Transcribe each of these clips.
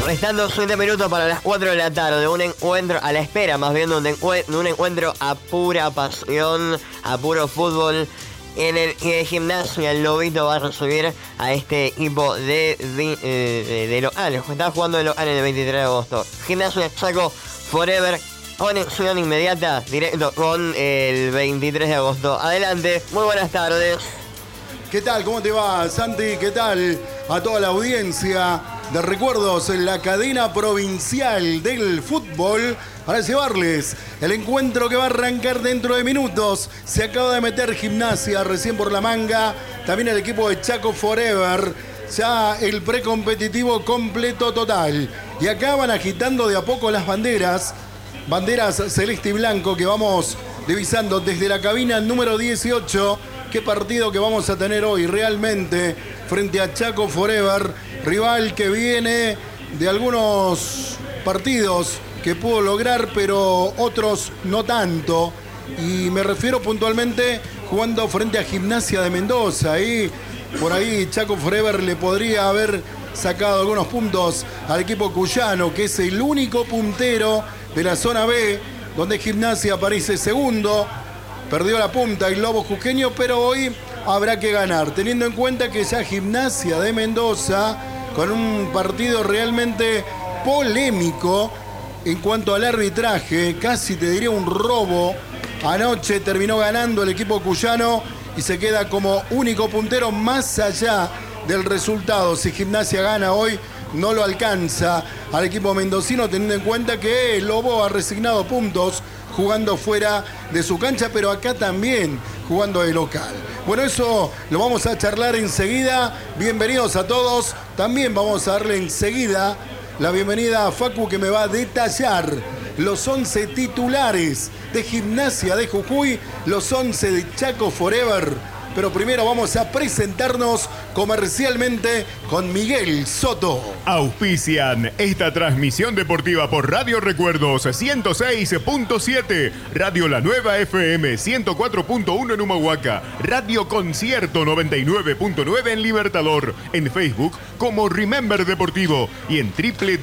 Restando 7 minutos para las 4 de la tarde, un encuentro a la espera, más bien un encuentro a pura pasión, a puro fútbol, en el que Gimnasia el Lobito va a recibir a este equipo de locales. Está jugando de locales el 23 de agosto. Gimnasia Chaco Forever, conexión inmediata, directo con el 23 de agosto. Adelante, muy buenas tardes. ¿Qué tal? ¿Cómo te va, Santi? ¿Qué tal a toda la audiencia de Recuerdos en la cadena provincial del fútbol? Para llevarles el encuentro que va a arrancar dentro de minutos. Se acaba de meter Gimnasia recién por la manga. También el equipo de Chaco Forever. Ya el precompetitivo completo total. Y acá van agitando de a poco las banderas. Banderas celeste y blanco que vamos divisando desde la cabina número 18. Qué partido que vamos a tener hoy realmente frente a Chaco Forever. Rival que viene de algunos partidos que pudo lograr, pero otros no tanto. Y me refiero puntualmente jugando frente a Gimnasia de Mendoza. Y por ahí Chaco Forever le podría haber sacado algunos puntos al equipo cuyano, que es el único puntero de la zona B, donde Gimnasia aparece segundo. Perdió la punta el Lobo Jujeño, pero hoy habrá que ganar, teniendo en cuenta que ya Gimnasia de Mendoza, con un partido realmente polémico en cuanto al arbitraje, casi te diría un robo, anoche terminó ganando el equipo cuyano y se queda como único puntero más allá del resultado. Si Gimnasia gana hoy, no lo alcanza al equipo mendocino, teniendo en cuenta que el Lobo ha resignado puntos jugando fuera de su cancha, pero acá también jugando de local. Bueno, eso lo vamos a charlar enseguida. Bienvenidos a todos. También vamos a darle enseguida la bienvenida a Facu, que me va a detallar los 11 titulares de Gimnasia de Jujuy, los 11 de Chaco Forever. Pero primero vamos a presentarnos comercialmente con Miguel Soto. Auspician esta transmisión deportiva por Radio Recuerdos 106.7, Radio La Nueva FM 104.1 en Humahuaca, Radio Concierto 99.9 en Libertador, en Facebook como Remember Deportivo y en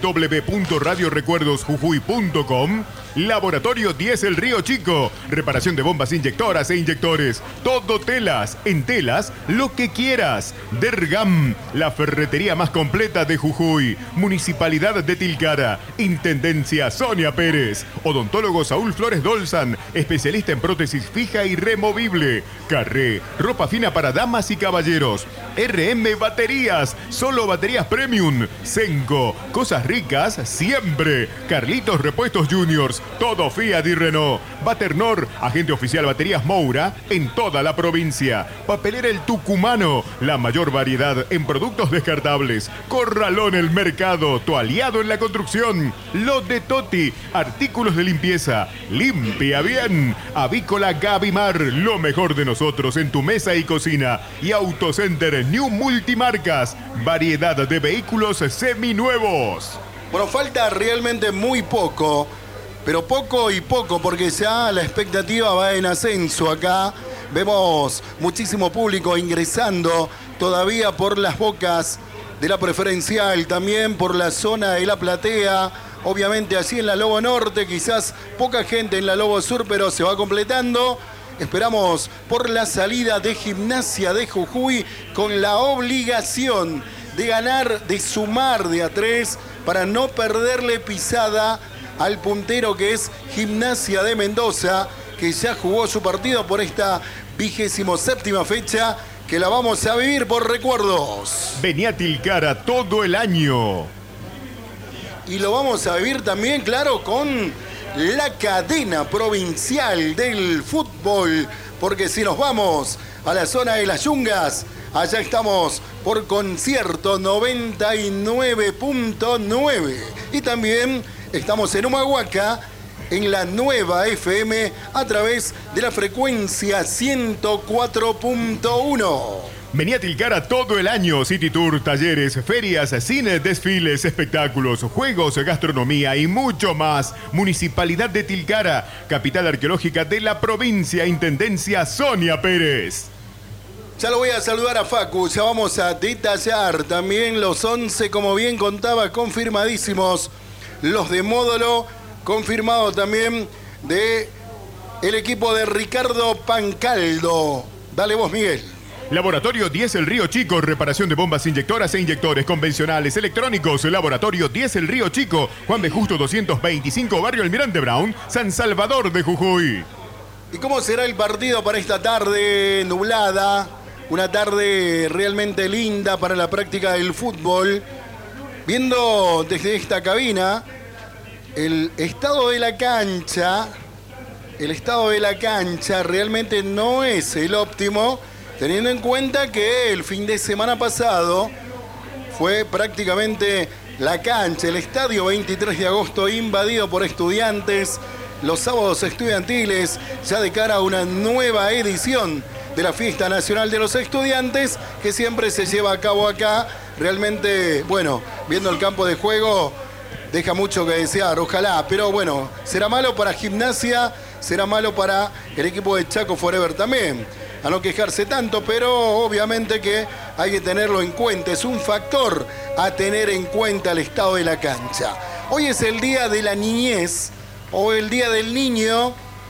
www.radiorecuerdosjujuy.com. Laboratorio 10 El Río Chico, reparación de bombas inyectoras e inyectores, todo telas, en telas, lo que quieras. Dergam, la ferretería más completa de Jujuy. Municipalidad de Tilcara, Intendencia Sonia Pérez. Odontólogo Saúl Flores Dolzan, especialista en prótesis fija y removible. Carré, ropa fina para damas y caballeros. RM Baterías, solo baterías premium. Senco, cosas ricas siempre. Carlitos Repuestos Juniors, todo Fiat y Renault. Baternor, agente oficial Baterías Moura en toda la provincia. Papelera El Tucumano, la mayor variedad en productos descartables. Corralón El Mercado, tu aliado en la construcción. Lot de Toti, artículos de limpieza. Limpia bien. Avícola Gavimar, lo mejor de nosotros en tu mesa y cocina. Y Autocenter New Multimarcas, variedad de vehículos seminuevos. Bueno, falta realmente muy poco, pero poco y poco, porque ya la expectativa va en ascenso acá. Vemos muchísimo público ingresando todavía por las bocas de la preferencial, también por la zona de la platea. Obviamente así en la Lobo Norte, quizás poca gente en la Lobo Sur, pero se va completando. Esperamos por la salida de Gimnasia de Jujuy con la obligación de ganar, de sumar de a 3 para no perderle pisada al puntero que es Gimnasia de Mendoza, que ya jugó su partido por esta 27ª fecha, que la vamos a vivir por Recuerdos. Vení a Tilcara todo el año. Y lo vamos a vivir también, claro, con la cadena provincial del fútbol, porque si nos vamos a la zona de las Yungas, allá estamos por Concierto 99.9. Y también estamos en Humahuaca, en la Nueva FM, a través de la frecuencia 104.1. Vení a Tilcara todo el año. City Tour, talleres, ferias, cine, desfiles, espectáculos, juegos, gastronomía y mucho más. Municipalidad de Tilcara, capital arqueológica de la provincia. Intendencia Sonia Pérez. Ya lo voy a saludar a Facu, ya vamos a detallar también los 11, como bien contaba, confirmadísimos. Los de módulo, confirmado también de el equipo de Ricardo Pancaldo. Dale vos, Miguel. Laboratorio 10 El Río Chico, reparación de bombas inyectoras e inyectores convencionales electrónicos. Laboratorio 10 El Río Chico, Juan B. Justo 225, Barrio Almirante Brown, San Salvador de Jujuy. ¿Y cómo será el partido para esta tarde nublada? Una tarde realmente linda para la práctica del fútbol. Viendo desde esta cabina el estado de la cancha realmente no es el óptimo, teniendo en cuenta que el fin de semana pasado fue prácticamente la cancha, el estadio 23 de agosto invadido por estudiantes, los sábados estudiantiles, ya de cara a una nueva edición de la Fiesta Nacional de los Estudiantes, que siempre se lleva a cabo acá. Realmente, bueno, viendo el campo de juego, deja mucho que desear, ojalá. Pero bueno, será malo para Gimnasia, será malo para el equipo de Chaco Forever también. A no quejarse tanto, pero obviamente que hay que tenerlo en cuenta. Es un factor a tener en cuenta el estado de la cancha. Hoy es el día de la niñez o el día del niño,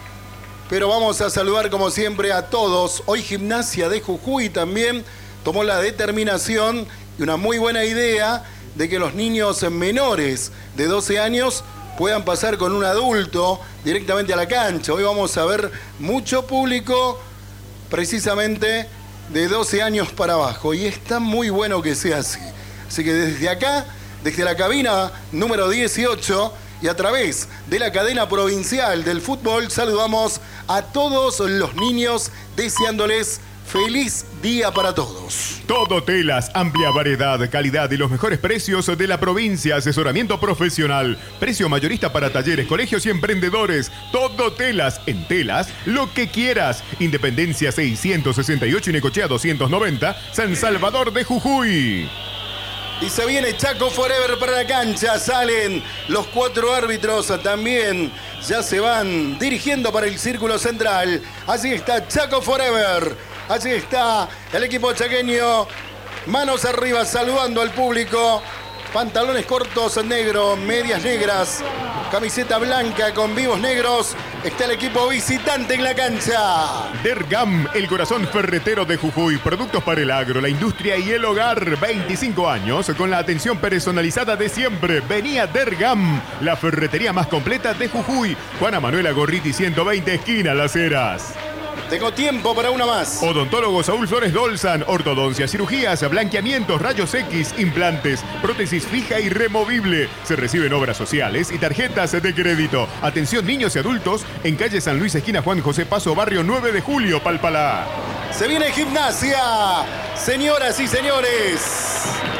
pero vamos a saludar como siempre a todos. Hoy Gimnasia de Jujuy también tomó la determinación y una muy buena idea de que los niños menores de 12 años puedan pasar con un adulto directamente a la cancha. Hoy vamos a ver mucho público precisamente de 12 años para abajo y está muy bueno que sea así. Así que desde acá, desde la cabina número 18 y a través de la cadena provincial del fútbol, saludamos a todos los niños deseándoles feliz día para todos. Todo Telas, amplia variedad, calidad y los mejores precios de la provincia. Asesoramiento profesional, precio mayorista para talleres, colegios y emprendedores. Todo Telas, en Telas, lo que quieras. Independencia 668 y Necochea 290, San Salvador de Jujuy. Y se viene Chaco Forever para la cancha. Salen los 4 árbitros también. Ya se van dirigiendo para el círculo central. Así está Chaco Forever. Así está el equipo chaqueño. Manos arriba saludando al público. Pantalones cortos negros, medias negras, camiseta blanca con vivos negros. Está el equipo visitante en la cancha. Dergam, el corazón ferretero de Jujuy. Productos para el agro, la industria y el hogar. 25 años con la atención personalizada de siempre. Venía Dergam, la ferretería más completa de Jujuy. Juana Manuela Gorriti 120, esquina Las Heras. Tengo tiempo para una más. Odontólogo Saúl Flores Dolzan, ortodoncia, cirugías, blanqueamientos, rayos X, implantes, prótesis fija y removible. Se reciben obras sociales y tarjetas de crédito. Atención niños y adultos en calle San Luis, esquina Juan José Paso, barrio 9 de Julio, Palpalá. Se viene Gimnasia, señoras y señores.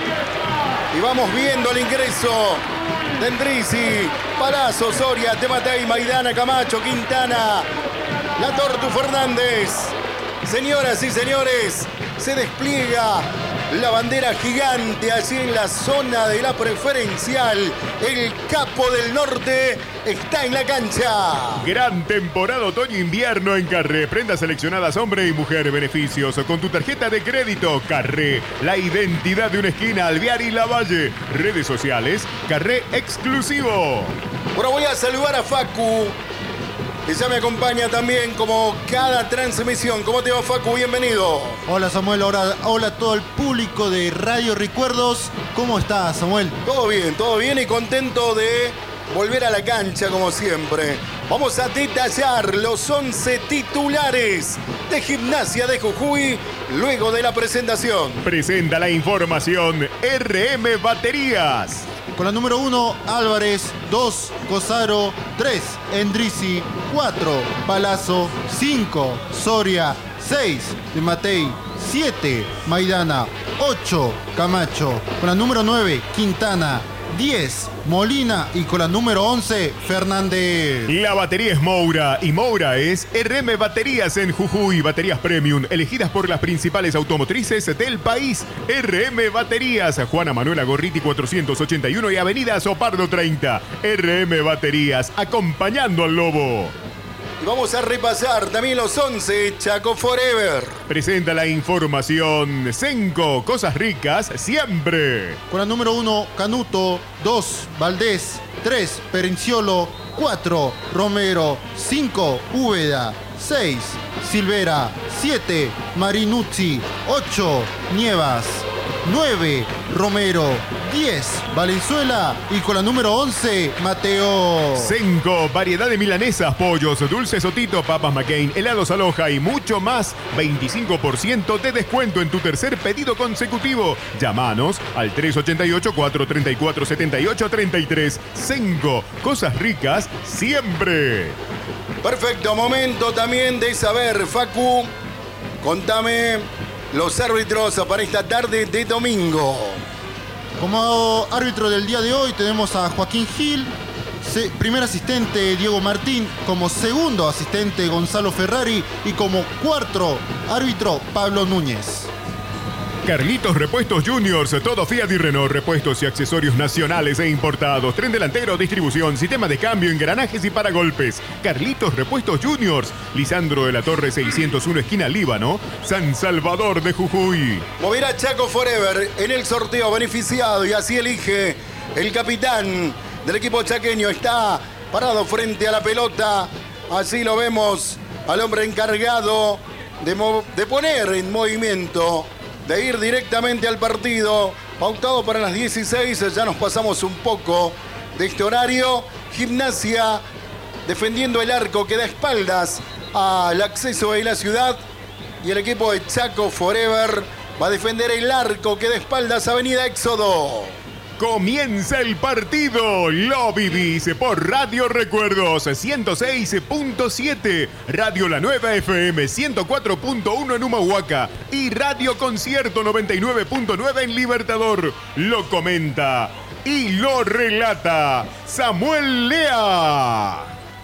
Y vamos viendo el ingreso de Endrizi, Palazzo, Soria, Tematey, Maidana, Camacho, Quintana, La Tortu Fernández. Señoras y señores, se despliega la bandera gigante allí en la zona de la preferencial. El capo del norte está en la cancha. Gran temporada otoño-invierno en Carré. Prendas seleccionadas hombre y mujer. Beneficios con tu tarjeta de crédito. Carré, la identidad de una esquina. Alvear y Lavalle. Redes sociales, Carré Exclusivo. Bueno, voy a saludar a Facu, que ya me acompaña también como cada transmisión. ¿Cómo te va, Facu? Bienvenido. Hola, Samuel. Hola a todo el público de Radio Recuerdos. ¿Cómo estás, Samuel? Todo bien y contento de volver a la cancha como siempre. Vamos a detallar los 11 titulares de Gimnasia de Jujuy luego de la presentación. Presenta la información RM Baterías. Con la número 1, Álvarez. 2, Cosaro. 3, Endrizi. 4, Palazzo. 5, Soria. 6, Tematey. 7, Maidana. 8, Camacho. Con la número 9, Quintana. 10, Molina. Y con la número 11, Fernández. La batería es Moura y Moura es RM Baterías en Jujuy. Baterías premium elegidas por las principales automotrices del país. RM Baterías, Juana Manuela Gorriti 481 y Avenida Sopardo 30. RM Baterías, acompañando al lobo. Y vamos a repasar también los 11 Chaco Forever. Presenta la información. Senco, cosas ricas siempre. Con la número 1, Canuto. 2, Valdés. 3, Perinciolo. 4, Romero. 5, Úbeda. 6, Silvera. 7, Marinucci. 8, Nievas. 9, Romero. 10, Valenzuela. Y con la número 11, Mateo. Senco, variedad de milanesas, pollos, dulces Sotito, papas McCain, helados Aloha y mucho más. 25% de descuento en tu tercer pedido consecutivo. Llámanos al 388-434-7833. Senco, cosas ricas siempre. Perfecto, momento también de saber, Facu, contame los árbitros para esta tarde de domingo. Como árbitro del día de hoy tenemos a Joaquín Gil, primer asistente Diego Martín, como segundo asistente Gonzalo Ferrari y como cuarto árbitro Pablo Núñez. Carlitos Repuestos Juniors, todo Fiat y Renault, repuestos y accesorios nacionales e importados, tren delantero, distribución, sistema de cambio, engranajes y paragolpes. Carlitos Repuestos Juniors, Lisandro de la Torre 601, esquina Líbano, San Salvador de Jujuy. Moverá Chaco Forever en el sorteo beneficiado y así elige el capitán del equipo chaqueño. Está parado frente a la pelota, así lo vemos al hombre encargado de poner en movimiento, de ir directamente al partido, pautado para las 16, ya nos pasamos un poco de este horario. Gimnasia defendiendo el arco que da espaldas al acceso de la ciudad y el equipo de Chaco Forever va a defender el arco que da espaldas a Avenida Éxodo. Comienza el partido, lo vivís por Radio Recuerdos 106.7, Radio La Nueva FM 104.1 en Humahuaca y Radio Concierto 99.9 en Libertador. Lo comenta y lo relata Samuel Lea.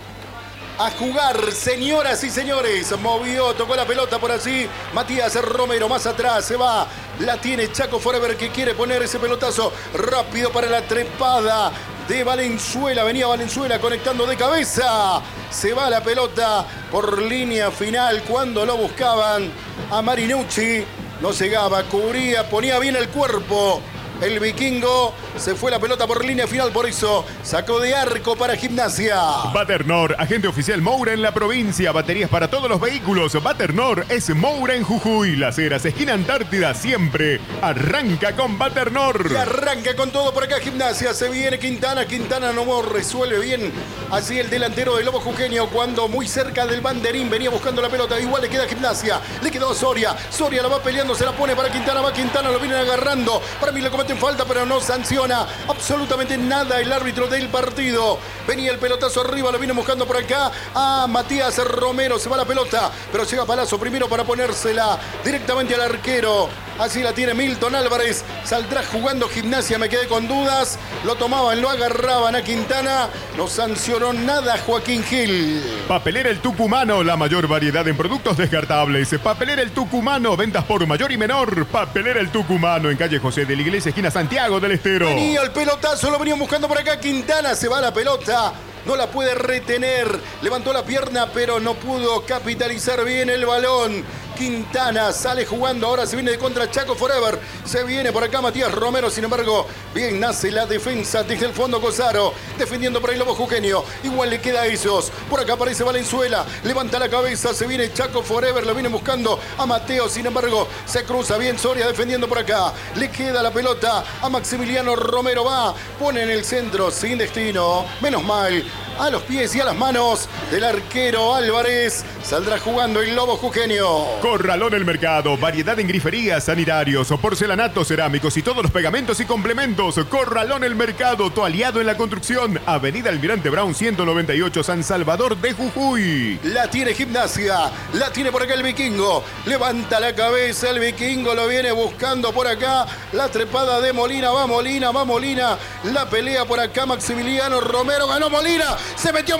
A jugar, señoras y señores. Movió, tocó la pelota por allí. Matías Romero más atrás, se va. La tiene Chaco Forever que quiere poner ese pelotazo rápido para la trepada de Valenzuela. Venía Valenzuela conectando de cabeza. Se va la pelota por línea final cuando lo buscaban a Marinucci. No llegaba, cubría, ponía bien el cuerpo. El vikingo, se fue la pelota por línea final, por eso sacó de arco para Gimnasia. Baternor, agente oficial Moura en la provincia, baterías para todos los vehículos. Baternor es Moura en Jujuy, Las Heras, esquina Antártida, siempre arranca con Baternor. Y arranca con todo por acá Gimnasia, se viene Quintana no resuelve bien así el delantero del Lobo Jujeño cuando muy cerca del banderín venía buscando la pelota, igual le queda a Gimnasia, le quedó a Soria la va peleando, se la pone para Quintana, va Quintana, lo vienen agarrando, para mí le comete falta pero no sanciona absolutamente nada el árbitro del partido. Venía el pelotazo arriba, lo viene buscando por acá a Matías Romero, se va la pelota, pero llega Palazzo primero para ponérsela directamente al arquero. Así la tiene Milton Álvarez, saldrá jugando Gimnasia, me quedé con dudas, lo tomaban, lo agarraban a Quintana, no sancionó nada Joaquín Gil. Papelera El Tucumano, la mayor variedad en productos descartables. Papelera El Tucumano, ventas por mayor y menor. Papelera El Tucumano, en calle José de la Iglesia, esquina Santiago del Estero. Venía el pelotazo, lo venían buscando por acá, Quintana, se va la pelota. No la puede retener, levantó la pierna pero no pudo capitalizar bien el balón. Quintana sale jugando, ahora se viene de contra Chaco Forever, se viene por acá Matías Romero, sin embargo, bien nace la defensa desde el fondo Cosaro, defendiendo por ahí Lobo Jujeño, igual le queda a ellos, por acá aparece Valenzuela, levanta la cabeza, se viene Chaco Forever, lo viene buscando a Mateo, sin embargo, se cruza bien Soria defendiendo por acá, le queda la pelota a Maximiliano Romero, va, pone en el centro, sin destino, menos mal, a los pies y a las manos del arquero Álvarez, saldrá jugando el Lobo Jujeño. Corralón El Mercado, variedad en griferías, sanitarios, porcelanatos, cerámicos y todos los pegamentos y complementos. Corralón El Mercado, tu aliado en la construcción. Avenida Almirante Brown 198, San Salvador de Jujuy. La tiene Gimnasia, la tiene por acá el vikingo. Levanta la cabeza el vikingo, lo viene buscando por acá. La trepada de Molina, va Molina, va Molina. La pelea por acá Maximiliano Romero, ganó Molina, se metió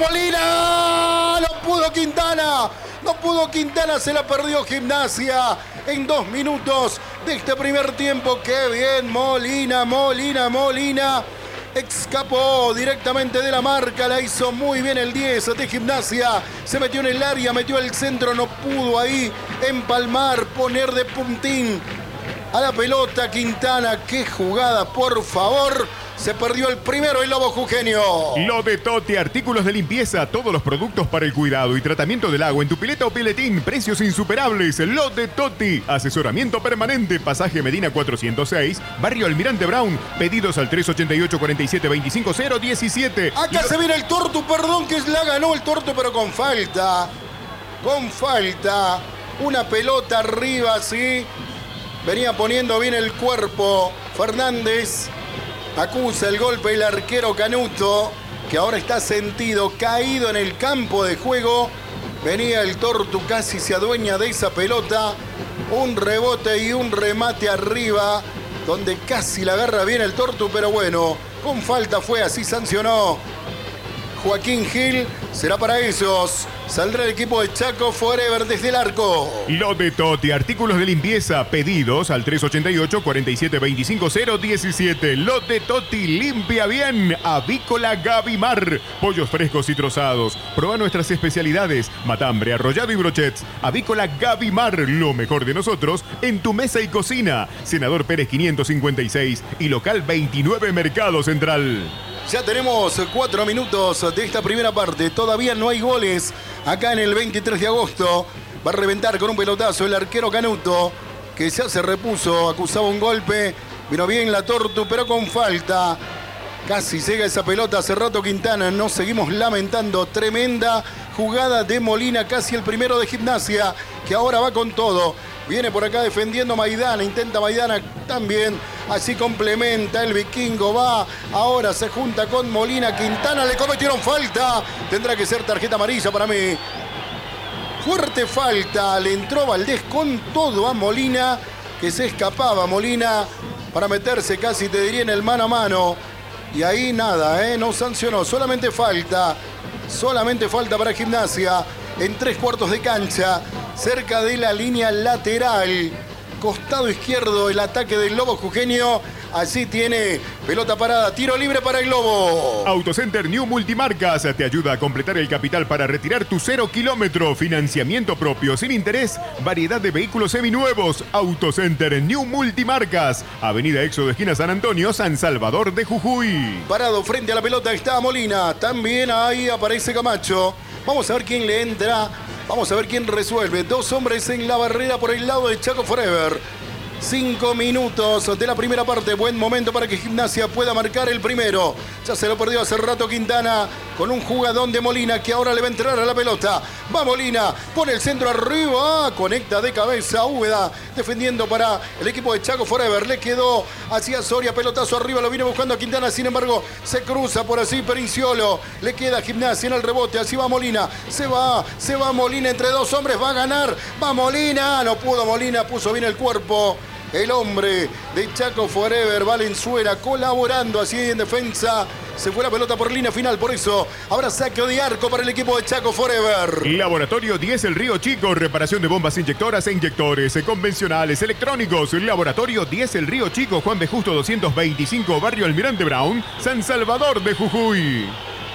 Molina. No pudo Quintana. No pudo Quintana, se la perdió Gimnasia en 2 minutos de este primer tiempo. ¡Qué bien! Molina. escapó directamente de la marca, la hizo muy bien el 10 de Gimnasia, se metió en el área, metió el centro, no pudo ahí empalmar, poner de puntín a la pelota Quintana. ¡Qué jugada, por favor! Se perdió el primero el Lobo Jujeño. Lo de Toti, artículos de limpieza, todos los productos para el cuidado y tratamiento del agua en tu pileta o piletín, precios insuperables. Lo de Toti, asesoramiento permanente, pasaje Medina 406, barrio Almirante Brown, pedidos al 388-47-25-017. Acá se viene el Tortu, perdón, que la ganó el Tortu, pero con falta. Con falta. Una pelota arriba, sí. Venía poniendo bien el cuerpo Fernández. Acusa el golpe el arquero Canuto, que ahora está sentido, caído en el campo de juego. Venía el Tortu, casi se adueña de esa pelota. Un rebote y un remate arriba, donde casi la agarra bien el Tortu, pero bueno, con falta fue, así sancionó Joaquín Gil. Será para esos. Saldrá el equipo de Chaco Forever desde el arco. Lo de Toti, artículos de limpieza, pedidos al 388-47-25-017. Lo de Toti, limpia bien. Avícola Gavimar, pollos frescos y trozados. Proba nuestras especialidades, matambre, arrollado y brochets. Avícola Gavimar, lo mejor de nosotros en tu mesa y cocina. Senador Pérez 556 y local 29 Mercado Central. Ya tenemos 4 minutos de esta primera parte. Todavía no hay goles acá en el 23 de agosto. Va a reventar con un pelotazo el arquero Canuto, que ya se repuso, acusaba un golpe. Vino bien la Tortu, pero con falta. Casi llega esa pelota hace rato Quintana. Nos seguimos lamentando. Tremenda jugada de Molina, casi el primero de Gimnasia, que ahora va con todo. Viene por acá defendiendo Maidana, intenta Maidana también, así complementa el vikingo, va, ahora se junta con Molina, Quintana, le cometieron falta, tendrá que ser tarjeta amarilla para mí. Fuerte falta, le entró Valdés con todo a Molina, que se escapaba Molina para meterse casi, te diría, en el mano a mano. Y ahí nada, no sancionó, solamente falta para Gimnasia en 3/4 de cancha. Cerca de la línea lateral, costado izquierdo, el ataque del Lobo Jujeño. Así tiene pelota parada, tiro libre para el Lobo. Autocenter New Multimarcas te ayuda a completar el capital para retirar tu 0 kilómetro. Financiamiento propio, sin interés, variedad de vehículos seminuevos. Autocenter New Multimarcas, Avenida Éxodo, esquina San Antonio, San Salvador de Jujuy. Parado frente a la pelota está Molina, también ahí aparece Camacho. Vamos a ver quién le entra. Vamos a ver quién resuelve. 2 hombres en la barrera por el lado de Chaco Forever. 5 minutos de la primera parte. Buen momento para que Gimnasia pueda marcar el primero. Ya se lo perdió hace rato Quintana con un jugadón de Molina que ahora le va a entrar a la pelota. Va Molina, pone el centro arriba, conecta de cabeza Úbeda, defendiendo para el equipo de Chaco Forever. Le quedó hacia Soria, pelotazo arriba, lo viene buscando a Quintana, sin embargo se cruza por así Perinciolo. Le queda Gimnasia en el rebote, así va Molina. Se va Molina entre 2 hombres, va a ganar. Va Molina, no pudo Molina, puso bien el cuerpo. El hombre de Chaco Forever, Valenzuela, colaborando así en defensa. Se fue la pelota por línea final, por eso habrá saque de arco para el equipo de Chaco Forever. Laboratorio 10 El Río Chico, reparación de bombas inyectoras e inyectores convencionales, electrónicos. Laboratorio 10 El Río Chico, Juan B. Justo 225, barrio Almirante Brown, San Salvador de Jujuy.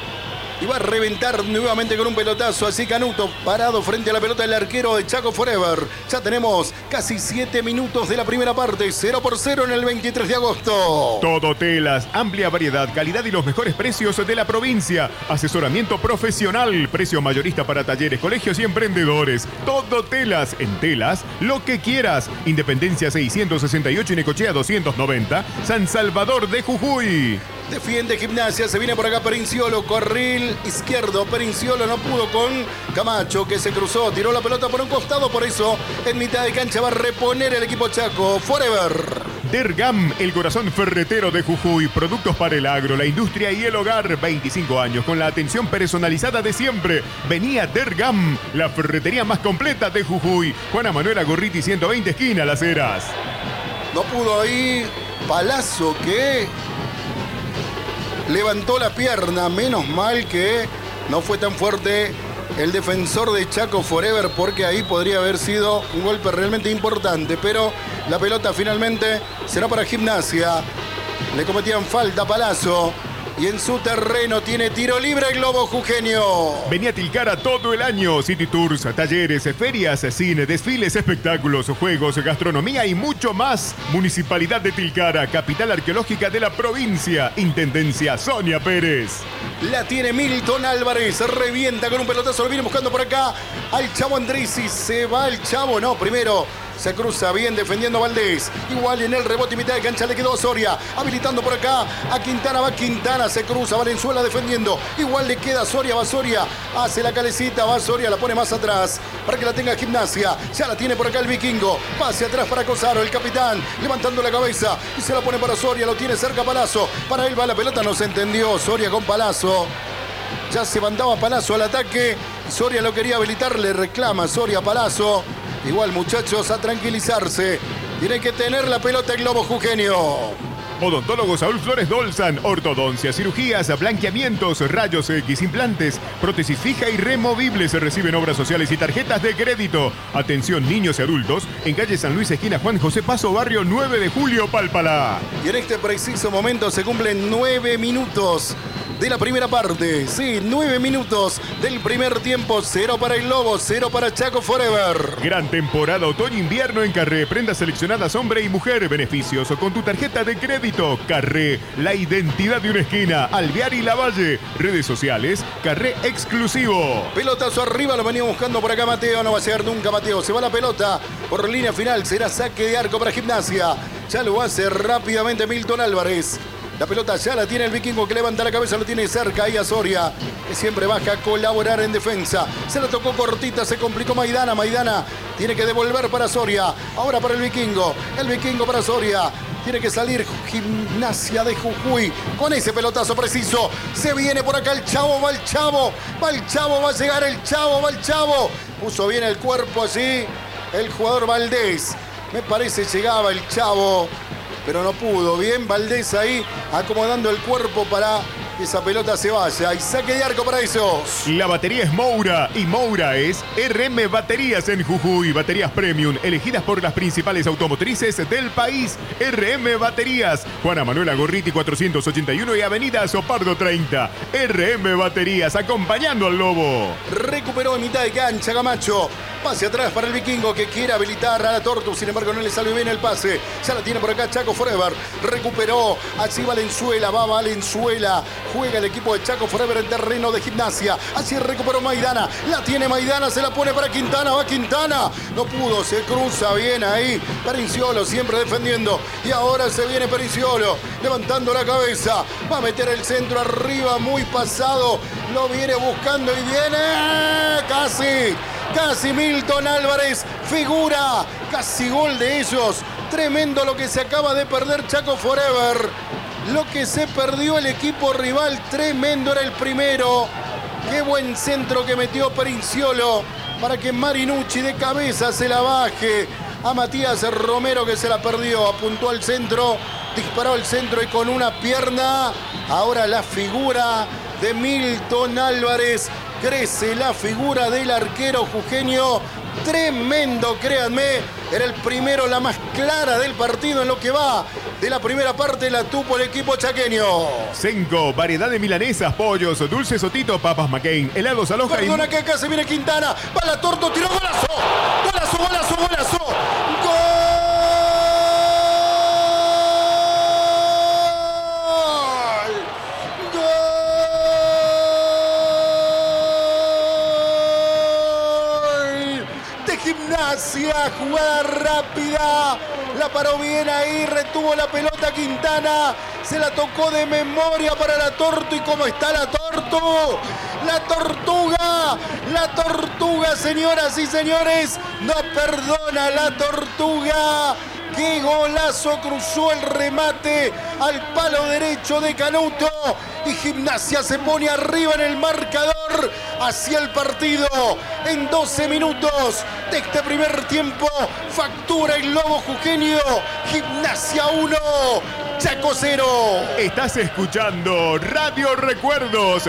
Y va a reventar nuevamente con un pelotazo. Así Canuto parado frente a la pelota del arquero de Chaco Forever. Ya tenemos casi 7 minutos de la primera parte. 0-0 en el 23 de agosto. Todo telas, amplia variedad, calidad y los mejores precios de la provincia. Asesoramiento profesional, precio mayorista para talleres, colegios y emprendedores. Todo telas, en telas, lo que quieras. Independencia 668 y Necochea 290, San Salvador de Jujuy. Defiende Gimnasia, se viene por acá Perinciolo, carril izquierdo. Perinciolo no pudo con Camacho, que se cruzó, tiró la pelota por un costado, por eso en mitad de cancha va a reponer el equipo Chaco Forever. Dergam, el corazón ferretero de Jujuy, productos para el agro, la industria y el hogar. 25 años con la atención personalizada de siempre. Venía Dergam, la ferretería más completa de Jujuy. Juana Manuela Gorriti 120, esquina Las Heras. No pudo ahí Palazzo, que levantó la pierna, menos mal que no fue tan fuerte el defensor de Chaco Forever, porque ahí podría haber sido un golpe realmente importante, pero la pelota finalmente será para Gimnasia. Le cometían falta a Palazzo. Y en su terreno tiene tiro libre el Globo Jujeño. Vení a Tilcara todo el año. City Tours, talleres, ferias, cine, desfiles, espectáculos, juegos, gastronomía y mucho más. Municipalidad de Tilcara, capital arqueológica de la provincia. Intendencia Sonia Pérez. La tiene Milton Álvarez. Revienta con un pelotazo. Lo viene buscando por acá al Chavo Andrisi. Se va el Chavo. No, primero se cruza bien defendiendo Valdés. Igual en el rebote y mitad de cancha le quedó a Soria. Habilitando por acá a Quintana. Va Quintana. Se cruza Valenzuela defendiendo. Igual le queda a Soria. Va Soria. Hace la calecita. Va Soria. La pone más atrás para que la tenga Gimnasia. Ya la tiene por acá el Vikingo. Pase atrás para Cosaro. El capitán levantando la cabeza. Y se la pone para Soria. Lo tiene cerca Palazzo. Para él va la pelota. No se entendió. Soria con Palazzo. Ya se mandaba Palazzo al ataque. Soria lo quería habilitar. Le reclama Soria a Palazzo. Igual, muchachos, a tranquilizarse. Tiene que tener la pelota el Globo Jujeño. Odontólogo Saúl Flores Dolzan, ortodoncia, cirugías, blanqueamientos, rayos X, implantes, prótesis fija y removibles. Se reciben obras sociales y tarjetas de crédito. Atención niños y adultos, en calle San Luis, esquina Juan José Paso, barrio 9 de Julio, Pálpala. Y en este preciso momento se cumplen 9 minutos de la primera parte. Sí, 9 minutos del primer tiempo. 0 para el Globo, 0 para Chaco Forever. Gran temporada otoño-invierno en Carré. Prendas seleccionadas hombre y mujer. Beneficios con tu tarjeta de crédito. Carré, la identidad de una esquina. Alvear y Lavalle. Redes sociales, Carré exclusivo. Pelotazo arriba, lo venía buscando por acá Mateo. No va a llegar nunca Mateo. Se va la pelota por línea final. Será saque de arco para Gimnasia. Ya lo hace rápidamente Milton Álvarez. La pelota ya la tiene el Vikingo que levanta la cabeza, lo tiene cerca ahí a Soria, que siempre baja a colaborar en defensa. Se la tocó cortita, se complicó Maidana. Maidana tiene que devolver para Soria. Ahora para el Vikingo para Soria. Tiene que salir Gimnasia de Jujuy con ese pelotazo preciso. Se viene por acá el Chavo, va el Chavo. Va el Chavo, va a llegar el Chavo, va el Chavo. Puso bien el cuerpo allí el jugador Valdés. Me parece llegaba el Chavo, pero no pudo. Bien Valdés ahí acomodando el cuerpo para que esa pelota se vaya. Y saque de arco para esos. La batería es Moura y Moura es RM Baterías en Jujuy. Baterías premium elegidas por las principales automotrices del país. RM Baterías. Juana Manuela Gorriti 481 y Avenida Sopardo 30. RM Baterías acompañando al Lobo. Recuperó en mitad de cancha Camacho. Pase atrás para el Vikingo que quiere habilitar a la Tortu. Sin embargo no le salió bien el pase. Ya la tiene por acá Chaco Forever. Recuperó. Así Valenzuela. Va Valenzuela. Juega el equipo de Chaco Forever en terreno de Gimnasia. Así recuperó Maidana. La tiene Maidana. Se la pone para Quintana. Va Quintana. No pudo. Se cruza bien ahí. Perinciolo siempre defendiendo. Y ahora se viene Perinciolo. Levantando la cabeza. Va a meter el centro arriba. Muy pasado. Lo viene buscando y viene. Casi Milton Álvarez, figura, casi gol de ellos. Tremendo lo que se acaba de perder Chaco Forever. Lo que se perdió el equipo rival, tremendo era el primero. Qué buen centro que metió Perinciolo para que Marinucci de cabeza se la baje a Matías Romero que se la perdió. Apuntó al centro, disparó al centro y con una pierna. Ahora la figura de Milton Álvarez. Crece la figura del arquero jujeño. Tremendo, créanme. Era el primero, la más clara del partido en lo que va de la primera parte. La tuvo el equipo chaqueño. Senco, variedad de milanesas, pollos, dulces Sotito, papas McCain, helados Aloja. Perdona que acá se viene Quintana. Va la Torto, tiró golazo. Golazo. Gimnasia, jugada rápida, la paró bien ahí, retuvo la pelota Quintana, se la tocó de memoria para la Tortu. ¿Y cómo está la Tortu? La Tortuga, señoras y señores, no perdona la Tortuga. ¡Qué golazo! Cruzó el remate al palo derecho de Canuto y Gimnasia se pone arriba en el marcador hacia el partido. En 12 minutos de este primer tiempo factura el Lobo Jujeño. Gimnasia 1, Chaco 0. Estás escuchando Radio Recuerdos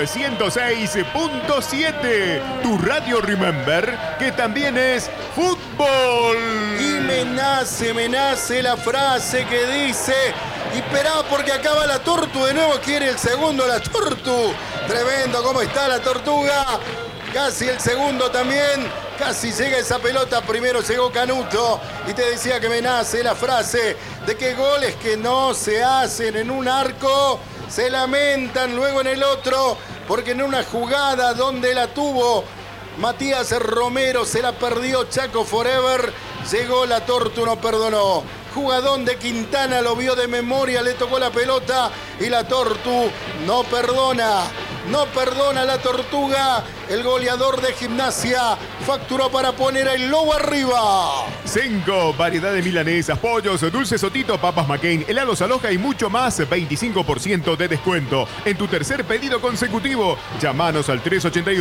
106.7, tu Radio Remember, que también es fútbol. Y me nace la frase que dice: Y esperá porque acaba la Tortu. De nuevo quiere el segundo la Tortu. Tremendo cómo está la Tortuga. Casi el segundo también. Casi llega esa pelota. Primero llegó Canuto. Y te decía que me nace la frase de que goles que no se hacen en un arco se lamentan luego en el otro. Porque en una jugada donde la tuvo Matías Romero se la perdió Chaco Forever. Llegó la Tortu, no perdonó. Jugadón de Quintana, lo vio de memoria, le tocó la pelota y la Tortu no perdona. No perdona la Tortuga. El goleador de Gimnasia facturó para poner el Lobo arriba. Senco, variedad de milanesas, pollos, dulces Sotito, papas McCain, helados Aloha y mucho más. 25% de descuento en tu tercer pedido consecutivo. Llámanos al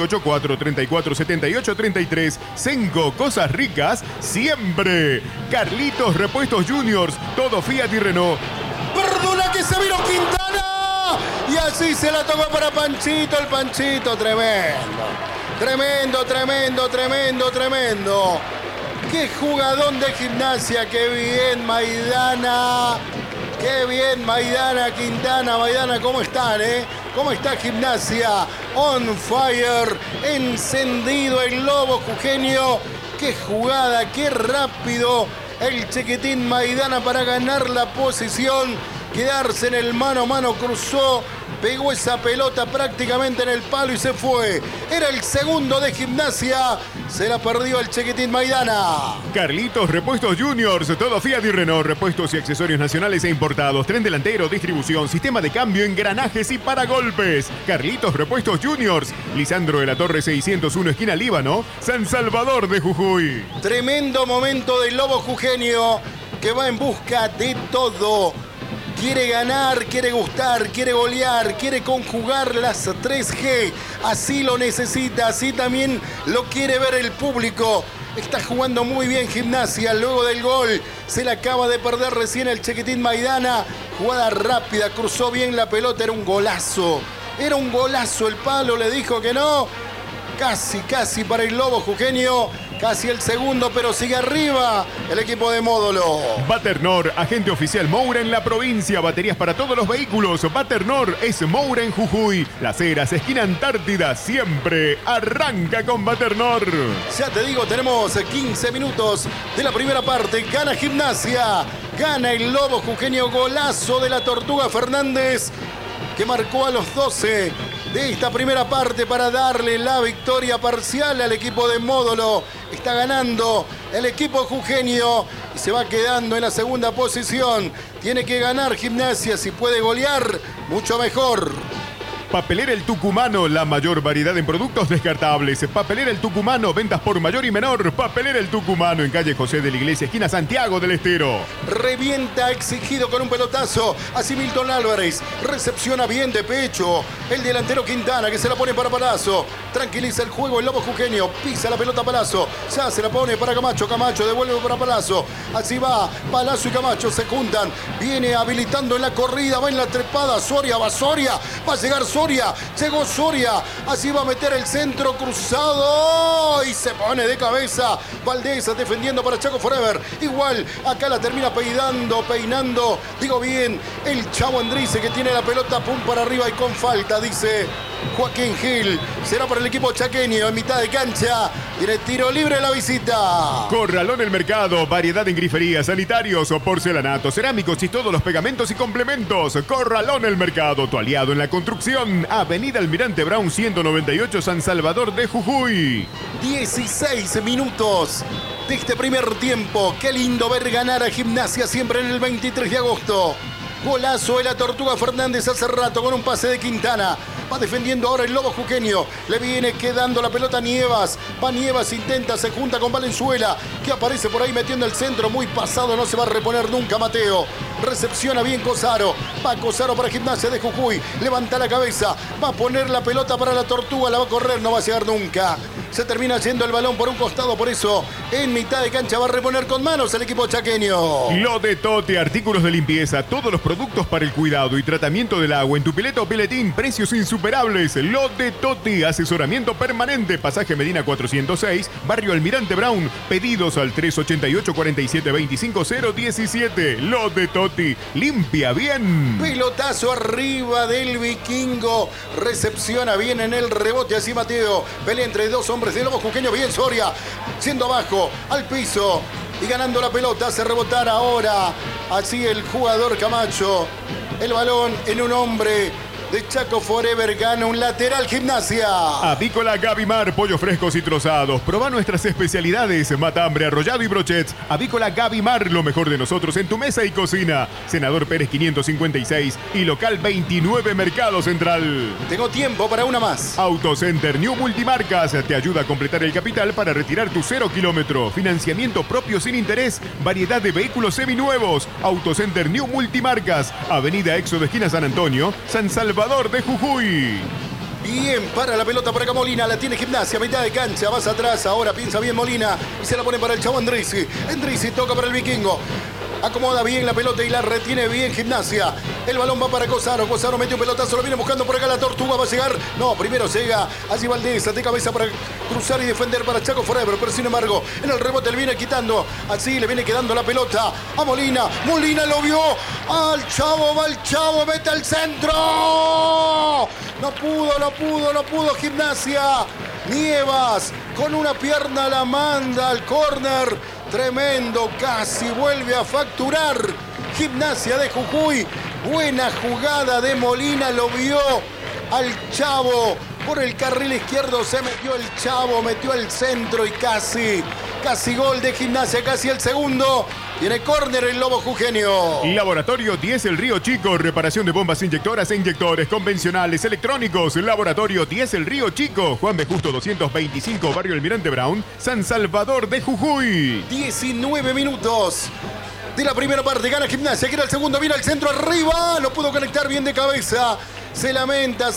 388-434-7833. Senco, cosas ricas siempre. Carlitos Repuestos Juniors, todo Fiat y Renault. ¡Perdona que se vino Quintana! Y así se la tocó para Panchito, el Panchito, tremendo. Tremendo, tremendo, tremendo, tremendo. ¡Qué jugadón de Gimnasia! ¡Qué bien, Maidana! ¡Qué bien, Maidana, Quintana! Maidana, ¿cómo están, ¿Cómo está Gimnasia? On fire, encendido el Lobo Jujeño. ¡Qué jugada, qué rápido! El Chiquitín Maidana para ganar la posición. Quedarse en el mano a mano, cruzó, pegó esa pelota prácticamente en el palo y se fue. Era el segundo de Gimnasia, se la perdió el Chiquitín Maidana. Carlitos Repuestos Juniors, todo Fiat y Renault, repuestos y accesorios nacionales e importados, tren delantero, distribución, sistema de cambio, engranajes y paragolpes. Carlitos Repuestos Juniors, Lisandro de la Torre 601, esquina Líbano, San Salvador de Jujuy. Tremendo momento del Lobo Jujeño, que va en busca de todo. Quiere ganar, quiere gustar, quiere golear, quiere conjugar las 3G. Así lo necesita, así también lo quiere ver el público. Está jugando muy bien Gimnasia luego del gol. Se la acaba de perder recién el Chiquitín Maidana. Jugada rápida, cruzó bien la pelota, era un golazo. Era un golazo, el palo le dijo que no. Casi, casi para el Lobo Jujeño. Casi el segundo, pero sigue arriba el equipo de Módulo. Baternor, agente oficial Moura en la provincia. Baterías para todos los vehículos. Baternor es Moura en Jujuy. Las Heras, esquina Antártida, siempre arranca con Baternor. Ya te digo, tenemos 15 minutos de la primera parte. Gana Gimnasia. Gana el Lobo Jujeño. Golazo de la Tortuga Fernández, que marcó a los 12 de esta primera parte para darle la victoria parcial al equipo de Módulo. Está ganando el equipo jujeño y se va quedando en la segunda posición. Tiene que ganar Gimnasia, si puede golear, mucho mejor. Papelera El Tucumano, la mayor variedad en productos descartables. Papelera El Tucumano, ventas por mayor y menor. Papelera El Tucumano, en calle José de la Iglesia, esquina Santiago del Estero. Revienta exigido con un pelotazo. Así Milton Álvarez recepciona bien de pecho. El delantero Quintana, que se la pone para Palazzo. Tranquiliza el juego el Lobo Jujeño. Pisa la pelota Palazzo. Ya se la pone para Camacho. Camacho devuelve para Palazzo. Así va. Palazzo y Camacho se juntan. Viene habilitando en la corrida. Va en la trepada. Soria va Soria. Va a llegar Soria. Llegó Soria. Así va a meter el centro cruzado. Y se pone de cabeza. Valdés defendiendo para Chaco Forever. Igual acá la termina peinando. Digo bien. El Chavo Andrice, que tiene la pelota. Pum para arriba y con falta, dice Joaquín Gil. Será para el equipo chaqueño en mitad de cancha. Tiene tiro libre la visita. Corralón El Mercado, variedad en griferías, sanitarios, porcelanatos, cerámicos y todos los pegamentos y complementos. Corralón El Mercado, tu aliado en la construcción. Avenida Almirante Brown 198, San Salvador de Jujuy. 16 minutos de este primer tiempo. Qué lindo ver ganar a Gimnasia siempre en el 23 de agosto. Golazo de la Tortuga Fernández hace rato con un pase de Quintana. Va defendiendo ahora el Lobo Jujeño. Le viene quedando la pelota a Nievas. Va Nievas, intenta, se junta con Valenzuela, que aparece por ahí metiendo el centro. Muy pasado, no se va a reponer nunca Mateo. Recepciona bien Cosaro. Va Cosaro para Gimnasia de Jujuy. Levanta la cabeza. Va a poner la pelota para la Tortuga. La va a correr, no va a llegar nunca. Se termina yendo el balón por un costado, por eso en mitad de cancha va a reponer con manos el equipo chaqueño. Lo de Toti, artículos de limpieza, todos los productos para el cuidado y tratamiento del agua en tu pileta o piletín, precios insuperables. Lo de Toti, asesoramiento permanente, pasaje Medina 406, barrio Almirante Brown, pedidos al 388-4725-017. Lo de Toti, limpia bien. Pelotazo arriba del Vikingo, recepciona bien en el rebote, así Mateo, pelea entre dos hombres de Lobos Jujeños, bien Soria, siendo abajo, al piso y ganando la pelota, hace rebotar ahora, así el jugador Camacho, el balón en un hombre de Chaco Forever, gana un lateral Gimnasia. Avícola Gavimar, pollos frescos y trozados. Probá nuestras especialidades, matambre, arrollado y brochets. Avícola Gavimar, lo mejor de nosotros en tu mesa y cocina. Senador Pérez 556 y local 29 Mercado Central. Tengo tiempo para una más. Autocenter New Multimarcas te ayuda a completar el capital para retirar tu 0 kilómetro. Financiamiento propio sin interés. Variedad de vehículos seminuevos. Autocenter New Multimarcas. Avenida Éxodo esquina San Antonio, San Salvador de Jujuy. Bien, para la pelota por acá Molina, la tiene Gimnasia, mitad de cancha, vas atrás, ahora piensa bien Molina y se la pone para el chavo Endrizi. Endrizi toca para el Vikingo. Acomoda bien la pelota y la retiene bien Gimnasia. El balón va para Cosaro. Cosaro mete un pelotazo, lo viene buscando por acá la Tortuga. Va a llegar. No, primero llega allí Valdés. De cabeza para cruzar y defender para Chaco Forever. Pero sin embargo, en el rebote le viene quitando. Así le viene quedando la pelota a Molina. Molina lo vio. Al Chavo, va el Chavo. Mete al centro. No pudo Gimnasia. Nievas con una pierna la manda al córner. Tremendo, casi vuelve a facturar Gimnasia de Jujuy. Buena jugada de Molina, lo vio al Chavo. Por el carril izquierdo se metió el Chavo, metió el centro y casi gol de Gimnasia, casi el segundo. Tiene córner el Lobo Jujeño. Laboratorio 10 El Río Chico. Reparación de bombas inyectoras e inyectores convencionales electrónicos. Laboratorio 10 El Río Chico. Juan B. Justo 225, barrio Almirante Brown, San Salvador de Jujuy. 19 minutos de la primera parte. Gana Gimnasia, que era el segundo. Viene al centro arriba. No pudo conectar bien de cabeza. Se lamenta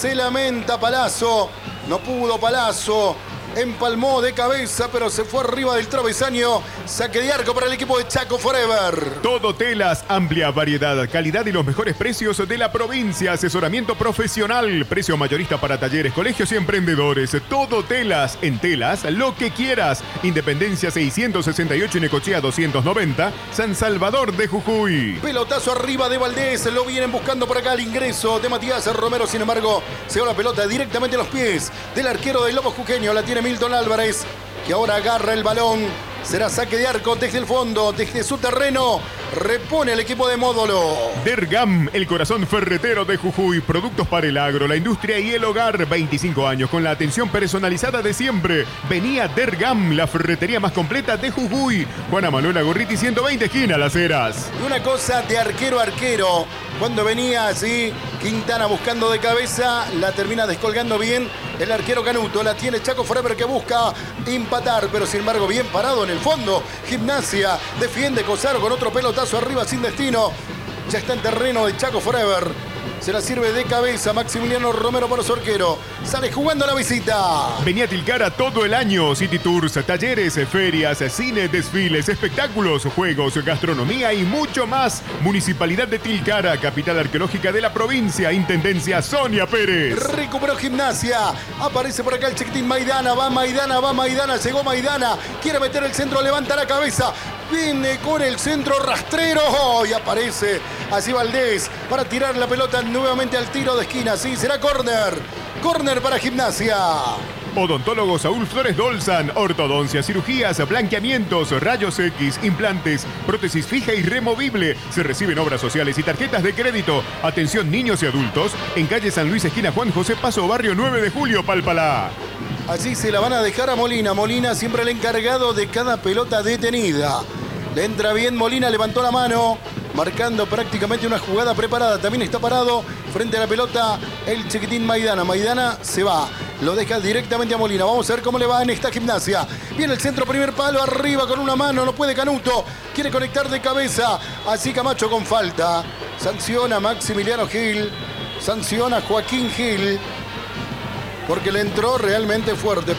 Palazzo. No pudo Palazzo. Empalmó de cabeza, pero se fue arriba del travesaño. Saque de arco para el equipo de Chaco Forever. Todo telas, amplia variedad, calidad y los mejores precios de la provincia. Asesoramiento profesional, precio mayorista para talleres, colegios y emprendedores. Todo telas, en telas, lo que quieras. Independencia 668 y Necochea 290, San Salvador de Jujuy. Pelotazo arriba de Valdés, lo vienen buscando por acá el ingreso de Matías Romero. Sin embargo, se va la pelota directamente a los pies del arquero del Lobo Jujeño. La tiene Milton Álvarez, que ahora agarra el balón. Será saque de arco desde el fondo, desde su terreno. Repone el equipo de Módulo. Dergam, el corazón ferretero de Jujuy. Productos para el agro, la industria y el hogar. 25 años con la atención personalizada de siempre. Venía Dergam, la ferretería más completa de Jujuy. Juana Manuela Gorriti 120, esquina Las Heras. Y una cosa de arquero a arquero. Cuando venía así, Quintana buscando de cabeza, la termina descolgando bien el arquero Canuto. La tiene Chaco Forever, que busca empatar, pero sin embargo bien parado en el fondo. Gimnasia defiende Cosaro con otro pelotazo arriba sin destino. Ya está en terreno de Chaco Forever. Se la sirve de cabeza Maximiliano Romero para su arquero. Sale jugando la visita. Venía a Tilcara todo el año. City Tours, talleres, ferias, cine, desfiles, espectáculos, juegos, gastronomía y mucho más. Municipalidad de Tilcara, capital arqueológica de la provincia. Intendencia Sonia Pérez. Recuperó Gimnasia. Aparece por acá el chiquitín Maidana. Va Maidana. Llegó Maidana. Quiere meter el centro. Levanta la cabeza. Viene con el centro rastrero. Oh, y aparece así Valdés para tirar la pelota nuevamente al tiro de esquina. Sí, será córner. Córner para Gimnasia. Odontólogo Saúl Flores Dolzan, ortodoncia, cirugías, blanqueamientos, rayos X, implantes, prótesis fija y removible. Se reciben obras sociales y tarjetas de crédito. Atención niños y adultos. En calle San Luis, esquina Juan José Paso, barrio 9 de Julio, Palpalá. Allí se la van a dejar a Molina. Molina siempre el encargado de cada pelota detenida. Le entra bien Molina, levantó la mano, marcando prácticamente una jugada preparada. También está parado frente a la pelota el chiquitín Maidana. Maidana se va, lo deja directamente a Molina. Vamos a ver cómo le va en esta Gimnasia. Viene el centro, primer palo, arriba con una mano, no puede Canuto. Quiere conectar de cabeza, así Camacho con falta. Sanciona Maximiliano Gil, sanciona Joaquín Gil, porque le entró realmente fuerte, pero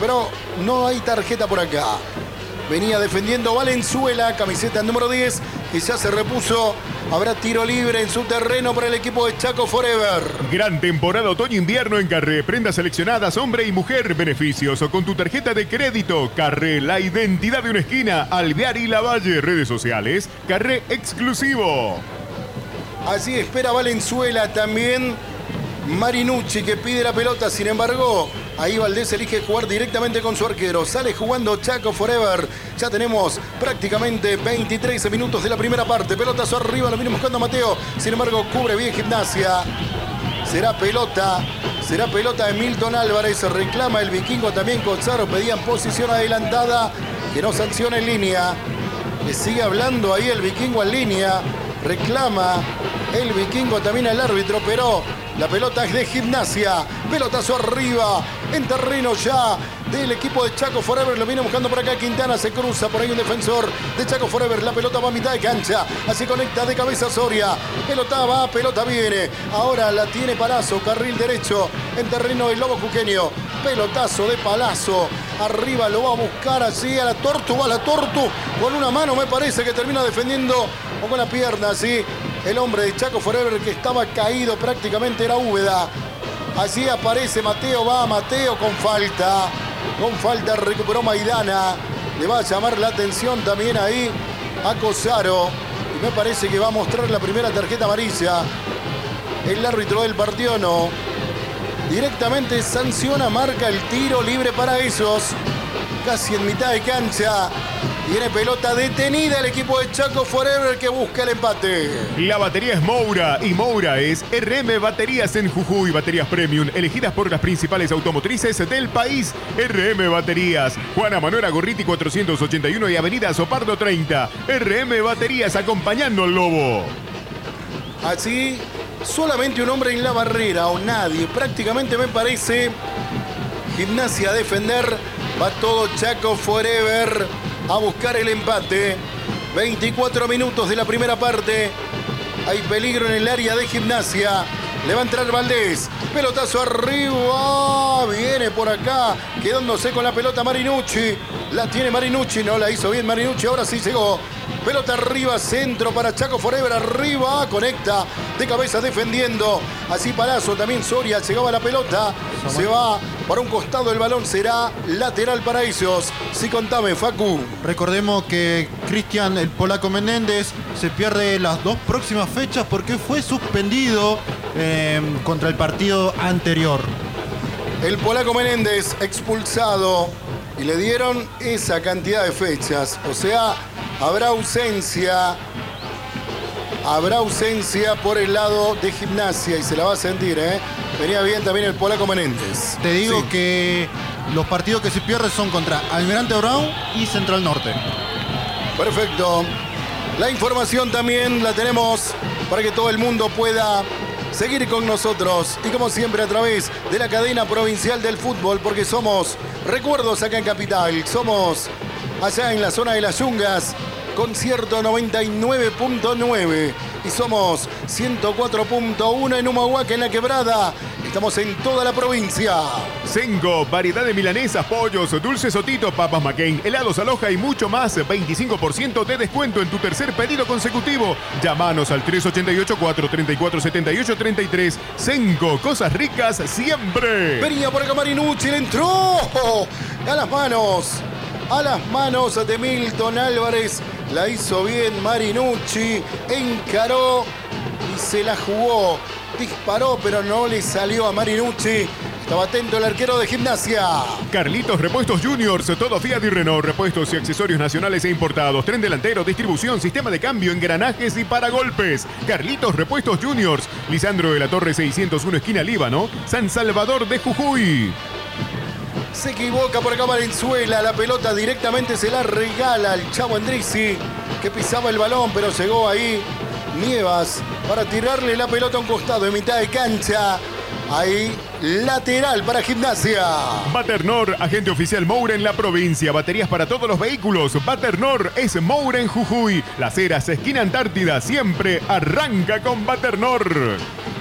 no hay tarjeta por acá. Venía defendiendo Valenzuela, camiseta número 10, y ya se repuso. Habrá tiro libre en su terreno para el equipo de Chaco Forever. Gran temporada otoño-invierno en Carré. Prendas seleccionadas, hombre y mujer. Beneficios o con tu tarjeta de crédito. Carré, la identidad de una esquina. Alvear y Lavalle. Redes sociales. Carré exclusivo. Así espera Valenzuela también. Marinucci que pide la pelota, sin embargo, ahí Valdés elige jugar directamente con su arquero. Sale jugando Chaco Forever. Ya tenemos prácticamente 23 minutos de la primera parte. Pelotazo arriba, lo viene buscando Mateo. Sin embargo, cubre bien Gimnasia. Será pelota de Milton Álvarez. Reclama el vikingo también. Cozzaro pedían posición adelantada. Que no sanciona en línea. Le sigue hablando ahí el vikingo en línea. Reclama el vikingo también al árbitro, pero la pelota es de Gimnasia. Pelotazo arriba, en terreno ya del equipo de Chaco Forever. Lo viene buscando por acá Quintana, se cruza por ahí un defensor de Chaco Forever. La pelota va a mitad de cancha, así conecta de cabeza Soria. Pelota va, pelota viene. Ahora la tiene Palazzo, carril derecho en terreno del Lobo Juqueño. Pelotazo de Palazzo, arriba lo va a buscar así a la Tortu, va a la Tortu. Con una mano me parece que termina defendiendo, o con la pierna, sí. El hombre de Chaco Forever que estaba caído prácticamente era Úbeda. Así aparece Mateo, va Mateo con falta. Con falta recuperó Maidana. Le va a llamar la atención también ahí a Cozzaro. Y me parece que va a mostrar la primera tarjeta amarilla. El árbitro del partido no. Directamente sanciona, marca el tiro libre para esos. Casi en mitad de cancha. Tiene pelota detenida el equipo de Chaco Forever que busca el empate. La batería es Moura y Moura es RM Baterías en Jujuy. Baterías premium elegidas por las principales automotrices del país. RM Baterías. Juana Manuela Gorriti 481 y Avenida Sopardo 30. RM Baterías acompañando al Lobo. Así, solamente un hombre en la barrera o nadie. Prácticamente me parece. Gimnasia a defender. Va todo Chaco Forever a buscar el empate. 24 minutos de la primera parte. Hay peligro en el área de Gimnasia. Le va a entrar Valdés. Pelotazo arriba. Viene por acá. Quedándose con la pelota Marinucci. La tiene Marinucci. No la hizo bien Marinucci. Ahora sí llegó. Pelota arriba. Centro para Chaco Forever. Arriba. Conecta. De cabeza defendiendo. Así Palazzo. También Soria. Llegaba la pelota. Se va para un costado. El balón será lateral para ellos. Sí, contame, Facu. Recordemos que Cristian, el polaco Menéndez, se pierde las 2 próximas fechas porque fue suspendido contra el partido anterior. El polaco Menéndez expulsado y le dieron esa cantidad de fechas. O sea, habrá ausencia por el lado de Gimnasia y se la va a sentir, ¿eh? Venía bien también el polaco Menéndez. Te digo Sí. que los partidos que se pierden son contra Almirante Brown y Central Norte. Perfecto. La información también la tenemos para que todo el mundo pueda seguir con nosotros. Y como siempre a través de la cadena provincial del fútbol, porque somos recuerdos acá en Capital. Somos allá en la zona de las Yungas, concierto 99.9. Y somos 104.1 en Humahuaca, en La Quebrada. Estamos en toda la provincia. Sengo, variedad de milanesas, pollos, dulces Sotito, papas McCain, helados Aloha y mucho más. 25% de descuento en tu tercer pedido consecutivo. Llámanos al 388-434-7833. Sengo, cosas ricas siempre. Venía por acá Marinucci, le entró a las manos de Milton Álvarez. La hizo bien Marinucci, encaró y se la jugó. Disparó, pero no le salió a Marinucci. Estaba atento el arquero de Gimnasia. Carlitos Repuestos Juniors, todo Fiat y Renault, repuestos y accesorios nacionales e importados, tren delantero, distribución, sistema de cambio, engranajes y paragolpes. Carlitos Repuestos Juniors, Lisandro de la Torre 601, esquina Líbano, San Salvador de Jujuy. Se equivoca por acá Valenzuela. La pelota directamente se la regala al Chavo Endrizzi, que pisaba el balón, pero llegó ahí Nievas para tirarle la pelota a un costado en mitad de cancha. Ahí, lateral para Gimnasia. Baternor, agente oficial Moura en la provincia. Baterías para todos los vehículos. Baternor es Moura en Jujuy. Las Heras, esquina Antártida, siempre arranca con Baternor.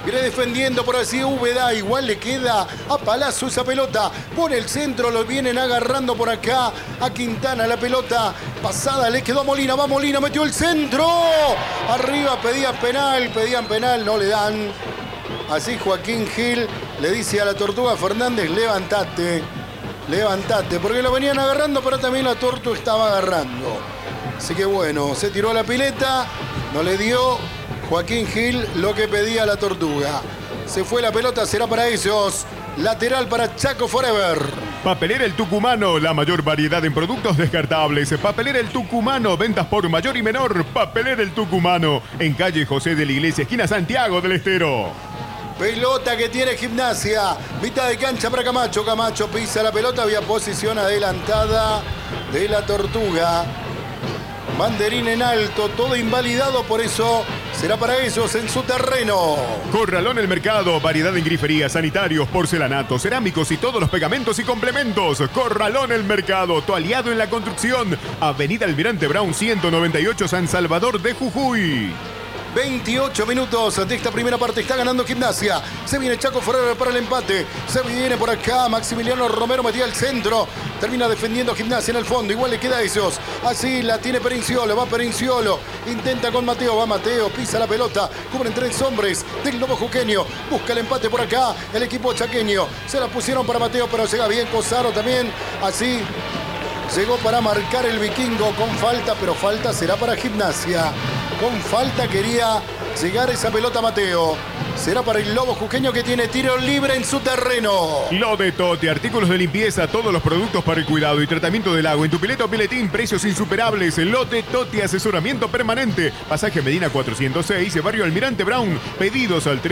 Viene defendiendo por así Úbeda. Igual le queda a Palazzo esa pelota. Por el centro lo vienen agarrando por acá a Quintana. La pelota pasada le quedó a Molina. Va Molina, metió el centro. Arriba pedían penal, no le dan. Así Joaquín Gil le dice a la Tortuga Fernández, levántate, porque lo venían agarrando, pero también la Tortu estaba agarrando. Así que bueno, se tiró a la pileta, no le dio Joaquín Gil lo que pedía la Tortuga. Se fue la pelota, será para ellos. Lateral para Chaco Forever. Papelera El Tucumano, la mayor variedad en productos descartables. Papelera El Tucumano, ventas por mayor y menor. Papelera El Tucumano, en calle José de la Iglesia, esquina Santiago del Estero. Pelota que tiene Gimnasia. Mitad de cancha para Camacho. Camacho pisa la pelota. Había posición adelantada de la Tortuga. Banderín en alto. Todo invalidado. Por eso será para ellos en su terreno. Corralón El Mercado. Variedad en grifería, sanitarios, porcelanatos, cerámicos y todos los pegamentos y complementos. Corralón El Mercado. Tu aliado en la construcción. Avenida Almirante Brown 198, San Salvador de Jujuy. 28 minutos de esta primera parte. Está ganando Gimnasia. Se viene Chaco Forever para el empate. Se viene por acá Maximiliano Romero, metía al centro. Termina defendiendo Gimnasia en el fondo. Igual le queda a ellos. Así la tiene Perinciolo. Va Perinciolo. Intenta con Mateo. Va Mateo. Pisa la pelota. Cubren 3 hombres del Lobo Juqueño. Busca el empate por acá. El equipo chaqueño. Se la pusieron para Mateo, pero llega bien Cosaro también. Así llegó para marcar el Vikingo con falta, pero falta será para Gimnasia. Con falta quería llegar esa pelota Mateo. Será para el Lobo Juqueño que tiene tiro libre en su terreno. Lo de Toti, artículos de limpieza, todos los productos para el cuidado y tratamiento del agua. En tu pileta o piletín, precios insuperables. Lo de Toti, asesoramiento permanente. Pasaje Medina 406, barrio Almirante Brown. Pedidos al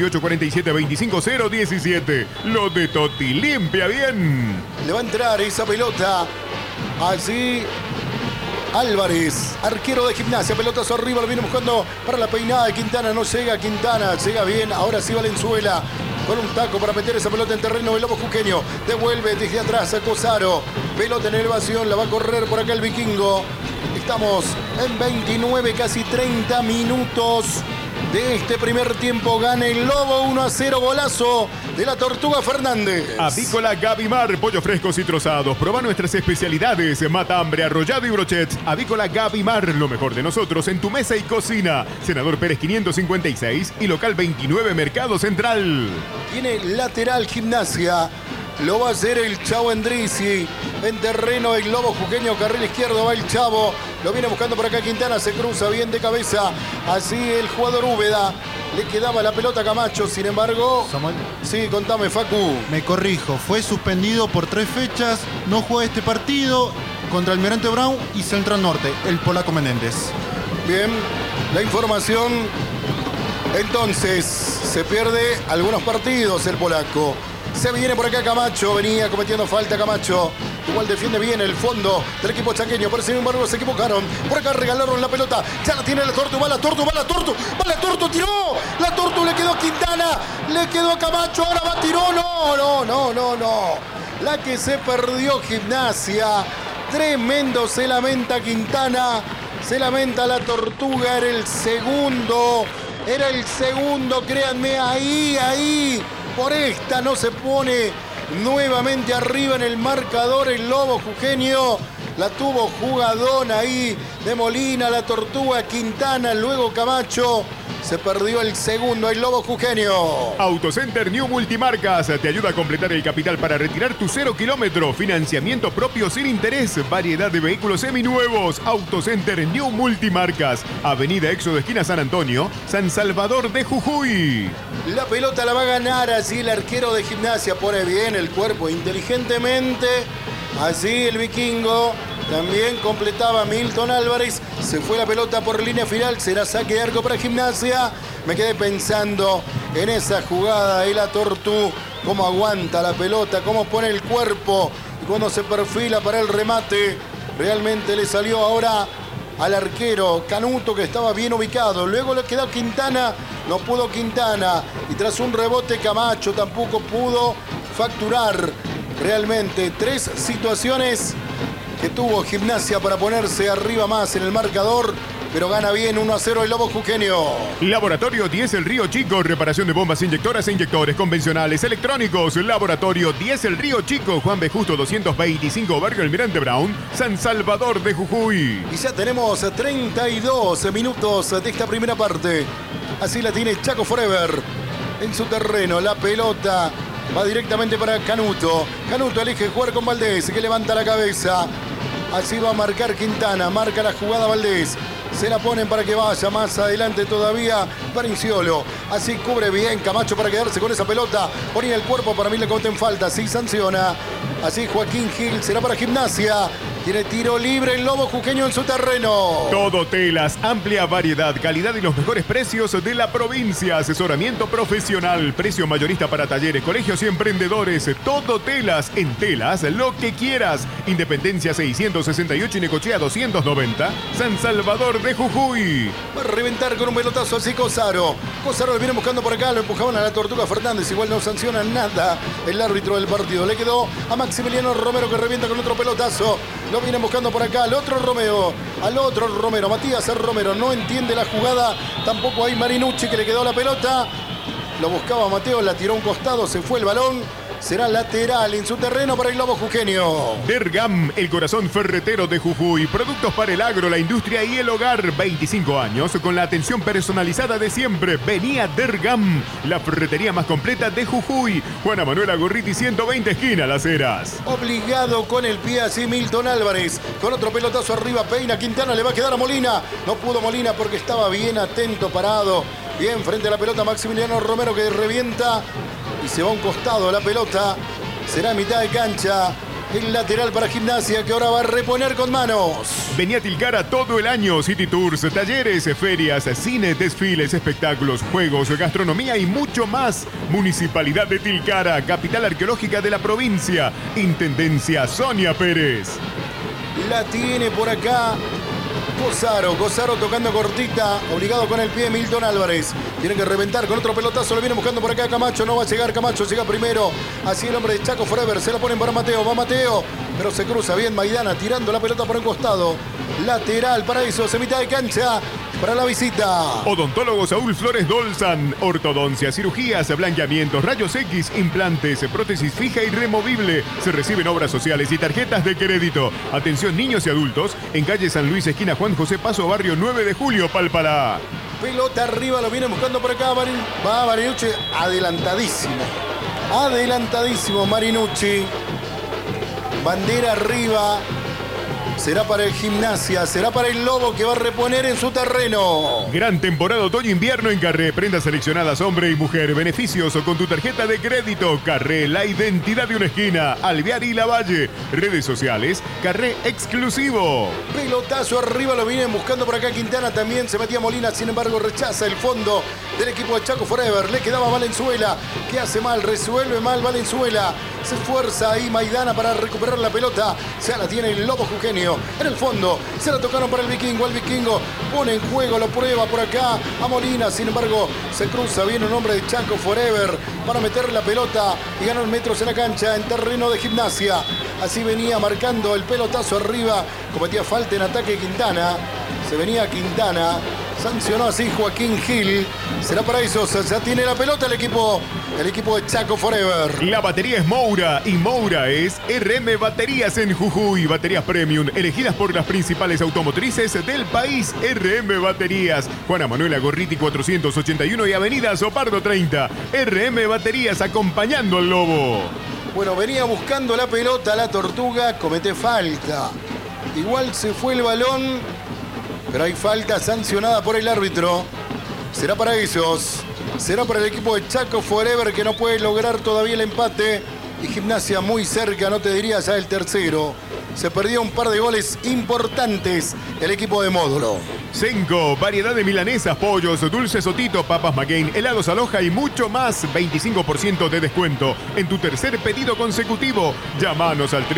388-47-25-017. Lo de Toti, limpia bien. Le va a entrar esa pelota. Allí Álvarez, arquero de Gimnasia, pelotazo arriba, lo viene buscando para la peinada de Quintana, no llega Quintana, llega bien, ahora sí Valenzuela, con un taco para meter esa pelota en terreno del Lobo Juqueño, devuelve desde atrás a Cosaro, pelota en elevación, la va a correr por acá el Vikingo, estamos en 29, casi 30 minutos de este primer tiempo. Gana el Lobo 1-0, golazo de la Tortuga Fernández. Avícola Gavimar, pollos frescos y trozados. Proba nuestras especialidades, matambre, arrollado y brochets. Avícola Gavimar, lo mejor de nosotros en tu mesa y cocina. Senador Pérez 556 y local 29 Mercado Central. Tiene lateral Gimnasia. Lo va a hacer el Chavo Endrizi. En terreno del Lobo Juqueño, carril izquierdo va el Chavo. Lo viene buscando por acá Quintana, se cruza bien de cabeza. Así el jugador Úbeda. Le quedaba la pelota a Camacho, sin embargo... Samuel. Sí, contame, Facu. Me corrijo, fue suspendido por 3 fechas, no juega este partido contra Almirante Brown y Central Norte, el polaco Menéndez. Bien, la información. Entonces, se pierde algunos partidos el polaco. Se viene por acá Camacho, venía cometiendo falta Camacho. Igual defiende bien el fondo del equipo chaqueño, pero sin embargo se equivocaron. Por acá regalaron la pelota, ya la tiene la Tortu, va la Tortu, tiró. La Tortu le quedó a Quintana, le quedó a Camacho, ahora va, tiró. No. La que se perdió Gimnasia. Tremendo, se lamenta Quintana, se lamenta la Tortuga, era el segundo, créanme, ahí. Por esta no se pone nuevamente arriba en el marcador el Lobo Juqueño. La tuvo jugadón ahí de Molina, la Tortuga, Quintana, luego Camacho. Se perdió el segundo, el Lobo Juqueño. Autocenter New Multimarcas te ayuda a completar el capital para retirar tu 0 kilómetro. Financiamiento propio sin interés. Variedad de vehículos seminuevos. Autocenter New Multimarcas. Avenida Éxodo, esquina San Antonio, San Salvador de Jujuy. La pelota la va a ganar así el arquero de Gimnasia. Pone bien el cuerpo inteligentemente. Así el Vikingo. También completaba Milton Álvarez. Se fue la pelota por línea final. Será saque de arco para Gimnasia. Me quedé pensando en esa jugada de la Tortu. Cómo aguanta la pelota, cómo pone el cuerpo. Y cuando se perfila para el remate, realmente le salió ahora al arquero Canuto, que estaba bien ubicado. Luego le quedó Quintana. No pudo Quintana. Y tras un rebote Camacho tampoco pudo facturar. Realmente 3 situaciones que tuvo Gimnasia para ponerse arriba más en el marcador, pero gana bien 1-0 el Lobo Jujeño. Laboratorio 10 El Río Chico, reparación de bombas inyectoras e inyectores convencionales electrónicos. Laboratorio 10 El Río Chico, Juan B. Justo 225, Barrio Almirante Brown, San Salvador de Jujuy. Y ya tenemos 32 minutos de esta primera parte. Así la tiene Chaco Forever en su terreno. La pelota va directamente para Canuto. Canuto elige jugar con Valdés, que levanta la cabeza. Así va a marcar Quintana. Marca la jugada Valdés. Se la ponen para que vaya más adelante todavía Varinciolo. Así cubre bien Camacho para quedarse con esa pelota. Ponía el cuerpo, para mí le conten falta. Sí sanciona. Así Joaquín Gil, será para Gimnasia. Tiene tiro libre el Lobo Jujeño en su terreno. Todo telas, amplia variedad, calidad y los mejores precios de la provincia. Asesoramiento profesional, precio mayorista para talleres, colegios y emprendedores. Todo telas, en telas, lo que quieras. Independencia 668 y Necochea 290, San Salvador de Jujuy. Va a reventar con un pelotazo así Cosaro. Cosaro lo viene buscando por acá, lo empujaban a la Tortuga Fernández. Igual no sanciona nada el árbitro del partido. Le quedó a Maximiliano Romero, que revienta con otro pelotazo. Lo vienen buscando por acá al otro Romero. Matías Romero no entiende la jugada. Tampoco hay Marinucci, que le quedó la pelota. Lo buscaba Mateo, la tiró a un costado, se fue el balón. Será lateral en su terreno para el Lobo Jujeño. Dergam, el corazón ferretero de Jujuy. Productos para el agro, la industria y el hogar. 25 años con la atención personalizada de siempre. Venía Dergam, la ferretería más completa de Jujuy. Juana Manuela Gorriti 120, esquina Las Heras. Obligado con el pie así Milton Álvarez. Con otro pelotazo arriba, peina Quintana, le va a quedar a Molina. No pudo Molina porque estaba bien atento, parado. Bien frente a la pelota Maximiliano Romero, que revienta y se va a un costado la pelota. Será a mitad de cancha. El lateral para Gimnasia, que ahora va a reponer con manos. Venía a Tilcara todo el año. City Tours, talleres, ferias, cine, desfiles, espectáculos, juegos, gastronomía y mucho más. Municipalidad de Tilcara, capital arqueológica de la provincia. Intendencia Sonia Pérez. La tiene por acá Cosaro tocando cortita, obligado con el pie Milton Álvarez. Tiene que reventar con otro pelotazo, lo viene buscando por acá Camacho, no va a llegar Camacho, llega primero. Así el hombre de Chaco Forever, se la ponen para Mateo, va Mateo, pero se cruza bien Maidana, tirando la pelota por un costado. Lateral para eso, se mitad de cancha para la visita. Odontólogo Saúl Flores Dolzan, ortodoncia, cirugías, blanqueamientos, rayos X, implantes, prótesis fija y removible. Se reciben obras sociales y tarjetas de crédito. Atención niños y adultos, en calle San Luis, esquina Juan José Paso, barrio 9 de Julio, Palpalá. Pelota arriba, lo viene buscando por acá va Marinucci, adelantadísimo Marinucci. Bandera arriba. Será para el Gimnasia, será para el Lobo, que va a reponer en su terreno. Gran temporada otoño-invierno en Carré. Prendas seleccionadas hombre y mujer. Beneficios con tu tarjeta de crédito. Carré, la identidad de una esquina. Alvear y Lavalle. Redes sociales. Carré exclusivo. Pelotazo arriba, lo vienen buscando por acá Quintana. También se metía Molina, sin embargo rechaza el fondo del equipo de Chaco Forever. Le quedaba Valenzuela, que hace mal, resuelve mal Valenzuela. Se esfuerza ahí Maidana para recuperar la pelota. Ya la tiene el Lobo Jujeño. En el fondo, se la tocaron para el Vikingo. El Vikingo pone en juego, lo prueba por acá a Molina. Sin embargo, se cruza bien un hombre de Chaco Forever para meter la pelota y ganar metros en la cancha en terreno de Gimnasia. Así venía marcando el pelotazo arriba. Cometía falta en ataque Quintana. Se venía Quintana. Sancionó así Joaquín Gil. Será para eso. Ya tiene la pelota el equipo de Chaco Forever. La batería es Moura y Moura es RM Baterías en Jujuy. Baterías premium elegidas por las principales automotrices del país. RM Baterías. Juana Manuela Gorriti 481 y Avenida Sopardo 30. RM Baterías acompañando al Lobo. Bueno, venía buscando la pelota la Tortuga. Comete falta. Igual se fue el balón. Pero hay falta sancionada por el árbitro. Será para ellos. Será para el equipo de Chaco Forever, que no puede lograr todavía el empate. Y Gimnasia muy cerca, no te diría ya el tercero. Se perdió un par de goles importantes el equipo de Módulo. Senco, variedad de milanesas, pollos, dulces Sotito, papas McCain, helados Aloha y mucho más. 25% de descuento en tu tercer pedido consecutivo. Llámanos al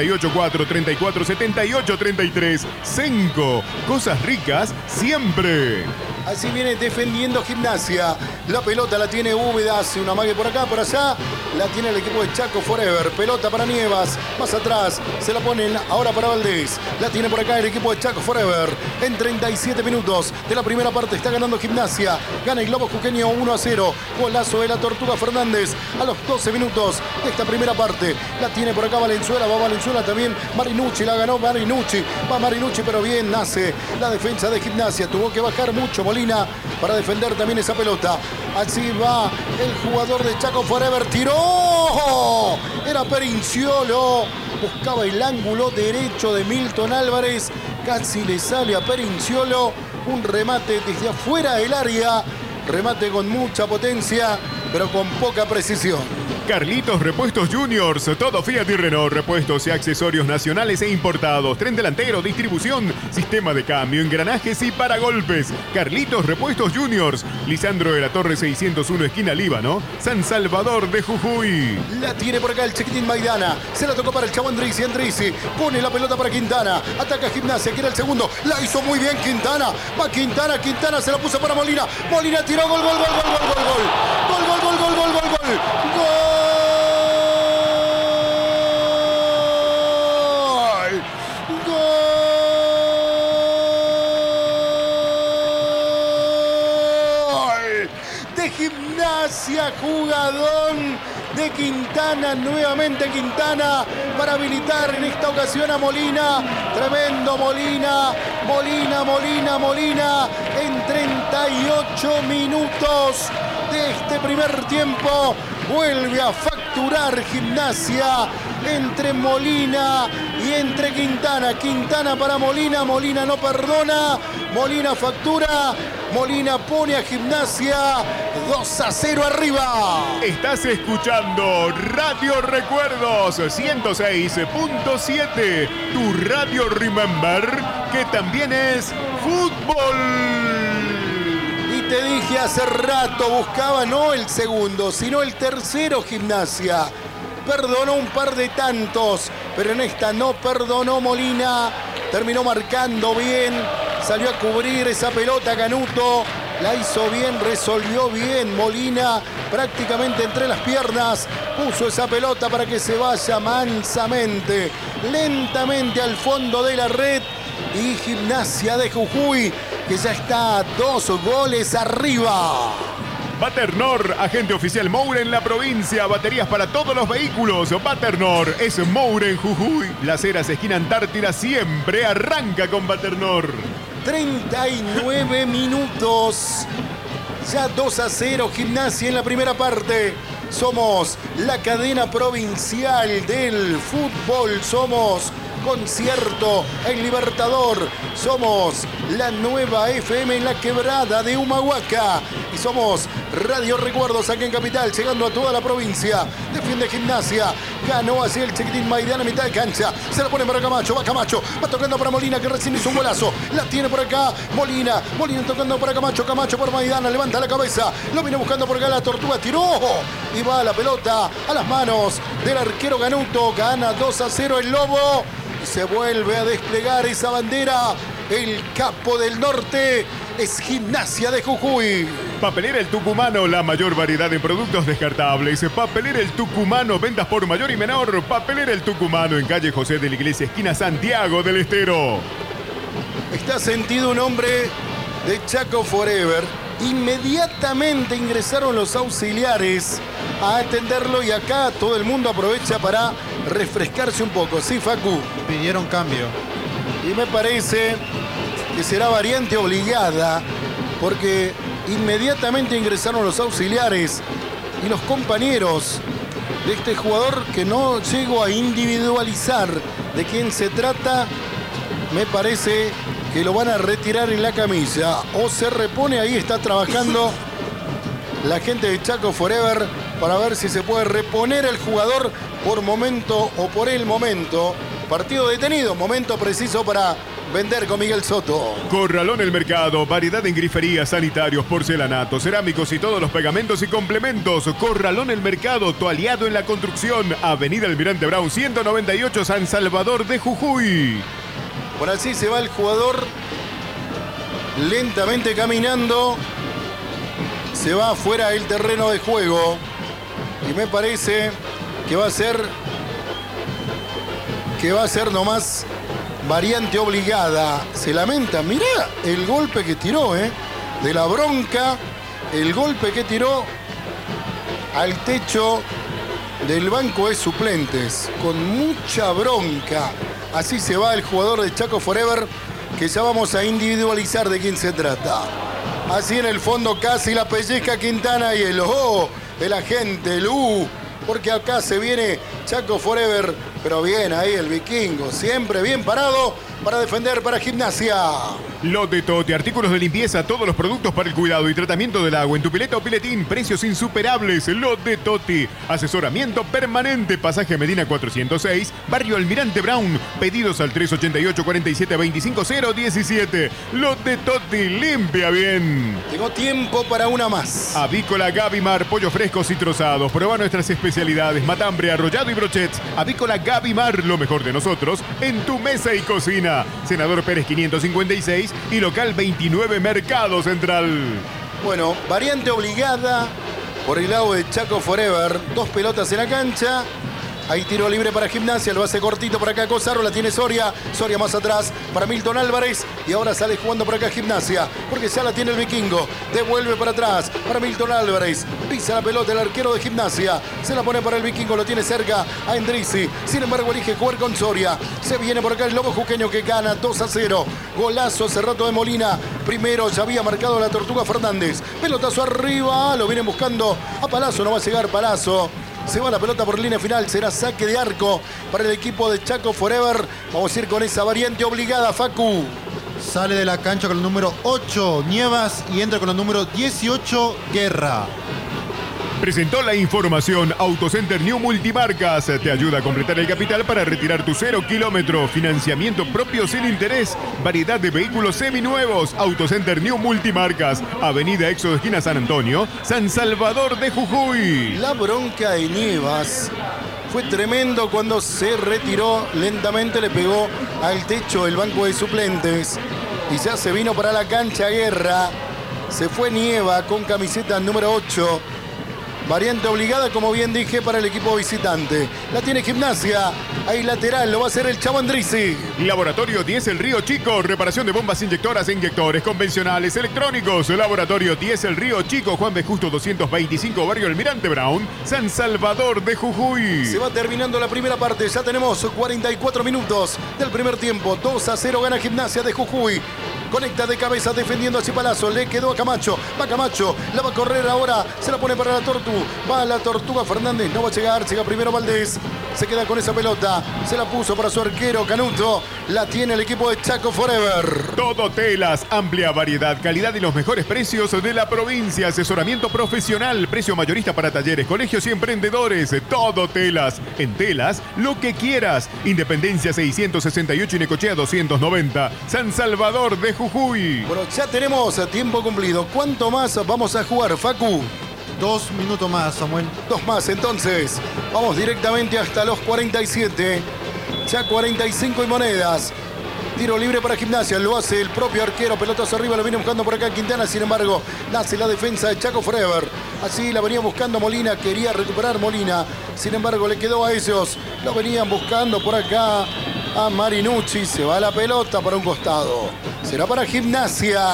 388-434-7833. Senco, cosas ricas siempre. Así viene defendiendo Gimnasia. La pelota la tiene Úbeda, hace una mague por acá, por allá. La tiene el equipo de Chaco Forever. Pelota para Nievas. Más atrás se la ponen ahora para Valdés. La tiene por acá el equipo de Chaco Forever. En 37 7 minutos de la primera parte. Está ganando Gimnasia. Gana el Globo Jujeño 1-0. Golazo de la Tortuga Fernández a los 12 minutos de esta primera parte. La tiene por acá Valenzuela. Va Valenzuela también. Marinucci la ganó Marinucci. Va Marinucci, pero bien nace la defensa de Gimnasia. Tuvo que bajar mucho Molina para defender también esa pelota. Así va el jugador de Chaco Forever. ¡Tiró! Era Perinciolo. Buscaba el ángulo derecho de Milton Álvarez. Casi le sale a Perinciolo. Un remate desde afuera del área. Remate con mucha potencia, pero con poca precisión. Carlitos Repuestos Juniors, todo Fiat y Renault, repuestos y accesorios nacionales e importados, tren delantero, distribución, sistema de cambio, engranajes y paragolpes. Carlitos Repuestos Juniors, Lisandro de la Torre 601, esquina Líbano, San Salvador de Jujuy. La tiene por acá el Chiquitín Maidana, se la tocó para el chavo Andrisi, pone la pelota para Quintana, ataca Gimnasia, que era el segundo, la hizo muy bien Quintana, va Quintana, se la puso para Molina, Molina tiró, gol, gol, gol, gol, gol, gol, gol, gol, gol, gol, gol, gol, gol, gol. Gimnasia, jugadón de Quintana, nuevamente Quintana para habilitar en esta ocasión a Molina. Tremendo Molina, Molina en 38 minutos de este primer tiempo. Vuelve a facturar Gimnasia entre Molina y entre Quintana. Quintana para Molina, Molina no perdona, Molina factura, Molina pone a Gimnasia 2-0 arriba. Estás escuchando Radio Recuerdos 106.7, tu Radio Remember, que también es fútbol. Y te dije hace rato, buscaba no el segundo, sino el tercero Gimnasia. Perdonó un par de tantos, pero en esta no perdonó Molina. Terminó marcando bien, salió a cubrir esa pelota Canuto. La hizo bien, resolvió bien Molina, prácticamente entre las piernas. Puso esa pelota para que se vaya mansamente, lentamente al fondo de la red. Y Gimnasia de Jujuy, que ya está 2 goles arriba. Baternor, agente oficial Moure en la provincia. Baterías para todos los vehículos. Baternor es Moure en Jujuy. Las Heras, esquina Antártida, siempre arranca con Baternor. 39 minutos. Ya 2-0 Gimnasia en la primera parte. Somos la cadena provincial del fútbol. Somos Concierto en Libertador. Somos la nueva FM en la Quebrada de Humahuaca. Y somos Radio Recuerdos aquí en Capital, llegando a toda la provincia. Defiende Gimnasia. Ganó así el Chiquitín Maidana a mitad de cancha. Se la pone para Camacho. Va Camacho. Va tocando para Molina, que recién hizo un golazo. La tiene por acá Molina. Molina tocando para Camacho. Camacho por Maidana. Levanta la cabeza. Lo viene buscando por acá la Tortuga. Tiró. Y va la pelota a las manos del arquero Canuto. Gana 2-0 el Lobo. Y se vuelve a desplegar esa bandera. El capo del norte es Gimnasia de Jujuy. Papelera El Tucumano, la mayor variedad de productos descartables. Papelera El Tucumano, ventas por mayor y menor. Papelera El Tucumano, en calle José de la Iglesia, esquina Santiago del Estero. Está sentido un hombre de Chaco Forever. Inmediatamente ingresaron los auxiliares a atenderlo y acá todo el mundo aprovecha para refrescarse un poco. Sí, Facu. Pidieron cambio. Y me parece que será variante obligada, porque inmediatamente ingresaron los auxiliares y los compañeros de este jugador, que no llego a individualizar de quién se trata. Me parece que lo van a retirar en la camilla o se repone. Ahí está trabajando la gente de Chaco Forever para ver si se puede reponer el jugador por momento o por el momento. Partido detenido, momento preciso para vender con Miguel Soto. Corralón El Mercado, variedad en griferías, sanitarios, porcelanatos, cerámicos y todos los pegamentos y complementos. Corralón El Mercado, tu aliado en la construcción. Avenida Almirante Brown 198, San Salvador de Jujuy. Por así se va el jugador lentamente caminando. Se va fuera del terreno de juego. Y me parece que va a ser nomás variante obligada. Se lamenta, mirá el golpe que tiró, de la bronca, el golpe que tiró al techo del banco de suplentes, con mucha bronca. Así se va el jugador de Chaco Forever, que ya vamos a individualizar de quién se trata. Así en el fondo casi la pellizca Quintana y el de la gente, el porque acá se viene Chaco Forever, pero bien ahí el vikingo, siempre bien parado para defender para Gimnasia. Lote Toti, artículos de limpieza, todos los productos para el cuidado y tratamiento del agua en tu pileta o piletín, precios insuperables. Lote Toti, asesoramiento permanente, pasaje Medina 406, barrio Almirante Brown, pedidos al 388-47-25-017. Lote Toti, limpia bien. Tengo tiempo para una más. Avícola Gavimar, pollos frescos y trozados, prueba nuestras especialidades, matambre, arrollado y brochets. Avícola Gavimar, lo mejor de nosotros, en tu mesa y cocina. Senador Pérez 556 y local 29 Mercado Central. Bueno, variante obligada por el lado de Chaco Forever. 2 pelotas en la cancha. Hay tiro libre para Gimnasia, lo hace cortito por acá Cosaro, la tiene Soria. Soria más atrás para Milton Álvarez. Y ahora sale jugando por acá Gimnasia, porque ya la tiene el vikingo. Devuelve para atrás para Milton Álvarez. Pisa la pelota el arquero de Gimnasia. Se la pone para el vikingo, lo tiene cerca a Endrizi. Sin embargo, elige jugar con Soria. Se viene por acá el Lobo Juqueño que gana 2-0. Golazo hace rato de Molina. Primero ya había marcado la Tortuga Fernández. Pelotazo arriba, lo vienen buscando a Palazzo, no va a llegar Palazzo. Se va la pelota por línea final, será saque de arco para el equipo de Chaco Forever. Vamos a ir con esa variante obligada, Facu. Sale de la cancha con el número 8, Nievas, y entra con el número 18, Guerra. Presentó la información Autocenter New Multimarcas. Te ayuda a completar el capital para retirar tu 0 kilómetro. Financiamiento propio sin interés. Variedad de vehículos seminuevos. Autocenter New Multimarcas. Avenida Éxodo esquina San Antonio, San Salvador de Jujuy. La bronca de Nievas fue tremendo cuando se retiró lentamente, le pegó al techo el banco de suplentes y ya se vino para la cancha Guerra. Se fue Nieva con camiseta número 8. Variante obligada, como bien dije, para el equipo visitante. La tiene Gimnasia. Ahí lateral, lo va a hacer el Chavo Andrisi. Laboratorio 10 El Río Chico. Reparación de bombas inyectoras e inyectores convencionales electrónicos. Laboratorio 10 El Río Chico. Juan B. Justo 225, barrio Almirante Brown, San Salvador de Jujuy. Se va terminando la primera parte. Ya tenemos 44 minutos del primer tiempo. 2-0 gana Gimnasia de Jujuy. Conecta de cabeza defendiendo a Palazzo. Le quedó a Camacho. Va Camacho. La va a correr ahora. Se la pone para la Tortu. Va la Tortuga Fernández. No va a llegar. Llega primero Valdés. Se queda con esa pelota. Se la puso para su arquero Canuto. La tiene el equipo de Chaco Forever. Todo Telas. Amplia variedad, calidad y los mejores precios de la provincia. Asesoramiento profesional. Precio mayorista para talleres, colegios y emprendedores. Todo Telas. En Telas, lo que quieras. Independencia 668 y Necochea 290. San Salvador de Jujuy. Bueno, ya tenemos tiempo cumplido. ¿Cuánto más vamos a jugar, Facu? 2 minutos más, Samuel. 2 más, entonces. Vamos directamente hasta los 47. Ya 45 y monedas. Tiro libre para Gimnasia, lo hace el propio arquero, pelotazo arriba, lo viene buscando por acá Quintana, sin embargo, nace la defensa de Chaco Forever. Así la venía buscando Molina, quería recuperar Molina, sin embargo le quedó a ellos, lo venían buscando por acá a Marinucci, se va la pelota para un costado. Será para Gimnasia.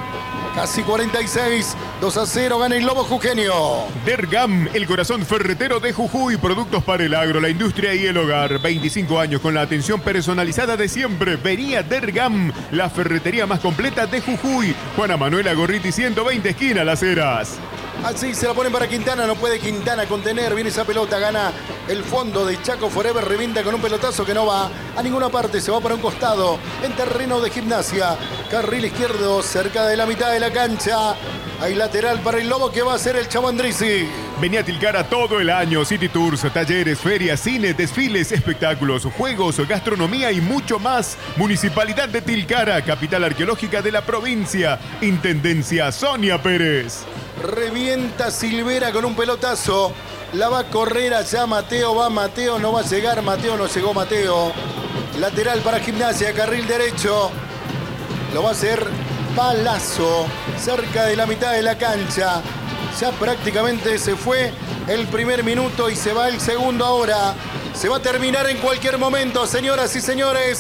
Casi 46, 2-0, gana el Lobo Jujeño. Dergam, el corazón ferretero de Jujuy, productos para el agro, la industria y el hogar. 25 años con la atención personalizada de siempre. Venía Dergam, la ferretería más completa de Jujuy. Juana Manuela Gorriti, 120, esquina Las Heras. Así se la ponen para Quintana, no puede Quintana contener, viene esa pelota, gana el fondo de Chaco Forever, revienta con un pelotazo que no va a ninguna parte, se va para un costado, en terreno de Gimnasia, carril izquierdo, cerca de la mitad de la cancha, hay lateral para el Lobo que va a ser el Chavo Andrisi. Venía a Tilcara todo el año, City Tours, talleres, ferias, cine, desfiles, espectáculos, juegos, gastronomía y mucho más. Municipalidad de Tilcara, capital arqueológica de la provincia, Intendencia Sonia Pérez. Revienta Silvera con un pelotazo. La va a correr allá Mateo. Va Mateo, no va a llegar Mateo, no llegó Mateo. Lateral para Gimnasia, carril derecho. Lo va a hacer Palazzo, cerca de la mitad de la cancha. Ya prácticamente se fue el primer minuto y se va el segundo ahora. Se va a terminar en cualquier momento, señoras y señores.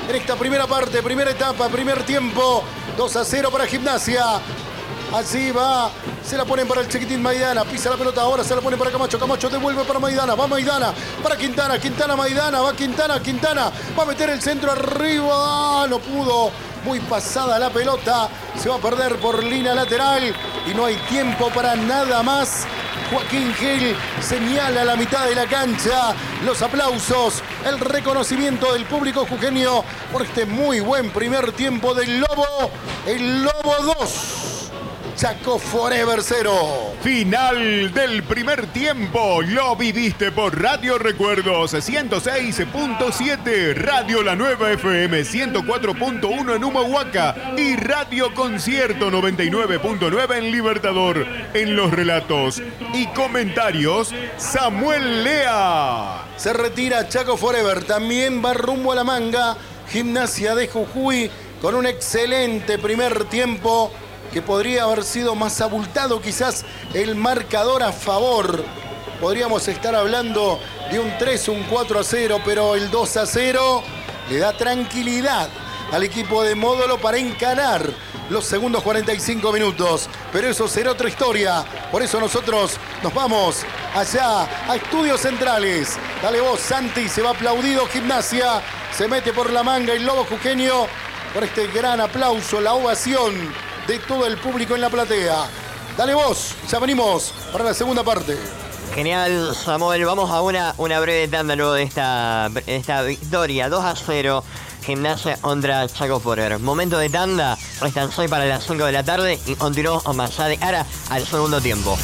en esta primera parte, primera etapa, primer tiempo. 2-0 para Gimnasia. Así va, se la ponen para el Chiquitín Maidana, pisa la pelota, ahora se la pone para Camacho, Camacho devuelve para Maidana, va Maidana, para Quintana, Quintana Maidana, va Quintana, Quintana, va a meter el centro arriba, no pudo, muy pasada la pelota, se va a perder por línea lateral y no hay tiempo para nada más. Joaquín Gil señala la mitad de la cancha, los aplausos, el reconocimiento del público jujeño por este muy buen primer tiempo del Lobo, el Lobo 2. Chaco Forever 0. Final del primer tiempo. Lo viviste por Radio Recuerdos 106.7, Radio La Nueva FM 104.1 en Humahuaca y Radio Concierto 99.9 en Libertador. En los relatos y comentarios, Samuel Lea. Se retira Chaco Forever. También va rumbo a la manga Gimnasia de Jujuy con un excelente primer tiempo que podría haber sido más abultado, quizás el marcador a favor. Podríamos estar hablando de un 3, un 4-0, pero el 2-0 le da tranquilidad al equipo de Módolo para encarar los segundos 45 minutos. Pero eso será otra historia. Por eso nosotros nos vamos allá a Estudios Centrales. Dale vos, Santi, se va aplaudido Gimnasia. Se mete por la manga el Lobo jujeño por este gran aplauso, la ovación de todo el público en la platea. Dale vos, ya venimos para la segunda parte. Genial, Samuel. Vamos a una breve tanda luego de esta victoria. 2-0, Gimnasia contra Chaco Forever. Momento de tanda, restan 6 para las 5 de la tarde y continuamos más allá de cara al segundo tiempo.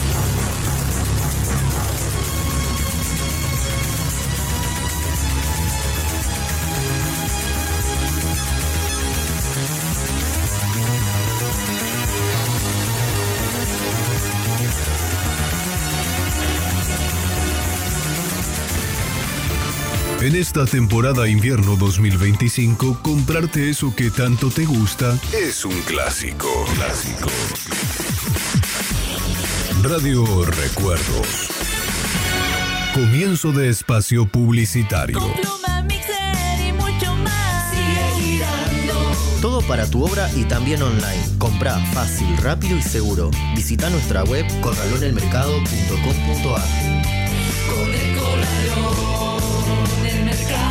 En esta temporada invierno 2025, comprarte eso que tanto te gusta es un clásico. Radio Recuerdos. Comienzo de espacio publicitario. Con pluma, mixer y mucho más. Sigue girando. Todo para tu obra y también online. Comprá fácil, rápido y seguro. Visita nuestra web corralonelmercado.com.ar. Con el corralón del mercado.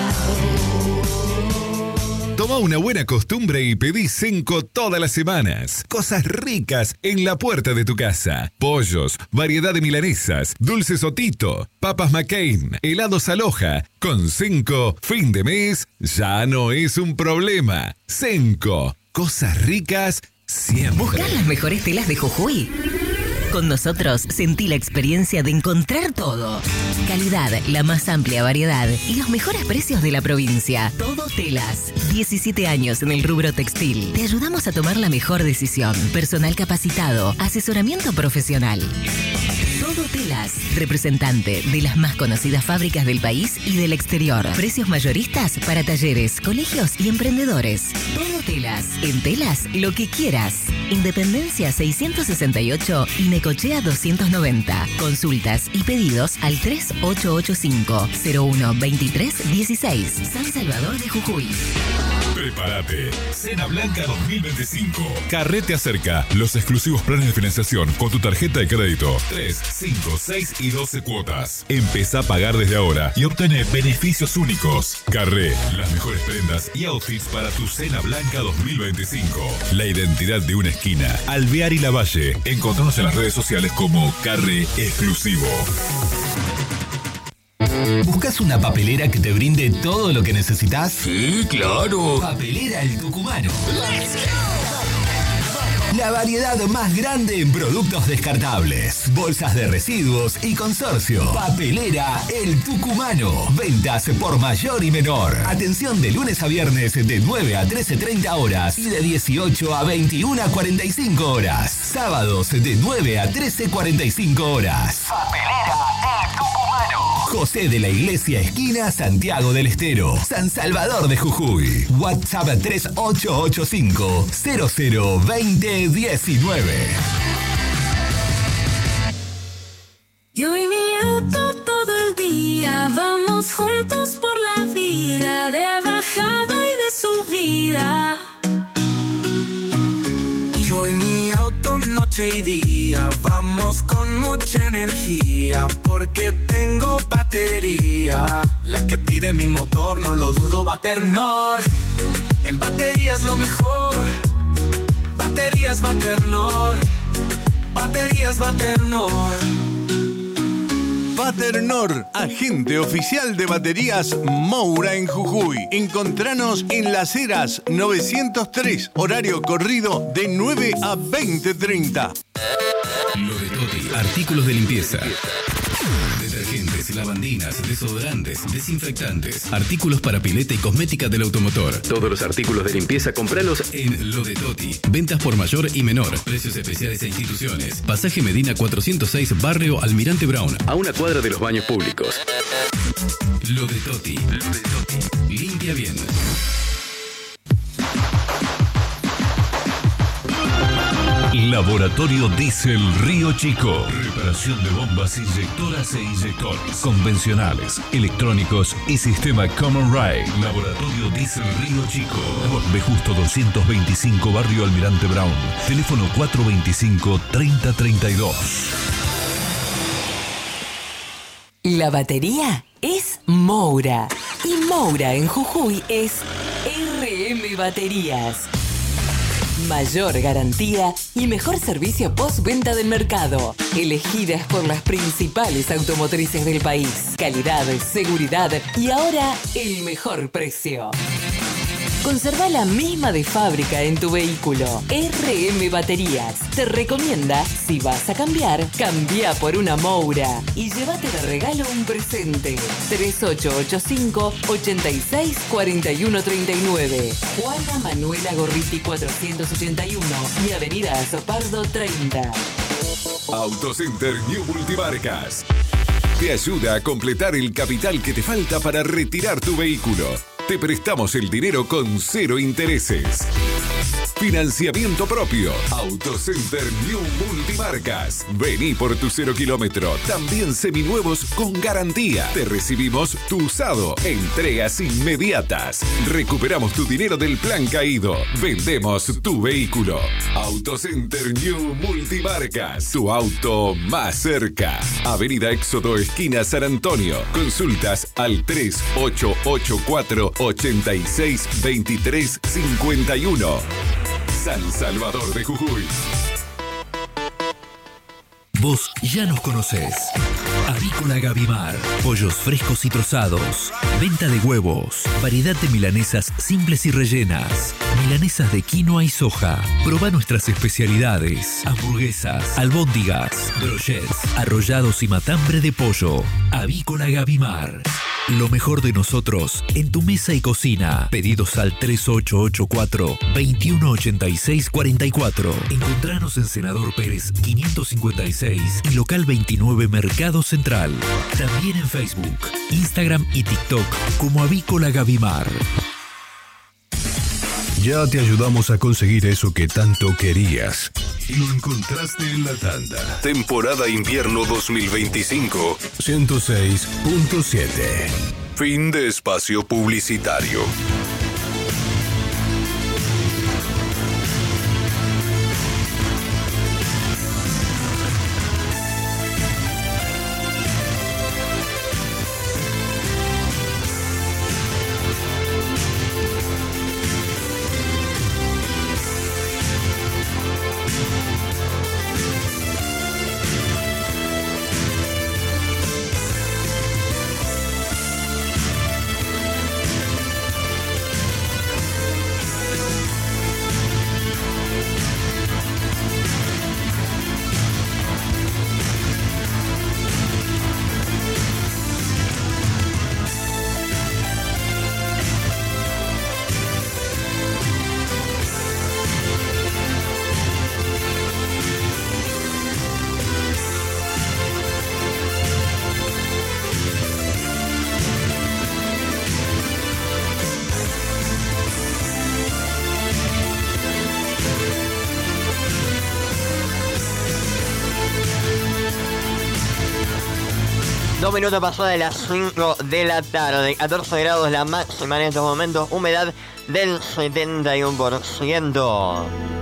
Toma una buena costumbre y pedí Cenco todas las semanas. Cosas ricas en la puerta de tu casa. Pollos, variedad de milanesas, dulces Otito, papas McCain, helados Aloha. Con Cenco, fin de mes ya no es un problema. Cenco, cosas ricas siempre. ¿Buscas las mejores telas de Jujuy? Con nosotros sentí la experiencia de encontrar todo. Calidad, la más amplia variedad y los mejores precios de la provincia. Todo Telas. 17 años en el rubro textil. Te ayudamos a tomar la mejor decisión. Personal capacitado, asesoramiento profesional. Todo Telas, representante de las más conocidas fábricas del país y del exterior. Precios mayoristas para talleres, colegios y emprendedores. Todo Telas. En Telas, lo que quieras. Independencia 668 y Necochea 290. Consultas y pedidos al 3885-012316. San Salvador de Jujuy. Prepárate. Cena Blanca 2025. Carré te acerca. Los exclusivos planes de financiación con tu tarjeta de crédito. 3, 5, 6 y 12 cuotas. Empezá a pagar desde ahora y obtener beneficios únicos. Carré, las mejores prendas y outfits para tu Cena Blanca 2025. La identidad de una esquina. Alvear y Lavalle. Encontranos en las redes sociales como Carré Exclusivo. ¿Buscas una papelera que te brinde todo lo que necesitas? Sí, claro. Papelera El Tucumano. La variedad más grande en productos descartables, bolsas de residuos y consorcio. Papelera El Tucumano. Ventas por mayor y menor. Atención de lunes a viernes de 9 a 13:30 horas y de 18 a 21:45 horas. Sábados de 9 a 13:45 horas. Papelera El Tucumano. José de la Iglesia, esquina Santiago del Estero, San Salvador de Jujuy. WhatsApp 3885-002019. Yo y mi auto todo el día, vamos juntos por la vida, de baja trabajado y de su vida. Yo en mi auto noche y día, vamos con mucha energía, porque tengo batería. La que pide mi motor, no lo dudo, Baternor. En batería es lo mejor. Baterías Baternor. Baterías Baternor. Baternor, agente oficial de baterías Moura en Jujuy. Encontranos en Las Heras 903, horario corrido de 9 a 20:30. Lo de Toti, artículos de limpieza. Detergentes, lavandinas, desodorantes, desinfectantes, artículos para pileta y cosmética del automotor. Todos los artículos de limpieza compralos en Lo de Toti. Ventas por mayor y menor. Precios especiales e instituciones. Pasaje Medina 406, barrio Almirante Brown, a una cuadra de los baños públicos. Lo de Toti. Lo de Toti. Limpia bien. Laboratorio Diesel Río Chico. Reparación de bombas inyectoras e inyectores convencionales, electrónicos y sistema Common Rail. Laboratorio Diesel Río Chico. De Justo 225, barrio Almirante Brown. Teléfono 425-3032. La batería es Moura. Y Moura en Jujuy es RM Baterías. Mayor garantía y mejor servicio postventa del mercado. Elegidas por las principales automotrices del país. Calidad, seguridad y ahora el mejor precio. Conserva la misma de fábrica en tu vehículo. RM Baterías te recomienda, si vas a cambiar, cambia por una Moura y llévate de regalo un presente. 3885-864139. Juana Manuela Gorriti 481 y Avenida Azopardo 30. Autocenter New Multimarcas te ayuda a completar el capital que te falta para retirar tu vehículo. Te prestamos el dinero con 0 intereses. Financiamiento propio. Autocenter New Multimarcas. Vení por tu 0 kilómetro. También seminuevos con garantía. Te recibimos tu usado. Entregas inmediatas. Recuperamos tu dinero del plan caído. Vendemos tu vehículo. Autocenter New Multimarcas. Tu auto más cerca. Avenida Éxodo, esquina San Antonio. Consultas al 3884-862351. San Salvador de Jujuy. Vos ya nos conocés. Avícola Gavimar. Pollos frescos y trozados. Venta de huevos. Variedad de milanesas simples y rellenas. Milanesas de quinoa y soja. Probá nuestras especialidades. Hamburguesas, albóndigas, brochets, arrollados y matambre de pollo. Avícola Gavimar. Lo mejor de nosotros en tu mesa y cocina. Pedidos al 3884-218644. Encontranos en Senador Pérez 556 y local 29 Mercado Central. También en Facebook, Instagram y TikTok como Avícola Gavimar. Ya te ayudamos a conseguir eso que tanto querías. Y lo encontraste en la tanda. Temporada Invierno 2025. 106.7. Fin de espacio publicitario. 2 minutos pasó de las 5 de la tarde. 14 grados la máxima en estos momentos. Humedad del 71%.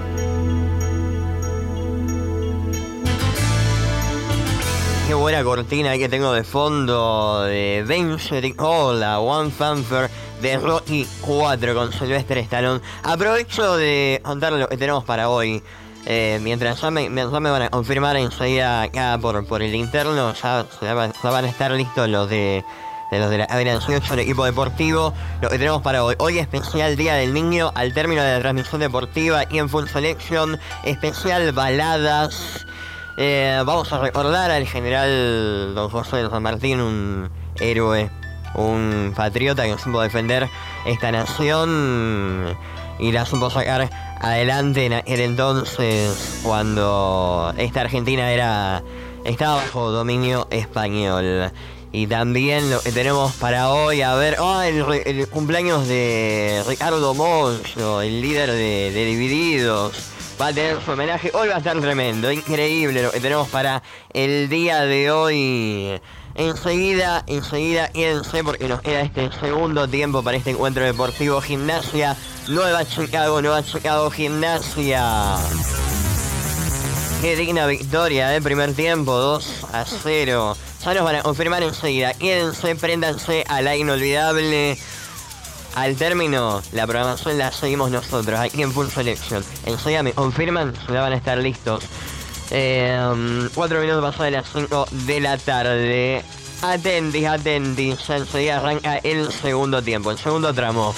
Qué buena cortina que tengo de fondo de Venture Hola, One Fanfare de Rocky 4 con Sylvester Stallone. Aprovecho de contar lo que tenemos para hoy. Mientras ya me van a confirmar enseguida acá por el interno, ya van a estar listos los de la Avena 18, el equipo deportivo. Lo que tenemos para hoy. Hoy especial Día del Niño, al término de la transmisión deportiva y en Full Selection, especial baladas. Vamos a recordar al general Don José de San Martín, un héroe, un patriota que supo defender esta nación y la supo sacar adelante en aquel entonces cuando esta Argentina estaba bajo dominio español. Y también lo que tenemos para hoy, a ver, el cumpleaños de Ricardo Mollo, el líder de Divididos. Va a tener su homenaje, hoy va a estar tremendo, increíble lo que tenemos para el día de hoy. Enseguida, quédense porque nos queda este segundo tiempo para este encuentro deportivo. Gimnasia, Nueva Chicago Gimnasia. Qué digna victoria, primer tiempo, 2-0. Ya nos van a confirmar enseguida. Quédense, préndanse a la inolvidable. Al término, la programación la seguimos nosotros aquí en Full Selection. Enseguida me confirman, ya van a estar listos. 4 minutos pasados de las 5 de la tarde. Atentis. Ya enseguida arranca el segundo tiempo, el segundo tramo.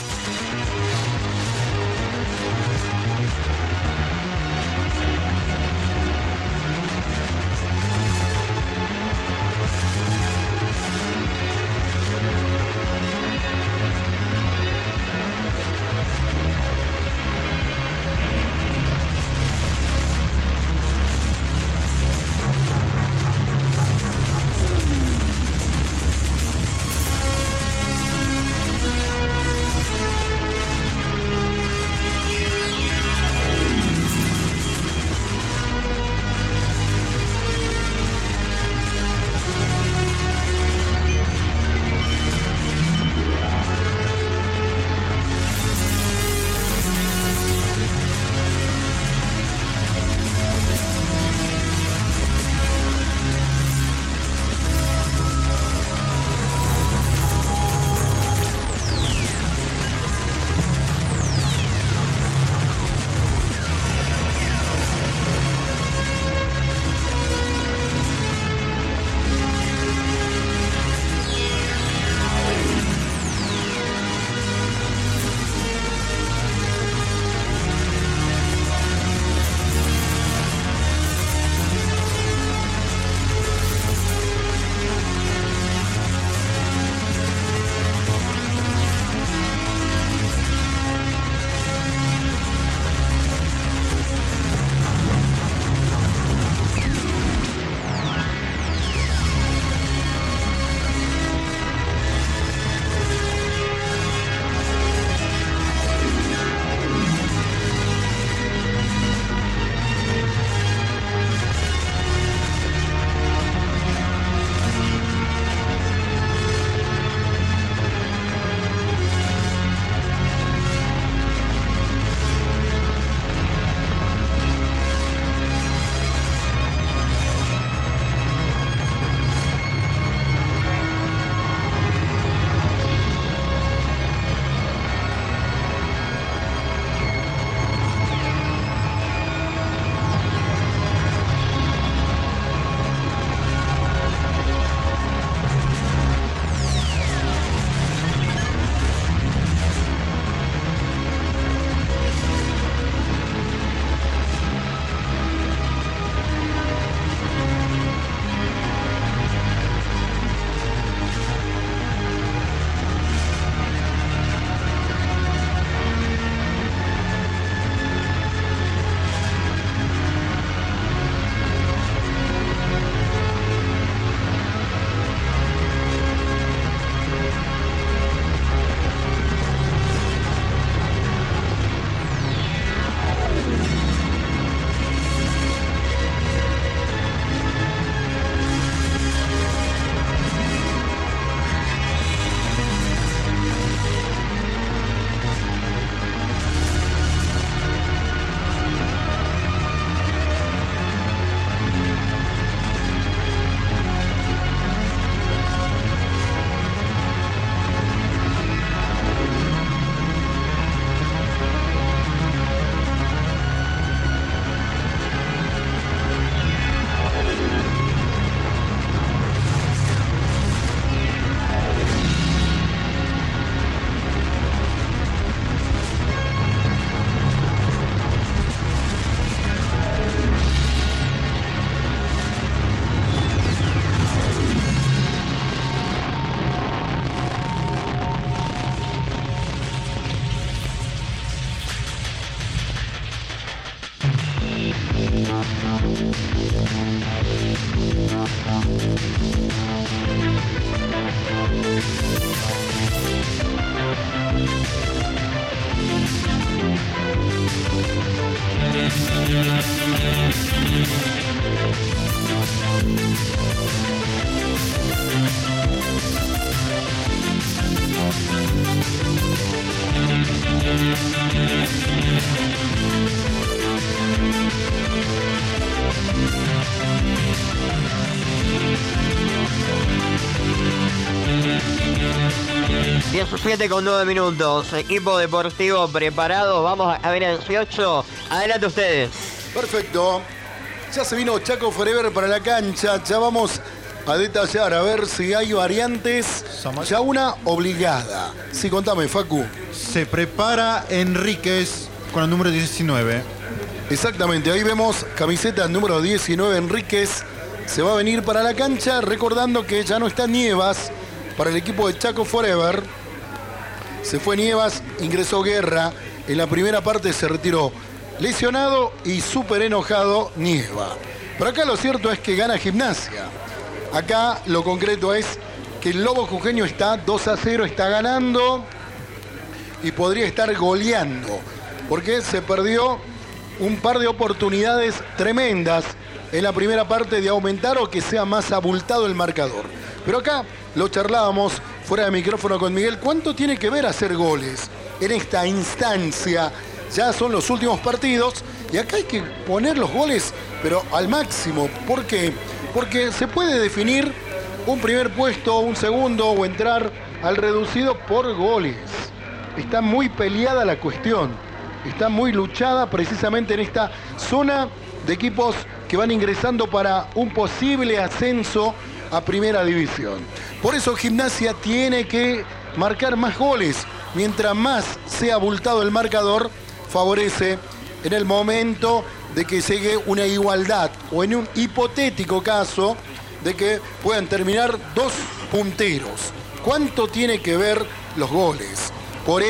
17:09. Equipo deportivo preparado. Vamos a ver el 18. Adelante ustedes. Perfecto. Ya se vino Chaco Forever para la cancha. Ya vamos a detallar a ver si hay variantes. Ya una obligada. Sí, contame, Facu. Se prepara Enríquez con el número 19. Exactamente, ahí vemos camiseta número 19, Enríquez. Se va a venir para la cancha, recordando que ya no está Nievas para el equipo de Chaco Forever. Se fue Nievas, ingresó Guerra. En la primera parte se retiró lesionado y súper enojado Nieva. Pero acá lo cierto es que gana Gimnasia. Acá lo concreto es que el Lobo Jujeño está 2-0, está ganando y podría estar goleando, porque se perdió un par de oportunidades tremendas en la primera parte de aumentar o que sea más abultado el marcador. Pero acá lo charlábamos fuera de micrófono con Miguel. ¿Cuánto tiene que ver hacer goles en esta instancia? Ya son los últimos partidos y acá hay que poner los goles, pero al máximo. ¿Por qué? Porque se puede definir un primer puesto, un segundo o entrar al reducido por goles. Está muy peleada la cuestión. Está muy luchada precisamente en esta zona de equipos que van ingresando para un posible ascenso a Primera División. Por eso Gimnasia tiene que marcar más goles. Mientras más sea abultado el marcador, favorece en el momento de que llegue una igualdad o en un hipotético caso de que puedan terminar dos punteros. ¿Cuánto tiene que ver los goles? Por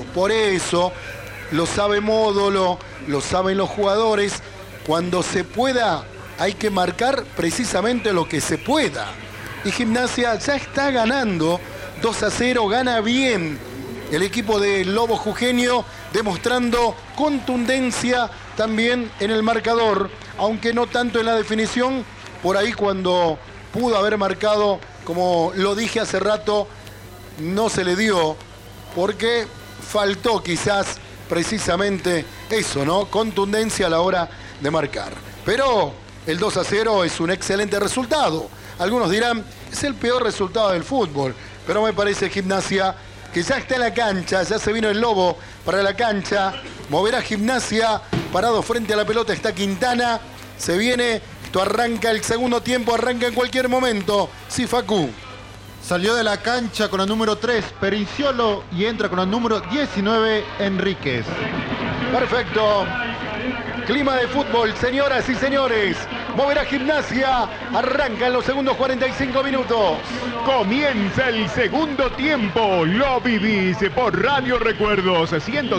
eso, lo sabe Módolo, lo saben los jugadores. Cuando se pueda, hay que marcar precisamente lo que se pueda. Y Gimnasia ya está ganando 2-0, gana bien el equipo de Lobo Jujeño, demostrando contundencia también en el marcador, aunque no tanto en la definición. Por ahí cuando pudo haber marcado, como lo dije hace rato, no se le dio, porque faltó quizás precisamente eso, ¿no? Contundencia a la hora de marcar. Pero el 2-0 es un excelente resultado. Algunos dirán, es el peor resultado del fútbol, pero me parece Gimnasia que ya está en la cancha, ya se vino el Lobo para la cancha, moverá Gimnasia, parado frente a la pelota está Quintana, se viene, esto arranca el segundo tiempo, arranca en cualquier momento. Sí, Facu. Salió de la cancha con el número 3, Perinciolo, y entra con el número 19, Enríquez. Perfecto. Clima de fútbol, señoras y señores. Moverá Gimnasia. Arranca en los segundos 45 minutos. Comienza el segundo tiempo. Lo vivís por Radio Recuerdos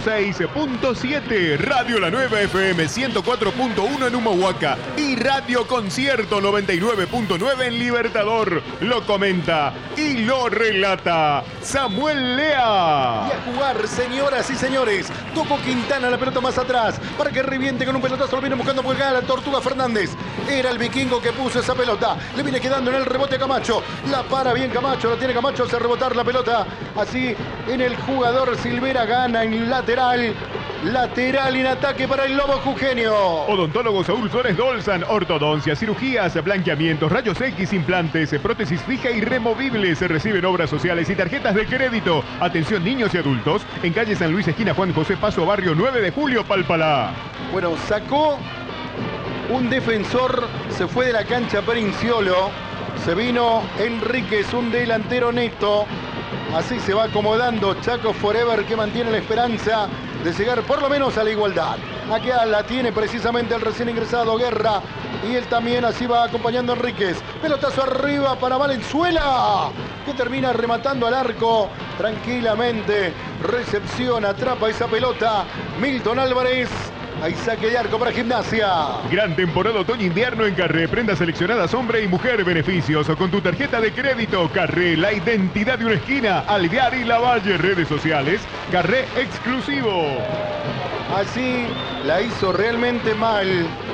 106.7, Radio La Nueva FM 104.1 en Humahuaca y Radio Concierto 99.9 en Libertador. Lo comenta y lo relata Samuel Lea. Y a jugar, señoras y señores. Tocó Quintana la pelota más atrás para que reviente con un pelotazo. Lo viene buscando por acá la Tortuga Fernández. Era el vikingo que puso esa pelota. Le viene quedando en el rebote a Camacho. La para bien Camacho. La tiene Camacho. Hace rebotar la pelota. Así en el jugador Silvera. Gana en lateral. Lateral en ataque para el Lobo Jujeño. Odontólogo Saúl Flores Dolzan. Ortodoncia, cirugías, blanqueamientos, rayos X, implantes, prótesis fija y removible. Se reciben obras sociales y tarjetas de crédito. Atención niños y adultos. En calle San Luis, esquina Juan José Paso, barrio 9 de Julio, Palpalá. Bueno, sacó un defensor, se fue de la cancha Perinciolo, se vino Enríquez, un delantero neto. Así se va acomodando Chaco Forever, que mantiene la esperanza de llegar por lo menos a la igualdad. Aquí la tiene precisamente el recién ingresado Guerra, y él también así va acompañando a Enríquez. Pelotazo arriba para Valenzuela, que termina rematando al arco tranquilamente. Recepción, atrapa esa pelota Milton Álvarez. Hay saque de arco para Gimnasia. Gran temporada otoño-invierno en Carré. Prendas seleccionadas hombre y mujer. Beneficios con tu tarjeta de crédito. Carré, la identidad de una esquina. Alvear y Lavalle. Redes sociales. Carré exclusivo. Así la hizo realmente mal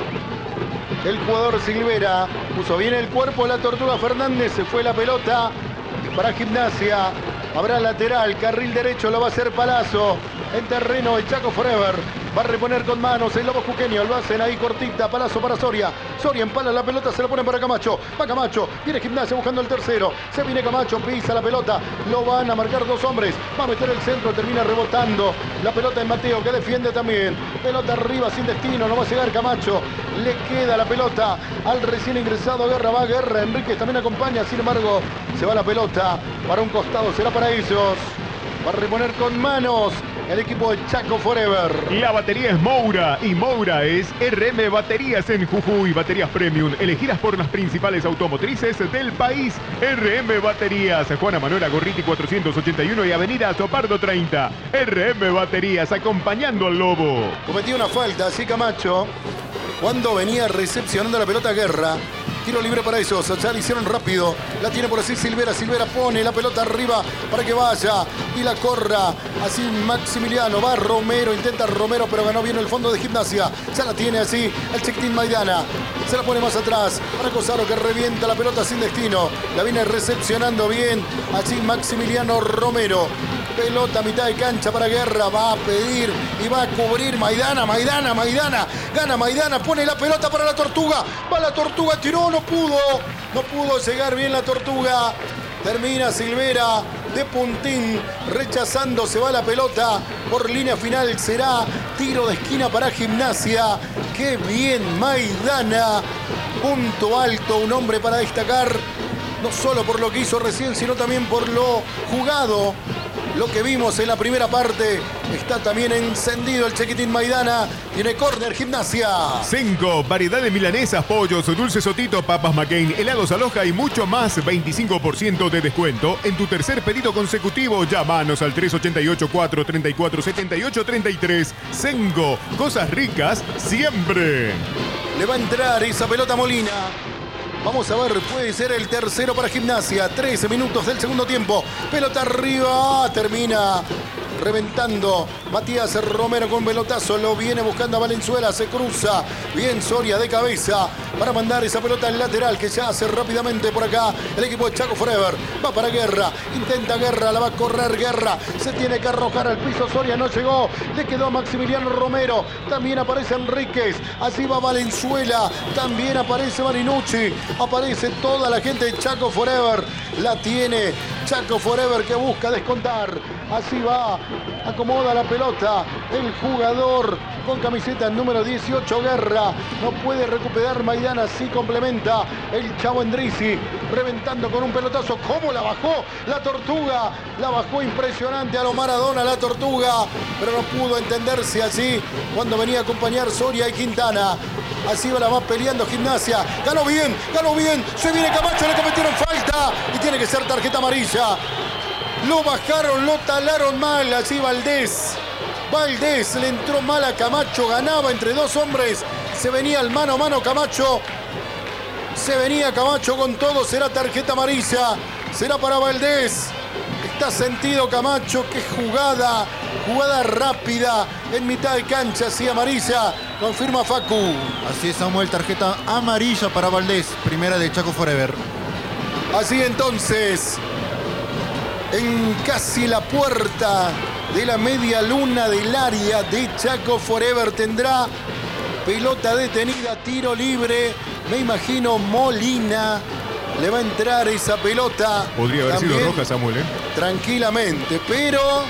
el jugador Silvera. Puso bien el cuerpo la Tortuga Fernández. Se fue la pelota para Gimnasia. Habrá lateral. Carril derecho lo va a hacer Palazzo. En terreno de Chaco Forever. Va a reponer con manos el Lobo Juqueño. Lo hacen ahí cortita. Palazo para Soria. Soria empala la pelota. Se la ponen para Camacho. Va Camacho. Viene Gimnasia buscando el tercero. Se viene Camacho. Pisa la pelota. Lo van a marcar dos hombres. Va a meter el centro. Termina rebotando. La pelota en Mateo que defiende también. Pelota arriba sin destino. No va a llegar Camacho. Le queda la pelota al recién ingresado Guerra. Va Guerra. Enríquez también acompaña. Sin embargo, se va la pelota para un costado. Será para ellos. Va a reponer con manos el equipo de Chaco Forever. La batería es Moura y Moura es RM Baterías en Jujuy. Baterías premium elegidas por las principales automotrices del país. RM Baterías, Juana Manuela Gorriti 481 y Avenida Sopardo 30. RM Baterías, acompañando al Lobo. Cometió una falta, así Camacho, cuando venía recepcionando la pelota Guerra. Tiro libre para ellos, ya la hicieron rápido. La tiene por así Silvera. Silvera pone la pelota arriba para que vaya y la corra. Así Maximiliano, va Romero, intenta Romero, pero ganó bien el fondo de Gimnasia. Ya la tiene así el Chiquitín Maidana. Se la pone más atrás para Cosaro, que revienta la pelota sin destino. La viene recepcionando bien así Maximiliano Romero. Pelota a mitad de cancha para Guerra. Va a pedir y va a cubrir Maidana. Gana Maidana. Pone la pelota para la Tortuga. Va la Tortuga. Tiró. No pudo llegar bien la Tortuga. Termina Silvera de puntín. Rechazando. Se va la pelota. Por línea final será tiro de esquina para Gimnasia. Qué bien Maidana. Punto alto. Un hombre para destacar. No solo por lo que hizo recién, sino también por lo jugado. Lo que vimos en la primera parte. Está también encendido el Chiquitín Maidana. Tiene córner Gimnasia. 5. Variedad de milanesas, pollos, dulces Sotito, papas McCain, helados Aloja y mucho más. 25% de descuento en tu tercer pedido consecutivo. Llámanos al 388-434-7833. Sengo. Cosas ricas siempre. Le va a entrar esa pelota Molina. Vamos a ver, puede ser el tercero para Gimnasia. 13 minutos del segundo tiempo. Pelota arriba. Termina reventando Matías Romero con pelotazo. Lo viene buscando a Valenzuela. Se cruza. Bien Soria de cabeza para mandar esa pelota al lateral que ya hace rápidamente por acá el equipo de Chaco Forever. Va para Guerra. Intenta Guerra. La va a correr Guerra. Se tiene que arrojar al piso. Soria no llegó. Le quedó a Maximiliano Romero. También aparece Enríquez. Así va Valenzuela. También aparece Marinucci. Aparece toda la gente de Chaco Forever. La tiene Chaco Forever que busca descontar. Así va. Acomoda la pelota el jugador con camiseta número 18 Guerra. No puede recuperar Maidana. Así complementa el Chavo Endrizi. Reventando con un pelotazo. ¿Cómo la bajó la Tortuga? La bajó impresionante a lo Maradona la Tortuga. Pero no pudo entenderse así cuando venía a acompañar Soria y Quintana. Así va la va peleando Gimnasia. Ganó bien. Se viene Camacho. Le cometieron falta. Y tiene que ser tarjeta amarilla. Lo bajaron, lo talaron mal. Así Valdés le entró mal a Camacho. Ganaba entre dos hombres. Se venía al mano a mano Camacho. Se venía Camacho con todo. Será tarjeta amarilla. Será para Valdés. Está sentido Camacho. Qué jugada. Jugada rápida en mitad de cancha. Así amarilla. Confirma Facu. Así es, Samuel. Tarjeta amarilla para Valdés. Primera de Chaco Forever. Así entonces. En casi la puerta de la media luna del área de Chaco Forever tendrá pelota detenida, tiro libre. Me imagino Molina. Le va a entrar esa pelota. Podría haber también sido roja, Samuel, tranquilamente, pero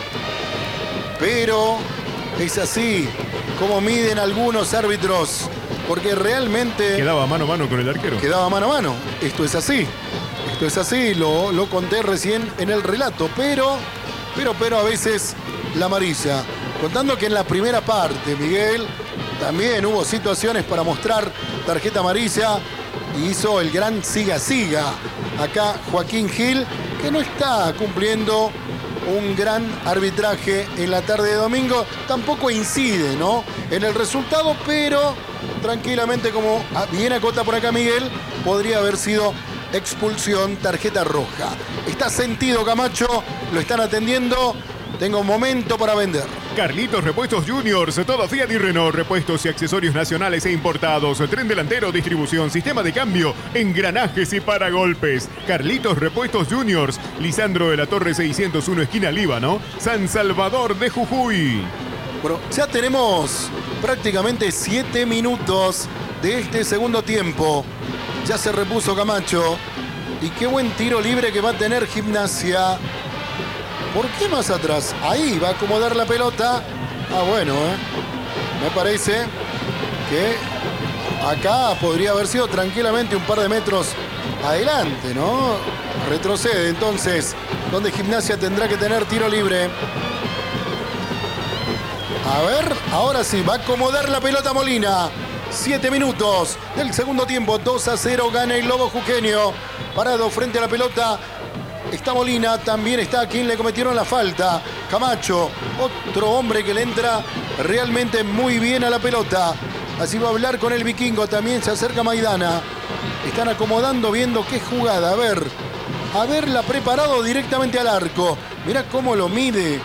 es así como miden algunos árbitros. Porque realmente... Quedaba mano a mano con el arquero. Quedaba mano a mano. Esto es así. Lo conté recién en el relato, pero a veces la amarilla. Contando que en la primera parte, Miguel, también hubo situaciones para mostrar tarjeta amarilla y hizo el gran siga-siga. Acá Joaquín Gil, que no está cumpliendo un gran arbitraje en la tarde de domingo, tampoco incide, ¿no?, en el resultado, pero tranquilamente, como bien acota por acá Miguel, podría haber sido expulsión, tarjeta roja. Está sentido Camacho, lo están atendiendo. Tengo un momento para vender. Carlitos Repuestos Juniors, todo Fiat y Renault, repuestos y accesorios nacionales e importados, tren delantero, distribución, sistema de cambio, engranajes y paragolpes. Carlitos Repuestos Juniors, Lisandro de la Torre 601, esquina Líbano, San Salvador de Jujuy. Bueno, ya tenemos prácticamente 7 minutos de este segundo tiempo. Ya se repuso Camacho. Y qué buen tiro libre que va a tener Gimnasia. ¿Por qué más atrás? Ahí va a acomodar la pelota. Ah, bueno, me parece que acá podría haber sido tranquilamente un par de metros adelante, ¿no? Retrocede entonces, donde Gimnasia tendrá que tener tiro libre. A ver, ahora sí, va a acomodar la pelota Molina. 7 minutos del segundo tiempo, 2-0, gana el Lobo Jujeño. Parado frente a la pelota está Molina, también está a quien le cometieron la falta. Camacho, otro hombre que le entra realmente muy bien a la pelota. Así va a hablar con el vikingo, también se acerca Maidana. Están acomodando, viendo qué jugada. A ver, haberla preparado directamente al arco. Mirá cómo lo mide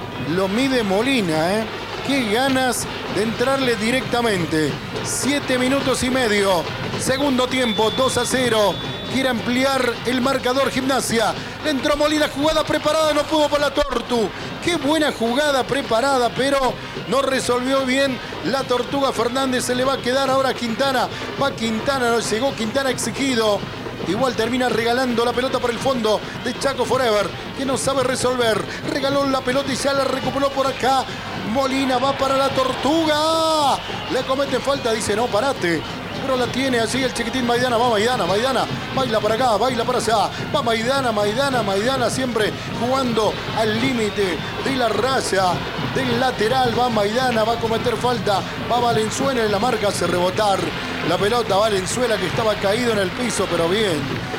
Molina, Qué ganas de entrarle directamente. 7 minutos y medio. Segundo tiempo, 2-0. Quiere ampliar el marcador Gimnasia. Entró Molina, jugada preparada, no pudo por la Tortu. Qué buena jugada preparada, pero no resolvió bien la Tortuga Fernández. Se le va a quedar ahora a Quintana. Va Quintana, no llegó Quintana exigido. Igual termina regalando la pelota por el fondo de Chaco Forever, que no sabe resolver. Regaló la pelota y ya la recuperó por acá. Molina va para la Tortuga. Le comete falta, dice no, parate. Pero la tiene así el chiquitín Maidana. Va Maidana, baila para acá, baila para allá. Va Maidana, siempre jugando al límite de la raya del lateral. Va Maidana, va a cometer falta. Va Valenzuela en la marca, hace rebotar la pelota. Valenzuela que estaba caído en el piso, pero bien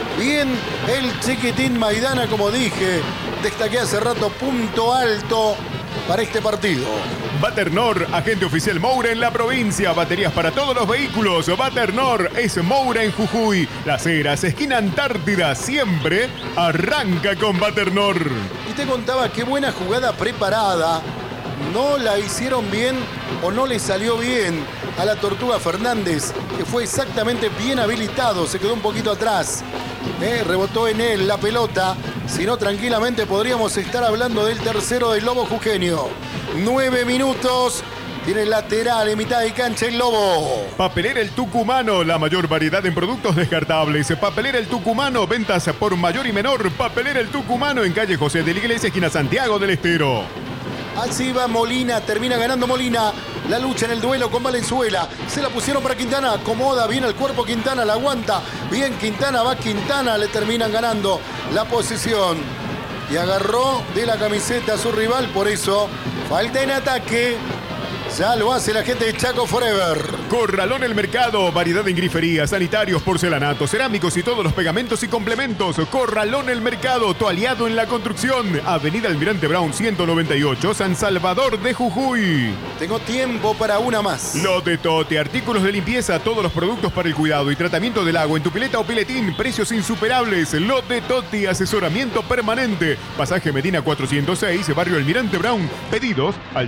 el chiquitín Maidana, como dije. Destaqué hace rato, punto alto para este partido. Baternor, agente oficial Moura en la provincia. Baterías para todos los vehículos. Baternor es Moura en Jujuy. Las Heras, esquina Antártida, siempre arranca con Baternor. Y te contaba qué buena jugada preparada. No la hicieron bien o no le salió bien a la Tortuga Fernández, que fue exactamente bien habilitado. Se quedó un poquito atrás. Rebotó en él la pelota. Si no, tranquilamente podríamos estar hablando del tercero del Lobo Jujeño. 9 minutos. Tiene lateral en mitad de cancha el Lobo. Papelera El Tucumano, la mayor variedad en productos descartables. Papelera El Tucumano, ventas por mayor y menor. Papelera El Tucumano en calle José de la Iglesia, esquina Santiago del Estero. Así va Molina, termina ganando Molina. La lucha en el duelo con Valenzuela. Se la pusieron para Quintana. Acomoda bien el cuerpo Quintana, la aguanta. Bien Quintana, va Quintana. Le terminan ganando la posición. Y agarró de la camiseta a su rival. Por eso, falta en ataque. Ya lo hace la gente de Chaco Forever. Corralón El Mercado, variedad en grifería, sanitarios, porcelanatos, cerámicos y todos los pegamentos y complementos. Corralón El Mercado, tu aliado en la construcción. Avenida Almirante Brown 198, San Salvador de Jujuy. Tengo tiempo para una más. Lote Tote, artículos de limpieza, todos los productos para el cuidado y tratamiento del agua en tu pileta o piletín. Precios insuperables. Lote Tote, asesoramiento permanente. Pasaje Medina 406, barrio Almirante Brown. Pedidos al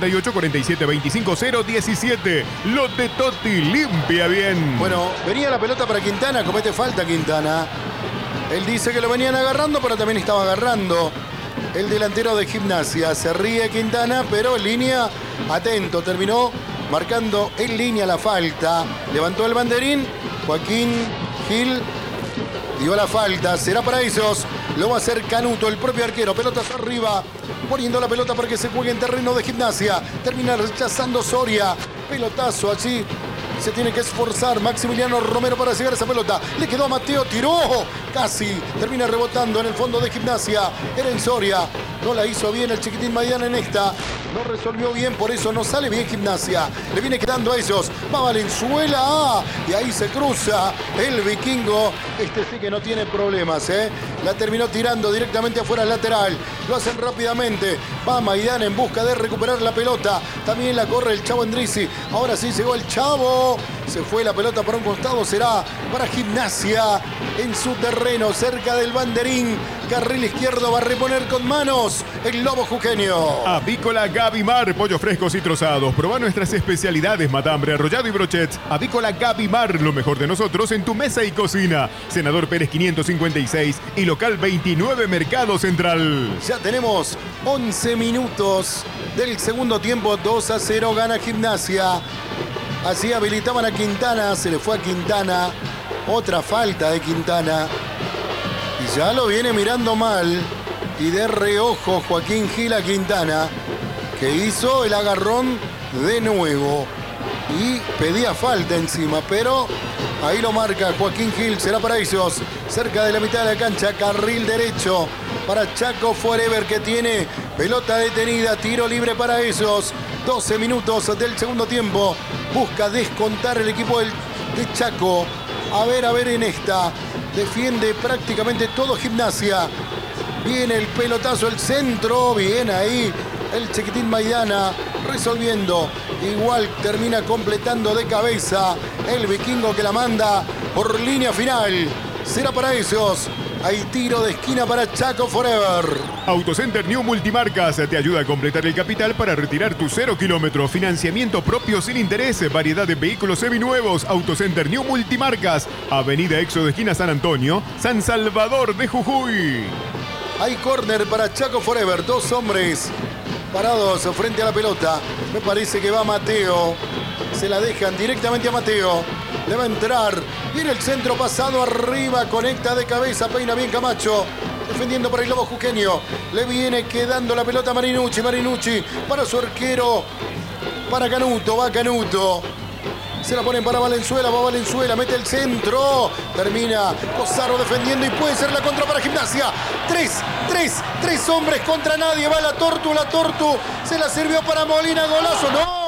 388-4725-017. Lote Totti, limpia bien. Bueno, venía la pelota para Quintana, comete falta Quintana. Él dice que lo venían agarrando, pero también estaba agarrando el delantero de Gimnasia. Se ríe Quintana, pero en línea, atento, terminó marcando en línea la falta. Levantó el banderín, Joaquín Gil dio la falta, será para ellos. Lo va a hacer Canuto, el propio arquero. Pelotas arriba, poniendo la pelota para que se juegue en terreno de Gimnasia. Termina rechazando Soria. Pelotazo allí. Se tiene que esforzar Maximiliano Romero para llegar a esa pelota. Le quedó a Mateo, tiró. Casi termina rebotando en el fondo de Gimnasia. Era en Soria. No la hizo bien el chiquitín Maidana en esta. No resolvió bien, por eso no sale bien Gimnasia. Le viene quedando a ellos. Va Valenzuela. Y ahí se cruza el vikingo. Este sí que no tiene problemas, La terminó tirando directamente afuera al lateral. Lo hacen rápidamente. Va Maidana en busca de recuperar la pelota. También la corre el Chavo Endrizzi. Ahora sí llegó el Chavo. Se fue la pelota por un costado, será para Gimnasia en su terreno, cerca del banderín. Carril izquierdo va a reponer con manos el Lobo Jujeño. Avícola Gavimar, pollos frescos y trozados. Probá nuestras especialidades, matambre, arrollado y brochets. Avícola Gavimar, lo mejor de nosotros en tu mesa y cocina. Senador Pérez 556 y local 29 Mercado Central. Ya tenemos 11 minutos del segundo tiempo, 2-0 gana Gimnasia. Así habilitaban a Quintana, se le fue a Quintana. Otra falta de Quintana. Y ya lo viene mirando mal. Y de reojo Joaquín Gil a Quintana, que hizo el agarrón de nuevo. Y pedía falta encima, pero ahí lo marca Joaquín Gil. Será para ellos. Cerca de la mitad de la cancha, carril derecho para Chaco Forever, que tiene pelota detenida. Tiro libre para ellos. 12 minutos del segundo tiempo. Busca descontar el equipo de Chaco. A ver en esta. Defiende prácticamente todo Gimnasia. Viene el pelotazo, el centro. Bien ahí el Chiquitín Maidana resolviendo. Igual termina completando de cabeza el vikingo, que la manda por línea final. Será para ellos. Hay tiro de esquina para Chaco Forever. Autocenter New Multimarcas te ayuda a completar el capital para retirar tu 0 kilómetros. Financiamiento propio sin interés. Variedad de vehículos seminuevos. Autocenter New Multimarcas. Avenida Éxodo esquina San Antonio, San Salvador de Jujuy. Hay córner para Chaco Forever. Dos hombres parados frente a la pelota. Me parece que va Mateo. Se la dejan directamente a Mateo. Le va a entrar. Viene el centro pasado arriba. Conecta de cabeza. Peina bien Camacho. Defendiendo para el Lobo Jujeño. Le viene quedando la pelota a Marinucci. Marinucci para su arquero. Para Canuto. Va Canuto. Se la ponen para Valenzuela. Va Valenzuela. Mete el centro. Termina Cosaro defendiendo. Y puede ser la contra para Gimnasia. Tres hombres contra nadie. Va la Tortu. La Tortu. Se la sirvió para Molina. Golazo.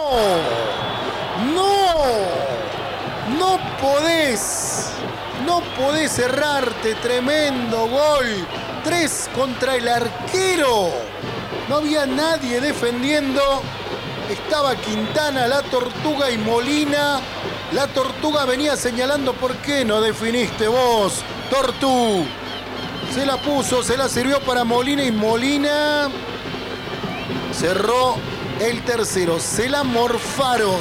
No podés cerrarte. Tremendo gol. 3 contra el arquero. No había nadie defendiendo. Estaba Quintana, la Tortuga y Molina. La Tortuga venía señalando: ¿por qué no definiste vos, Tortu? Se la puso, se la sirvió para Molina y Molina cerró el tercero. Se la morfaron,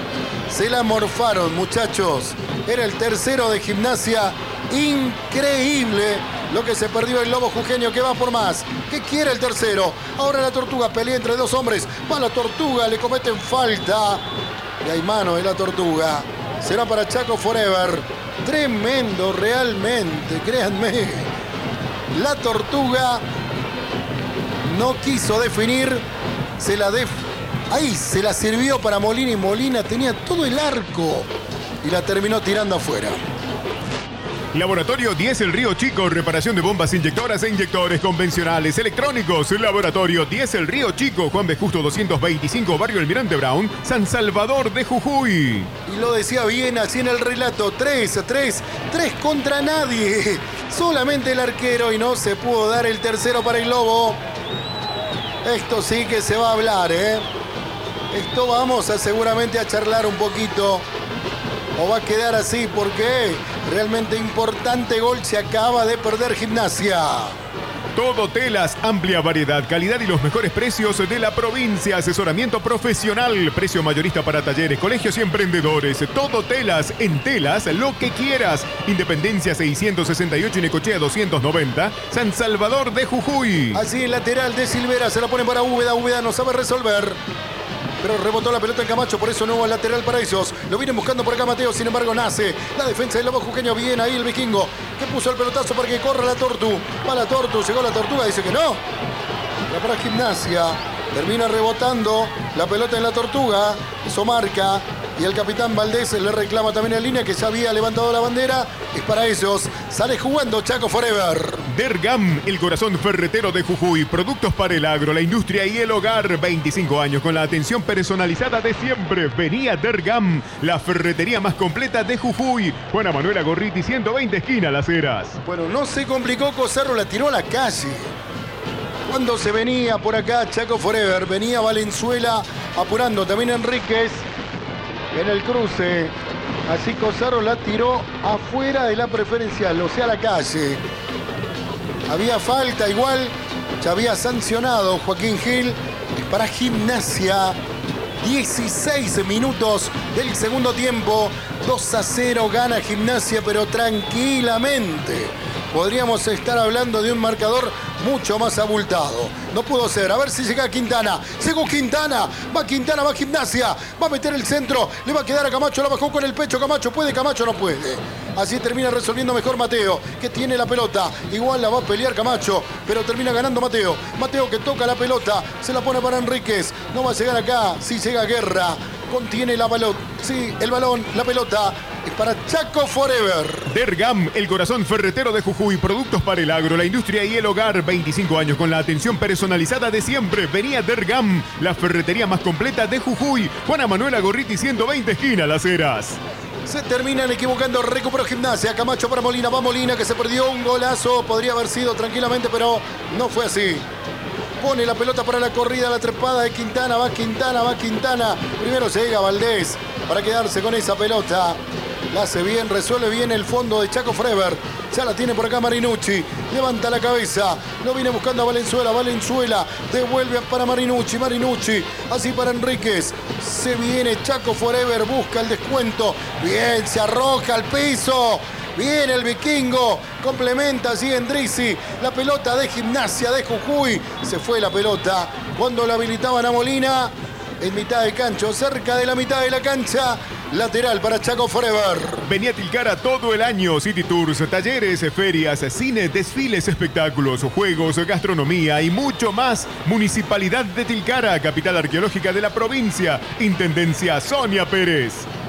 muchachos. Era el tercero de Gimnasia. Increíble lo que se perdió el Lobo Jujeño, que va por más, que quiere el tercero. Ahora la Tortuga pelea entre dos hombres. Va la Tortuga, le cometen falta. Y hay mano de la Tortuga. Será para Chaco Forever. Tremendo realmente, créanme. La Tortuga no quiso definir. Ahí se la sirvió para Molina y Molina tenía todo el arco y la terminó tirando afuera. Laboratorio 10 El Río Chico, reparación de bombas inyectoras e inyectores convencionales electrónicos. Laboratorio 10 El Río Chico, Juan B. Justo 225, Barrio Almirante Brown, San Salvador de Jujuy. Y lo decía bien así en el relato: 3 contra nadie. Solamente el arquero, y no se pudo dar el tercero para el Lobo. Esto sí que se va a hablar, ¿eh? Esto vamos a seguramente a charlar un poquito. O va a quedar así porque realmente importante gol se acaba de perder Gimnasia. Todo telas, amplia variedad, calidad y los mejores precios de la provincia. Asesoramiento profesional, precio mayorista para talleres, colegios y emprendedores. Todo telas, en telas, lo que quieras. Independencia 668 y Necochea 290, San Salvador de Jujuy. Así el lateral de Silvera se la pone para Úbeda. Úbeda no sabe resolver, pero rebotó la pelota en Camacho, por eso nuevo lateral para ellos. Lo vienen buscando por acá Mateo, sin embargo nace la defensa del Lobo Jujeño. Bien ahí el vikingo, que puso el pelotazo para que corra la Tortu. Va la Tortu, llegó la Tortuga, dice que no. La para Gimnasia, termina rebotando la pelota en la Tortuga. Eso marca. Y el capitán Valdés le reclama también en línea, que ya había levantado la bandera. Es para ellos. Sale jugando Chaco Forever. Dergam, el corazón ferretero de Jujuy. Productos para el agro, la industria y el hogar. 25 años con la atención personalizada de siempre. Venía Dergam, la ferretería más completa de Jujuy. Juana Manuela Gorriti, 120 esquina Las Heras. Bueno, no se complicó, Cosarro la tiró a la calle. Cuando se venía por acá Chaco Forever, venía Valenzuela apurando, también Enríquez en el cruce. Así Cosaro la tiró afuera de la preferencial, o sea, a la calle. Había falta igual, ya había sancionado Joaquín Gil para Gimnasia. 16 minutos del segundo tiempo, 2-0 gana Gimnasia, pero tranquilamente. Podríamos estar hablando de un marcador mucho más abultado. No pudo ser. A ver si llega Quintana. Llegó Quintana. Va Quintana, va Gimnasia. Va a meter el centro. Le va a quedar a Camacho. La bajó con el pecho. Camacho puede, Camacho no puede. Así termina resolviendo mejor Mateo, que tiene la pelota. Igual la va a pelear Camacho, pero termina ganando Mateo. Mateo que toca la pelota. Se la pone para Enríquez. No va a llegar acá. Sí llega Guerra. Contiene la pelota. Sí, el balón, la pelota. Es para Chaco Forever. Dergam, el corazón ferretero de Jujuy. Productos para el agro, la industria y el hogar. 25 años con la atención personalizada de siempre. Venía Dergam, la ferretería más completa de Jujuy. Juana Manuela Gorriti, 120 esquina Las Heras. Se terminan equivocando, recuperó Gimnasia. Camacho para Molina, va Molina que se perdió un golazo. Podría haber sido tranquilamente, pero no fue así. Pone la pelota para la corrida, la trepada de Quintana, va Quintana, va Quintana. Primero llega Valdés para quedarse con esa pelota. La hace bien, resuelve bien el fondo de Chaco Forever. Ya la tiene por acá Marinucci. Levanta la cabeza. Lo viene buscando a Valenzuela. Valenzuela devuelve para Marinucci. Marinucci. Así para Enríquez. Se viene Chaco Forever. Busca el descuento. Bien, se arroja al piso. Bien el vikingo. Complementa así Endrizzi. La pelota de Gimnasia de Jujuy. Se fue la pelota. Cuando la habilitaban a Molina. En mitad de cancha, cerca de la mitad de la cancha. Lateral para Chaco Forever. Venía a Tilcara todo el año. City Tours, talleres, ferias, cine, desfiles, espectáculos, juegos, gastronomía y mucho más. Municipalidad de Tilcara, capital arqueológica de la provincia. Intendencia Sonia Pérez.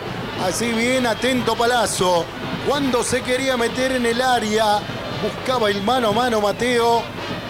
Así bien, atento Palazzo. Cuando se quería meter en el área, buscaba el mano a mano Mateo.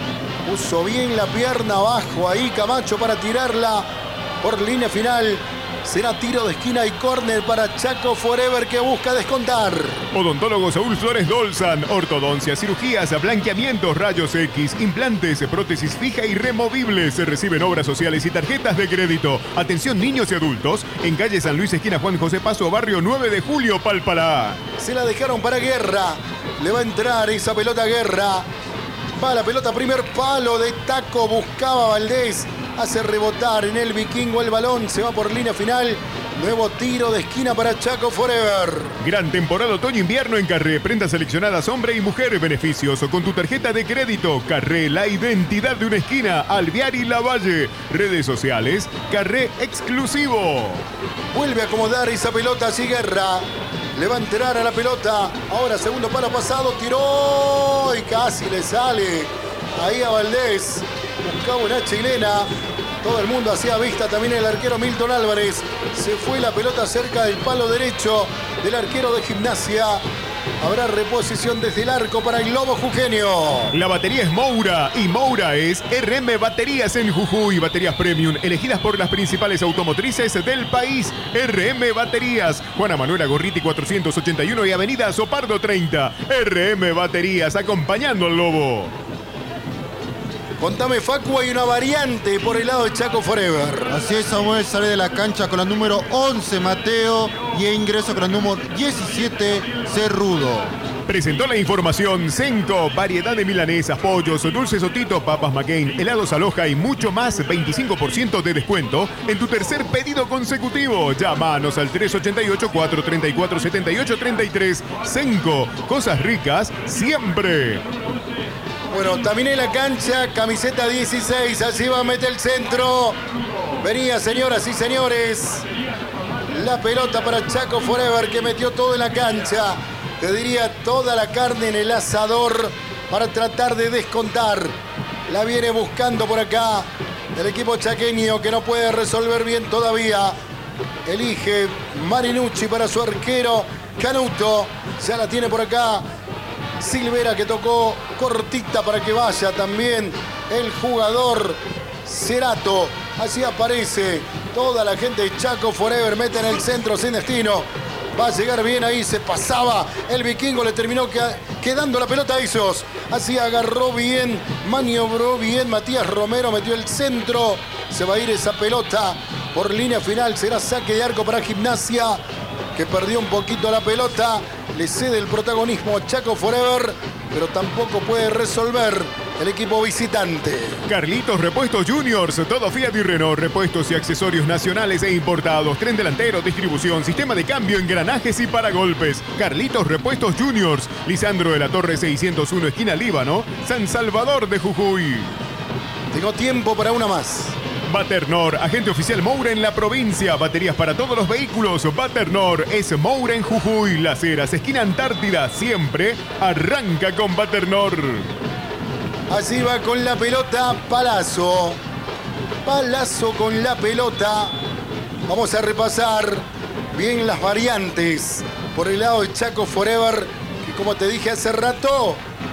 Puso bien la pierna abajo ahí Camacho para tirarla por línea final. Será tiro de esquina y córner para Chaco Forever que busca descontar. Odontólogo Saúl Flores Dolzan. Ortodoncia, cirugías, blanqueamientos, rayos X, implantes, prótesis fija y removible. Se reciben obras sociales y tarjetas de crédito. Atención niños y adultos. En calle San Luis, esquina Juan José Paso, barrio 9 de Julio, Palpalá. Se la dejaron para Guerra. Le va a entrar esa pelota a Guerra. Va la pelota, primer palo de taco. Buscaba Valdés. Hace rebotar en el vikingo el balón. Se va por línea final. Nuevo tiro de esquina para Chaco Forever. Gran temporada otoño-invierno en Carré. Prendas seleccionadas hombre y mujer. Beneficios con tu tarjeta de crédito. Carré, la identidad de una esquina. Alvear y Lavalle. Redes sociales. Carré exclusivo. Vuelve a acomodar esa pelota así Guerra. Le va a entrar a la pelota. Ahora segundo palo pasado. Tiró y casi le sale. Ahí a Valdés. Buscaba una chilena. Todo el mundo hacía vista también el arquero Milton Álvarez. Se fue la pelota cerca del palo derecho del arquero de Gimnasia. Habrá reposición desde el arco para el Lobo Jujeño. La batería es Moura y Moura es RM Baterías en Jujuy. Baterías premium elegidas por las principales automotrices del país. RM Baterías. Juana Manuela Gorriti 481 y Avenida Sopardo 30. RM Baterías acompañando al Lobo. Contame, Facu, hay una variante por el lado de Chaco Forever. Así es, Samuel sale de la cancha con la número 11, Mateo, y ingreso con la número 17, Cerrudo. Presentó la información Senco, variedad de milanesas, pollos, dulces Otito, papas McCain, helados Aloha y mucho más, 25% de descuento en tu tercer pedido consecutivo. Llámanos al 388-434-7833. Senco, cosas ricas siempre. Bueno, también en la cancha, camiseta 16, así va a meter el centro. Venía, señoras y señores, la pelota para Chaco Forever que metió todo en la cancha. Te diría toda la carne en el asador para tratar de descontar. La viene buscando por acá el equipo chaqueño que no puede resolver bien todavía. Elige Marinucci para su arquero Canuto. Ya la tiene por acá Silvera que tocó cortita para que vaya también el jugador Cerato. Así aparece toda la gente de Chaco Forever. Mete en el centro sin destino. Va a llegar bien ahí. Se pasaba el vikingo. Le terminó quedando la pelota a Isos. Así agarró bien. Maniobró bien. Matías Romero metió el centro. Se va a ir esa pelota por línea final. Será saque de arco para Gimnasia. que perdió un poquito la pelota. Le cede el protagonismo a Chaco Forever, pero tampoco puede resolver el equipo visitante. Carlitos Repuestos Juniors, todo Fiat y Renault, repuestos y accesorios nacionales e importados, tren delantero, distribución, sistema de cambio, engranajes y paragolpes. Carlitos Repuestos Juniors, Lisandro de la Torre 601, esquina Líbano, San Salvador de Jujuy. Tengo tiempo para una más. Baternor, agente oficial Moura en la provincia. Baterías para todos los vehículos. Baternor es Moura en Jujuy. Las Heras, esquina Antártida. Siempre arranca con Baternor. Así va con la pelota Palazzo. Palazzo con la pelota. Vamos a repasar bien las variantes por el lado de Chaco Forever, que como te dije hace rato,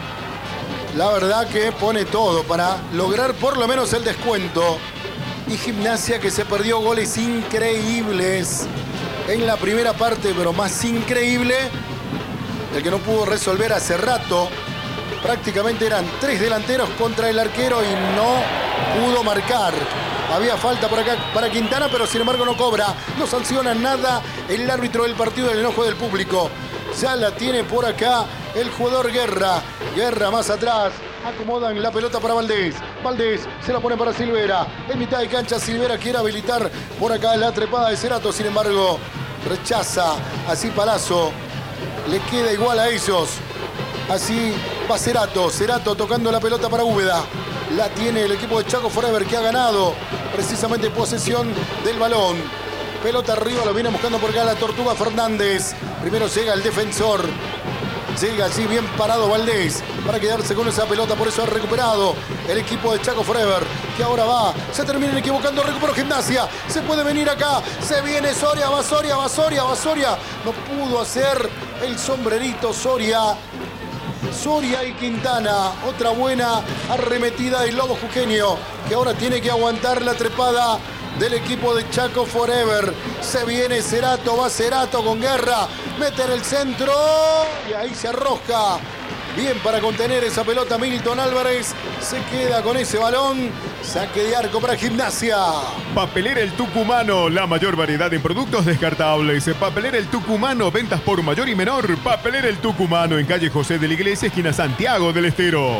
la verdad que pone todo para lograr por lo menos el descuento. Y Gimnasia, que se perdió goles increíbles en la primera parte, pero más increíble el que no pudo resolver hace rato. Prácticamente eran 3 delanteros contra el arquero y no pudo marcar. Había falta por acá para Quintana, pero sin embargo no cobra. No sanciona nada el árbitro del partido del enojo del público. Ya la tiene por acá el jugador Guerra. Guerra más atrás. Acomodan la pelota para Valdés. Valdés se la pone para Silvera. En mitad de cancha Silvera quiere habilitar por acá la trepada de Cerato. Sin embargo, rechaza. Así Palazzo. Le queda igual a ellos. Así va Cerato. Cerato tocando la pelota para Úbeda. La tiene el equipo de Chaco Forever, que ha ganado precisamente posesión del balón. Pelota arriba, lo viene buscando por acá la Tortuga Fernández. Primero llega el defensor. Llega así bien parado Valdés para quedarse con esa pelota, por eso ha recuperado el equipo de Chaco Forever, que ahora va, se terminan equivocando, recuperó Gimnasia, se puede venir acá, se viene Soria, va Soria, va Soria, va Soria, no pudo hacer el sombrerito Soria. Soria y Quintana, otra buena arremetida del Lobo Jujeño, que ahora tiene que aguantar la trepada del equipo de Chaco Forever. Se viene Cerato, va Cerato con Guerra, mete en el centro y ahí se arroja. Bien para contener esa pelota Milton Álvarez, se queda con ese balón. Saque de arco para Gimnasia. Papelera El Tucumano, la mayor variedad en productos descartables. Papelera El Tucumano, ventas por mayor y menor. Papelera El Tucumano, en calle José de la Iglesia, esquina Santiago del Estero.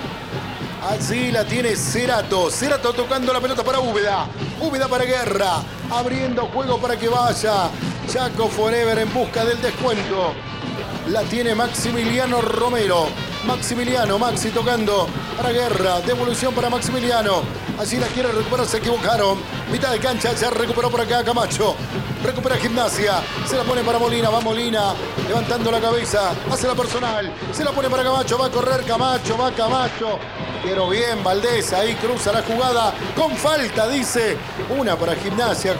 Así la tiene Cerato. Cerato tocando la pelota para Úbeda. Úbeda para Guerra. Abriendo juego para que vaya Chaco Forever en busca del descuento. La tiene Maximiliano Romero. Maxi tocando para Guerra. Devolución para Maximiliano. Así la quiere recuperar, se equivocaron. Mitad de cancha, se recuperó por acá Camacho. Recupera Gimnasia. Se la pone para Molina. Va Molina levantando la cabeza. Hace la personal. Se la pone para Camacho. Va a correr Camacho. Va Camacho. Pero bien Valdés. Ahí cruza la jugada. Con falta, dice. Una para Gimnasia.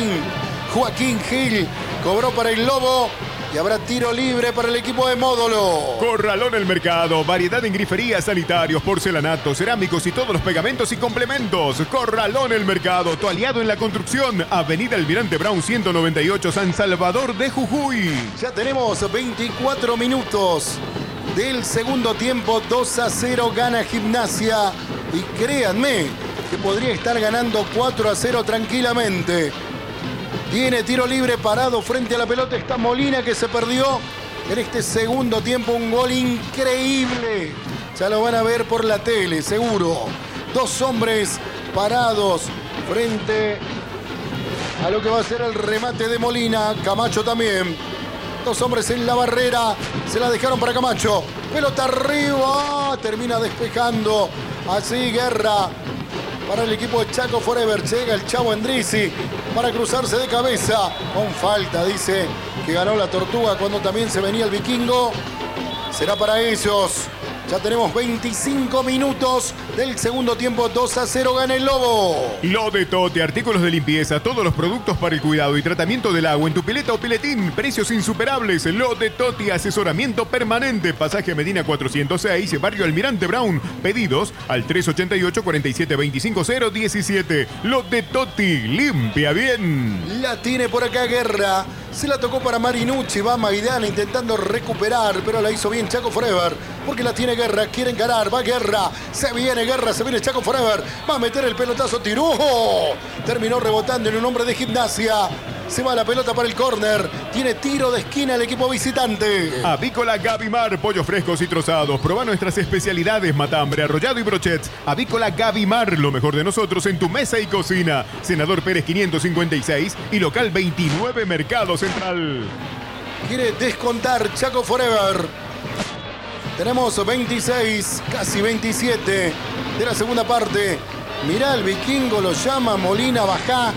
Joaquín Gil. Cobró para el Lobo. Y habrá tiro libre para el equipo de Módulo. Corralón El Mercado, variedad en griferías, sanitarios, porcelanatos, cerámicos y todos los pegamentos y complementos. Corralón El Mercado, tu aliado en la construcción. Avenida Almirante Brown 198, San Salvador de Jujuy. Ya tenemos 24 minutos del segundo tiempo. 2-0 gana Gimnasia. Y créanme que podría estar ganando 4-0 tranquilamente. Tiene tiro libre parado frente a la pelota. Está Molina, que se perdió en este segundo tiempo. Un gol increíble. Ya lo van a ver por la tele, seguro. 2 hombres parados frente a lo que va a ser el remate de Molina. Camacho también. 2 hombres en la barrera. Se la dejaron para Camacho. Pelota arriba. Termina despejando. Así Guerra. Para el equipo de Chaco Forever llega el Chavo Endrizzi para cruzarse de cabeza. Con falta, dice que ganó la Tortuga cuando también se venía el Vikingo. Será para ellos. Ya tenemos 25 minutos del segundo tiempo. 2-0 gana el Lobo. Lo de Toti, artículos de limpieza, todos los productos para el cuidado y tratamiento del agua en tu pileta o piletín. Precios insuperables. Lo de Toti, asesoramiento permanente. Pasaje Medina 406, Barrio Almirante Brown. Pedidos al 388-4725-017. Lo de Toti, limpia bien. La tiene por acá Guerra. Se la tocó para Marinucci. Va Maidana intentando recuperar, pero la hizo bien Chaco Forever. Porque la tiene Guerra, quiere encarar, va Guerra. Se viene Guerra, se viene Chaco Forever. Va a meter el pelotazo, tiró. Terminó rebotando en un hombre de Gimnasia. Se va la pelota para el córner. Tiene tiro de esquina el equipo visitante. Avícola Gavimar, pollos frescos y trozados. Probá nuestras especialidades, matambre, arrollado y brochets. Avícola Gavimar, lo mejor de nosotros en tu mesa y cocina. Senador Pérez 556 y local 29 Mercado Central. Quiere descontar Chaco Forever. Tenemos 26, casi 27 de la segunda parte. Mirá, el vikingo lo llama, Molina, bajá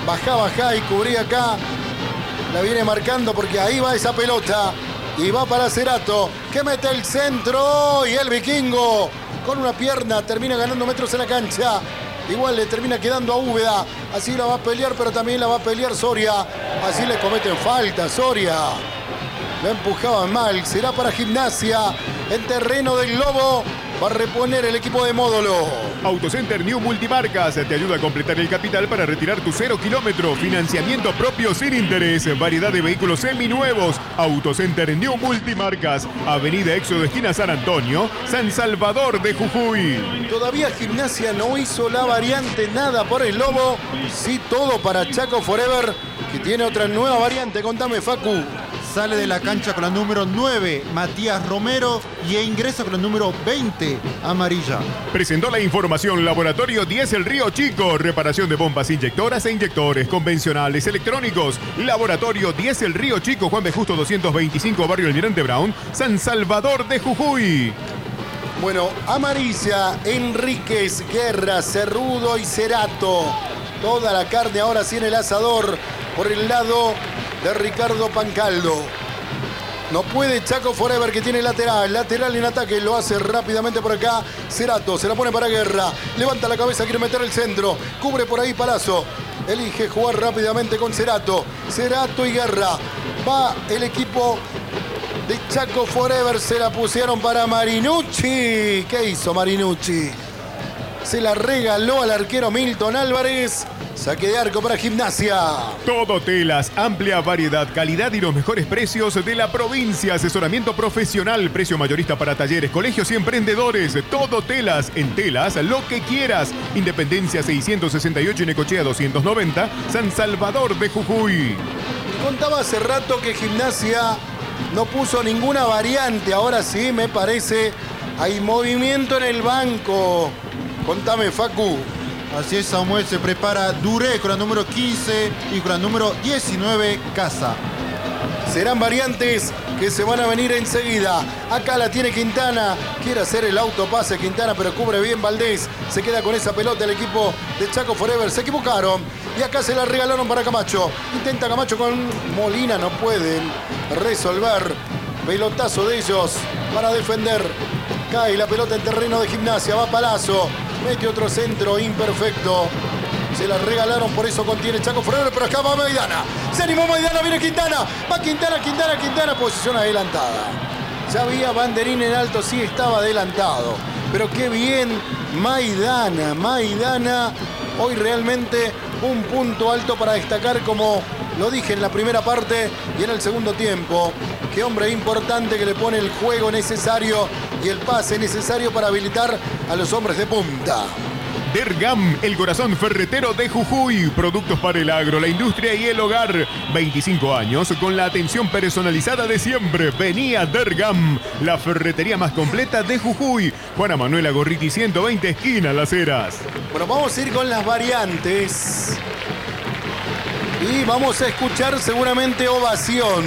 y cubrí acá. La viene marcando porque ahí va esa pelota. Y va para Cerato, que mete el centro. Y el vikingo, con una pierna, termina ganando metros en la cancha. Igual le termina quedando a Úbeda. Así la va a pelear, pero también la va a pelear Soria. Así le cometen falta, Soria. La empujaban mal. Será para Gimnasia. En terreno del Globo va a reponer el equipo de Módolo. Autocenter New Multimarcas te ayuda a completar el capital para retirar tu 0 kilómetro. Financiamiento propio sin interés. Variedad de vehículos seminuevos. Autocenter New Multimarcas. Avenida Éxodo esquina San Antonio, San Salvador de Jujuy. Todavía Gimnasia no hizo la variante, nada por el Lobo. Sí, todo para Chaco Forever, que tiene otra nueva variante. Contame, Facu. Sale de la cancha con la número 9, Matías Romero, y ingresa con la número 20, Amarilla. Presentó la información Laboratorio 10 El Río Chico. Reparación de bombas inyectoras e inyectores convencionales electrónicos. Laboratorio 10 El Río Chico, Juan B. Justo 225, Barrio Almirante Brown, San Salvador de Jujuy. Bueno, Amarilla, Enríquez, Guerra, Cerrudo y Cerato. Toda la carne ahora sí en el asador por el lado de Ricardo Pancaldo. No puede Chaco Forever, que tiene lateral en ataque, lo hace rápidamente por acá Cerato, se la pone para Guerra, levanta la cabeza, quiere meter el centro, cubre por ahí Palazzo, elige jugar rápidamente con Cerato y Guerra. Va el equipo de Chaco Forever, se la pusieron para Marinucci. ¿Qué hizo Marinucci? Se la regaló al arquero Milton Álvarez. Saque de arco para Gimnasia. Todo telas, amplia variedad, calidad y los mejores precios de la provincia. Asesoramiento profesional, precio mayorista para talleres, colegios y emprendedores. Todo telas, en telas, lo que quieras. Independencia 668 y Necochea 290, San Salvador de Jujuy. Contaba hace rato que Gimnasia no puso ninguna variante. Ahora sí, me parece, hay movimiento en el banco. Contame, Facu. Así es, Samuel, se prepara Duré con la número 15 y con la número 19, Casa. Serán variantes que se van a venir enseguida. Acá la tiene Quintana. Quiere hacer el autopase Quintana, pero cubre bien Valdés. Se queda con esa pelota el equipo de Chaco Forever. Se equivocaron. Y acá se la regalaron para Camacho. Intenta Camacho con Molina. No pueden resolver. Pelotazo de ellos para defender. Cae la pelota en terreno de Gimnasia. Va Palazzo. Mete otro centro imperfecto. Se la regalaron, por eso contiene Chaco Forever, pero acá va Maidana. Se animó Maidana, viene Quintana. Va Quintana, posición adelantada. Ya había banderín en alto, sí estaba adelantado. Pero qué bien Maidana. Hoy realmente un punto alto para destacar, como lo dije en la primera parte y en el segundo tiempo. Qué hombre importante que le pone el juego necesario y el pase necesario para habilitar a los hombres de punta. Dergam, el corazón ferretero de Jujuy. Productos para el agro, la industria y el hogar. 25 años con la atención personalizada de siempre. Venía Dergam, la ferretería más completa de Jujuy. Juana Manuela Gorriti 120, esquina Las Heras. Bueno, vamos a ir con las variantes. Y vamos a escuchar seguramente ovación.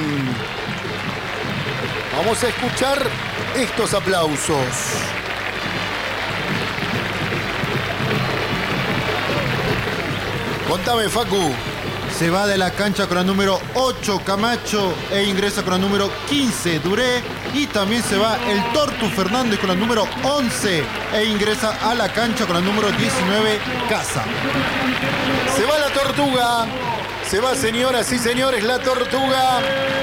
Vamos a escuchar estos aplausos. Contame, Facu. Se va de la cancha con la número 8, Camacho, e ingresa con la número 15, Duré. Y también se va el Tortu Fernández con la número 11 e ingresa a la cancha con la número 19, Casa. Se va la Tortuga. Se va, señoras y señores, la Tortuga.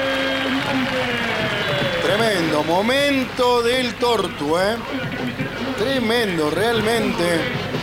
Tremendo momento del Tortu, Tremendo, realmente.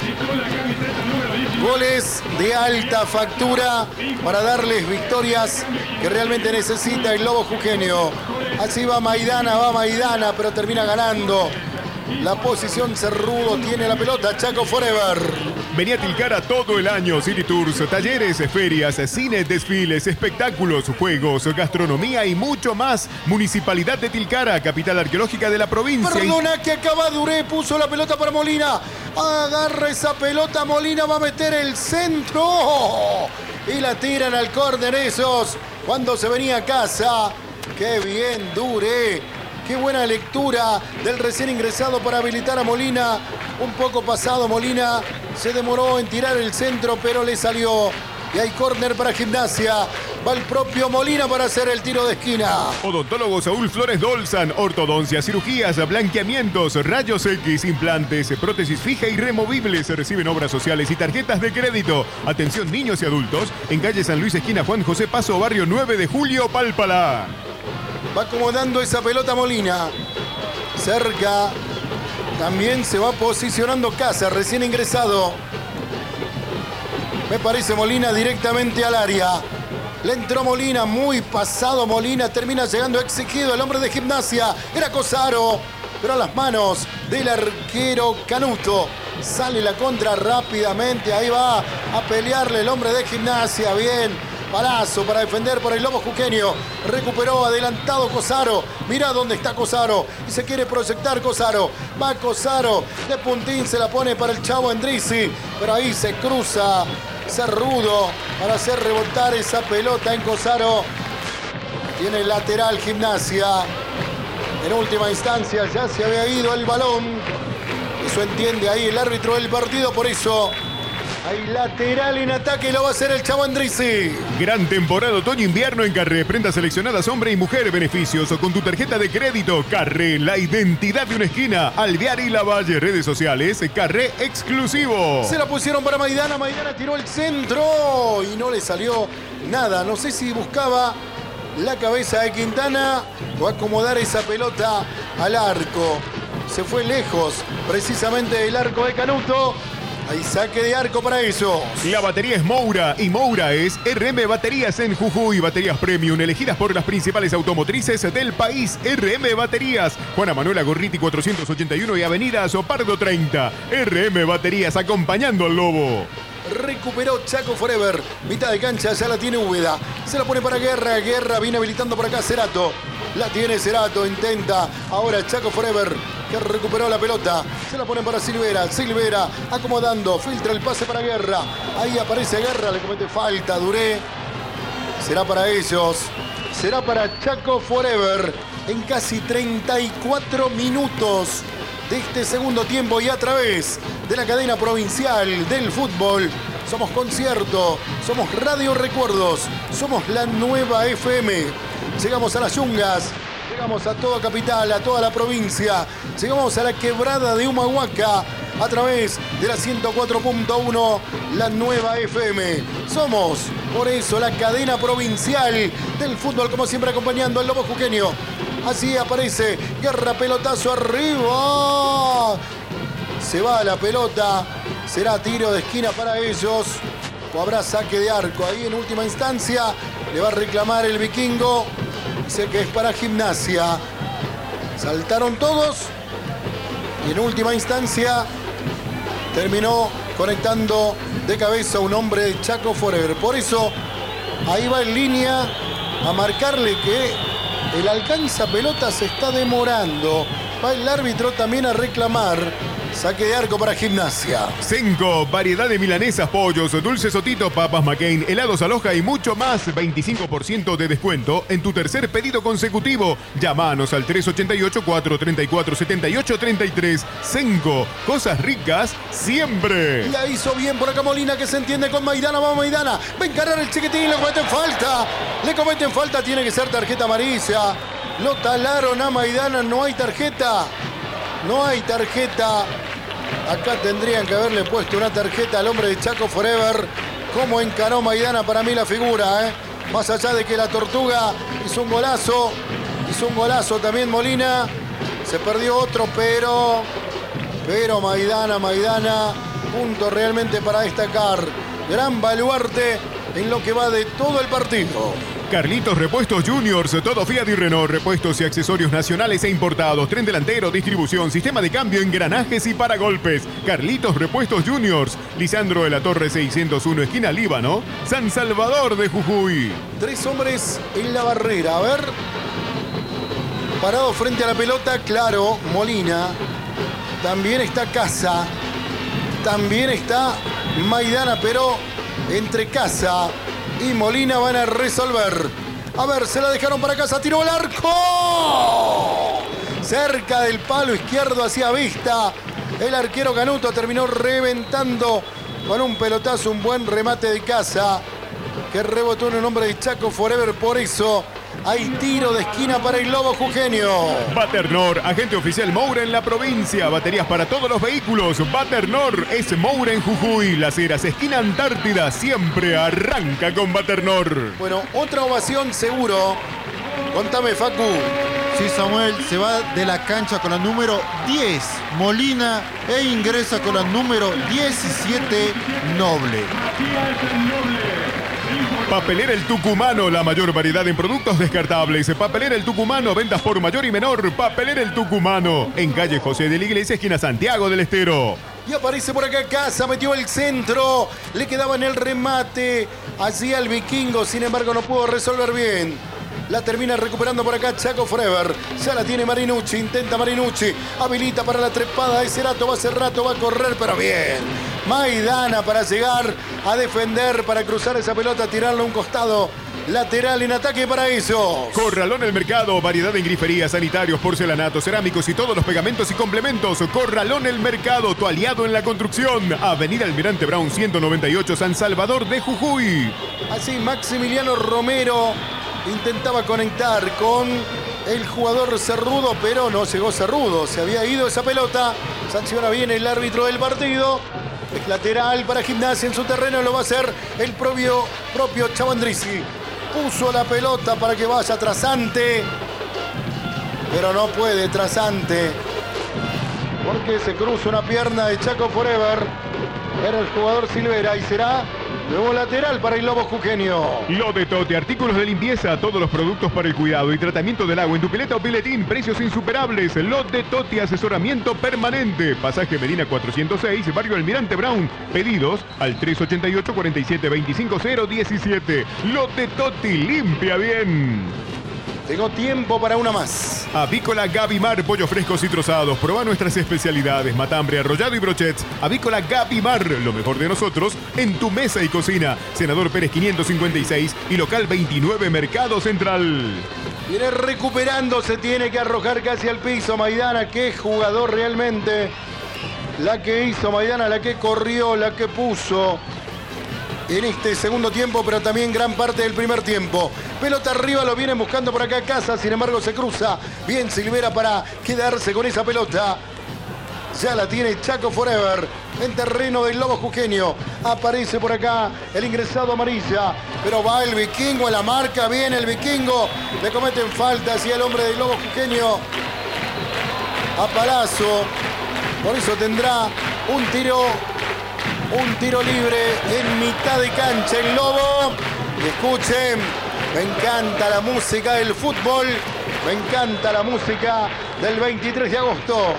Goles de alta factura para darles victorias que realmente necesita el Lobo jujeño. Así va Maidana, pero termina ganando. La posición Cerrudo tiene la pelota, Chaco Forever. Vení a Tilcara todo el año. City Tours, talleres, ferias, cine, desfiles, espectáculos, juegos, gastronomía y mucho más. Municipalidad de Tilcara, capital arqueológica de la provincia. Perdona que acaba Duré, puso la pelota para Molina. Agarra esa pelota, Molina va a meter el centro. Y la tiran al córner esos. Cuando se venía a casa. Qué bien Duré. Qué buena lectura del recién ingresado para habilitar a Molina. Un poco pasado Molina. Se demoró en tirar el centro, pero le salió. Y hay córner para Gimnasia. Va el propio Molina para hacer el tiro de esquina. Odontólogo Saúl Flores Dolzan, ortodoncia, cirugías, blanqueamientos, rayos X, implantes, prótesis fija y removibles. Se reciben obras sociales y tarjetas de crédito. Atención niños y adultos. En calle San Luis, esquina Juan José Paso, barrio 9 de Julio, Pálpala. Va acomodando esa pelota Molina. Cerca. También se va posicionando Casa, recién ingresado. Me parece Molina directamente al área. Le entró Molina, muy pasado Molina. Termina llegando exigido el hombre de Gimnasia. Era Cosaro. Pero a las manos del arquero Canuto. Sale la contra rápidamente. Ahí va a pelearle el hombre de Gimnasia. Bien. Palazo para defender por el Lobo Juqueño. Recuperó adelantado Cosaro. Mirá dónde está Cosaro. Y se quiere proyectar Cosaro. Va Cosaro. De puntín se la pone para el Chavo Endrizzi. Pero ahí se cruza Cerrudo para hacer rebotar esa pelota en Cosaro. Tiene el lateral Gimnasia. En última instancia ya se había ido el balón. Eso entiende ahí el árbitro del partido. Por eso hay lateral en ataque y lo va a hacer el Chavo Endrizzi. Gran temporada otoño-invierno en Carré. Prendas seleccionadas hombre y mujer. Beneficios con tu tarjeta de crédito. Carré, la identidad de una esquina. Alvear y Lavalle. Redes sociales. Carré exclusivo. Se la pusieron para Maidana. Maidana tiró el centro y no le salió nada. No sé si buscaba la cabeza de Quintana o acomodar esa pelota al arco. Se fue lejos precisamente del arco de Canuto. Hay saque de arco para eso. La batería es Moura y Moura es RM Baterías en Jujuy. Baterías Premium elegidas por las principales automotrices del país. RM Baterías. Juana Manuela Gorriti 481 y Avenida Azopardo 30. RM Baterías acompañando al Lobo. Recuperó Chaco Forever. Mitad de cancha ya la tiene Úbeda. Se la pone para Guerra. Guerra viene habilitando por acá Cerato. La tiene Cerato. Intenta ahora Chaco Forever, que recuperó la pelota. Se la ponen para Silvera. Silvera acomodando. Filtra el pase para Guerra. Ahí aparece Guerra. Le comete falta. Duré. Será para ellos. Será para Chaco Forever. En casi 34 minutos de este segundo tiempo y a través de la cadena provincial del fútbol. Somos Concierto, somos Radio Recuerdos, somos la nueva FM. Llegamos a las Yungas, llegamos a toda Capital, a toda la provincia. Llegamos a la quebrada de Humahuaca a través de la 104.1, la nueva FM. Somos, por eso, la cadena provincial del fútbol, como siempre acompañando al Lobo Juqueño. Así aparece Guerra, pelotazo arriba. Se va la pelota. Será tiro de esquina para ellos. O habrá saque de arco. Ahí en última instancia le va a reclamar el vikingo. Dice que es para Gimnasia. Saltaron todos. Y en última instancia terminó conectando de cabeza un hombre de Chaco Forever. Por eso ahí va en línea a marcarle que el alcanza pelota se está demorando. Va el árbitro también a reclamar. Saque de arco para Gimnasia. Senco, variedad de milanesas, pollos, dulces Sotito, papas McCain, helados Aloja y mucho más. 25% de descuento en tu tercer pedido consecutivo. Llámanos al 388-434-7833. Senco, cosas ricas siempre. La hizo bien por acá Molina, que se entiende con Maidana. Vamos Maidana. Va a encarar el chiquitín, le cometen falta. Le cometen falta, tiene que ser tarjeta amarilla. Lo talaron a Maidana, no hay tarjeta. No hay tarjeta. Acá tendrían que haberle puesto una tarjeta al hombre de Chaco Forever. Cómo encaró Maidana, para mí la figura, Más allá de que la Tortuga hizo un golazo. Hizo un golazo también Molina. Se perdió otro, pero Maidana, punto realmente para destacar. Gran baluarte en lo que va de todo el partido. Carlitos Repuestos Juniors, todo Fiat y Renault, repuestos y accesorios nacionales e importados, tren delantero, distribución, sistema de cambio, engranajes y paragolpes. Carlitos Repuestos Juniors, Lisandro de la Torre 601, esquina Líbano, San Salvador de Jujuy. 3 hombres en la barrera, a ver. Parado frente a la pelota, claro, Molina. También está Casa. También está Maidana, pero entre Casa y Molina van a resolver. A ver, se la dejaron para Casa, tiró al arco. Cerca del palo izquierdo hacia Vista. El arquero Canuto terminó reventando con un pelotazo, un buen remate de Casa, que rebotó en el nombre de Chaco Forever. Por eso hay tiro de esquina para el Lobo Jujeño. Baternor, agente oficial Moura en la provincia. Baterías para todos los vehículos. Baternor es Moura en Jujuy. Las Heras, esquina Antártida, siempre arranca con Baternor. Bueno, otra ovación seguro. Contame, Facu. Sí, Samuel, se va de la cancha con la número 10, Molina, e ingresa con la número 17, Noble. Papelera El Tucumano, la mayor variedad en productos descartables. Papelera El Tucumano, ventas por mayor y menor. Papelera El Tucumano, en calle José de la Iglesia, esquina Santiago del Estero. Y aparece por acá Casa, metió el centro, le quedaba en el remate hacia el Vikingo, sin embargo no pudo resolver bien. La termina recuperando por acá Chaco Forever. Ya la tiene Marinucci, intenta Marinucci, habilita para la trepada de Cerato, va a Cerrato, va a correr, pero bien. Maidana para llegar a defender, para cruzar esa pelota, tirarla a un costado lateral en ataque para eso. Corralón El Mercado, variedad en griferías, sanitarios, porcelanatos, cerámicos y todos los pegamentos y complementos. Corralón El Mercado, tu aliado en la construcción. Avenida Almirante Brown 198, San Salvador de Jujuy. Así Maximiliano Romero intentaba conectar con el jugador Cerrudo, pero no llegó Cerrudo. Se había ido esa pelota. Sanciona bien el árbitro del partido. Es lateral para Gimnasia en su terreno. Lo va a hacer el propio Chavandrisi. Puso la pelota para que vaya Trasante, pero no puede Trasante, porque se cruza una pierna de Chaco Forever. Era el jugador Silvera y será nuevo lateral para el Lobo Jujeño. Lo de Totti, artículos de limpieza, todos los productos para el cuidado y tratamiento del agua en tu pileta o piletín, precios insuperables. Lo de Totti, asesoramiento permanente. Pasaje Medina 406, barrio Almirante Brown. Pedidos al 388-47-25-017. Lo de Totti, limpia bien. Tengo tiempo para una más. Avícola Gavimar, pollos frescos y trozados. Proba nuestras especialidades, matambre, arrollado y brochets. Avícola Gavimar, lo mejor de nosotros en tu mesa y cocina. Senador Pérez 556 y local 29, Mercado Central. Viene recuperando, se tiene que arrojar casi al piso Maidana. Qué jugador realmente. La que hizo Maidana, la que corrió, la que puso en este segundo tiempo, pero también gran parte del primer tiempo. Pelota arriba, lo vienen buscando por acá Casa, sin embargo se cruza. Bien Silvera para quedarse con esa pelota. Ya la tiene Chaco Forever en terreno del Lobo Jujeño. Aparece por acá el ingresado Amarilla, pero va el Vikingo a la marca. Viene el Vikingo, le cometen falta hacia el hombre del Lobo Jujeño, a Palazzo. Por eso tendrá un tiro libre en mitad de cancha el Lobo. Y escuchen, me encanta la música del fútbol, me encanta la música del 23 de agosto.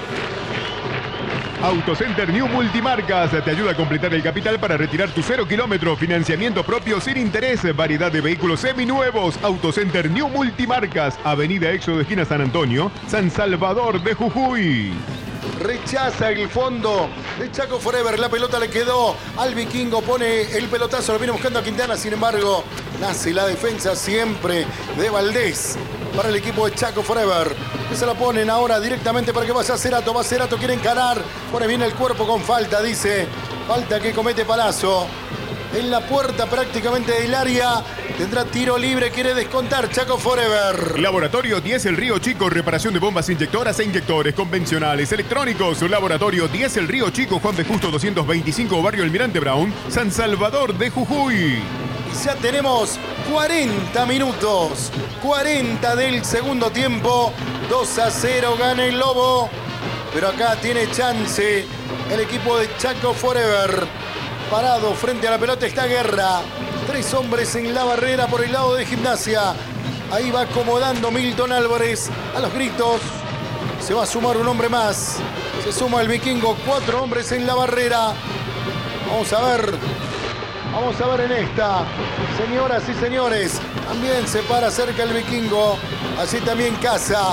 Autocenter New Multimarcas te ayuda a completar el capital para retirar tu 0 kilómetro. Financiamiento propio sin interés. Variedad de vehículos seminuevos. Autocenter New Multimarcas. Avenida Éxodo, esquina San Antonio, San Salvador de Jujuy. Rechaza el fondo de Chaco Forever. La pelota le quedó al Vikingo. Pone el pelotazo. Lo viene buscando a Quintana. Sin embargo, nace la defensa siempre de Valdés para el equipo de Chaco Forever. Que se la ponen ahora directamente para que vaya a Cerato. Va Cerato, quiere encarar. Pone bien el cuerpo con falta, dice. Falta que comete Palazzo. En la puerta prácticamente del área. Tendrá tiro libre, quiere descontar Chaco Forever. Laboratorio 10 El Río Chico, reparación de bombas inyectoras e inyectores convencionales, electrónicos. Laboratorio 10 El Río Chico, Juan de Justo 225, barrio Almirante Brown, San Salvador de Jujuy. Y ya tenemos 40 minutos, 40 del segundo tiempo. 2-0 gana el Lobo, pero acá tiene chance el equipo de Chaco Forever. Parado frente a la pelota está Guerra. 3 hombres en la barrera por el lado de Gimnasia. Ahí va acomodando Milton Álvarez a los gritos. Se va a sumar un hombre más. Se suma el vikingo. 4 hombres en la barrera. Vamos a ver. Vamos a ver en esta. Señoras y señores. También se para cerca el vikingo. Así también Casa.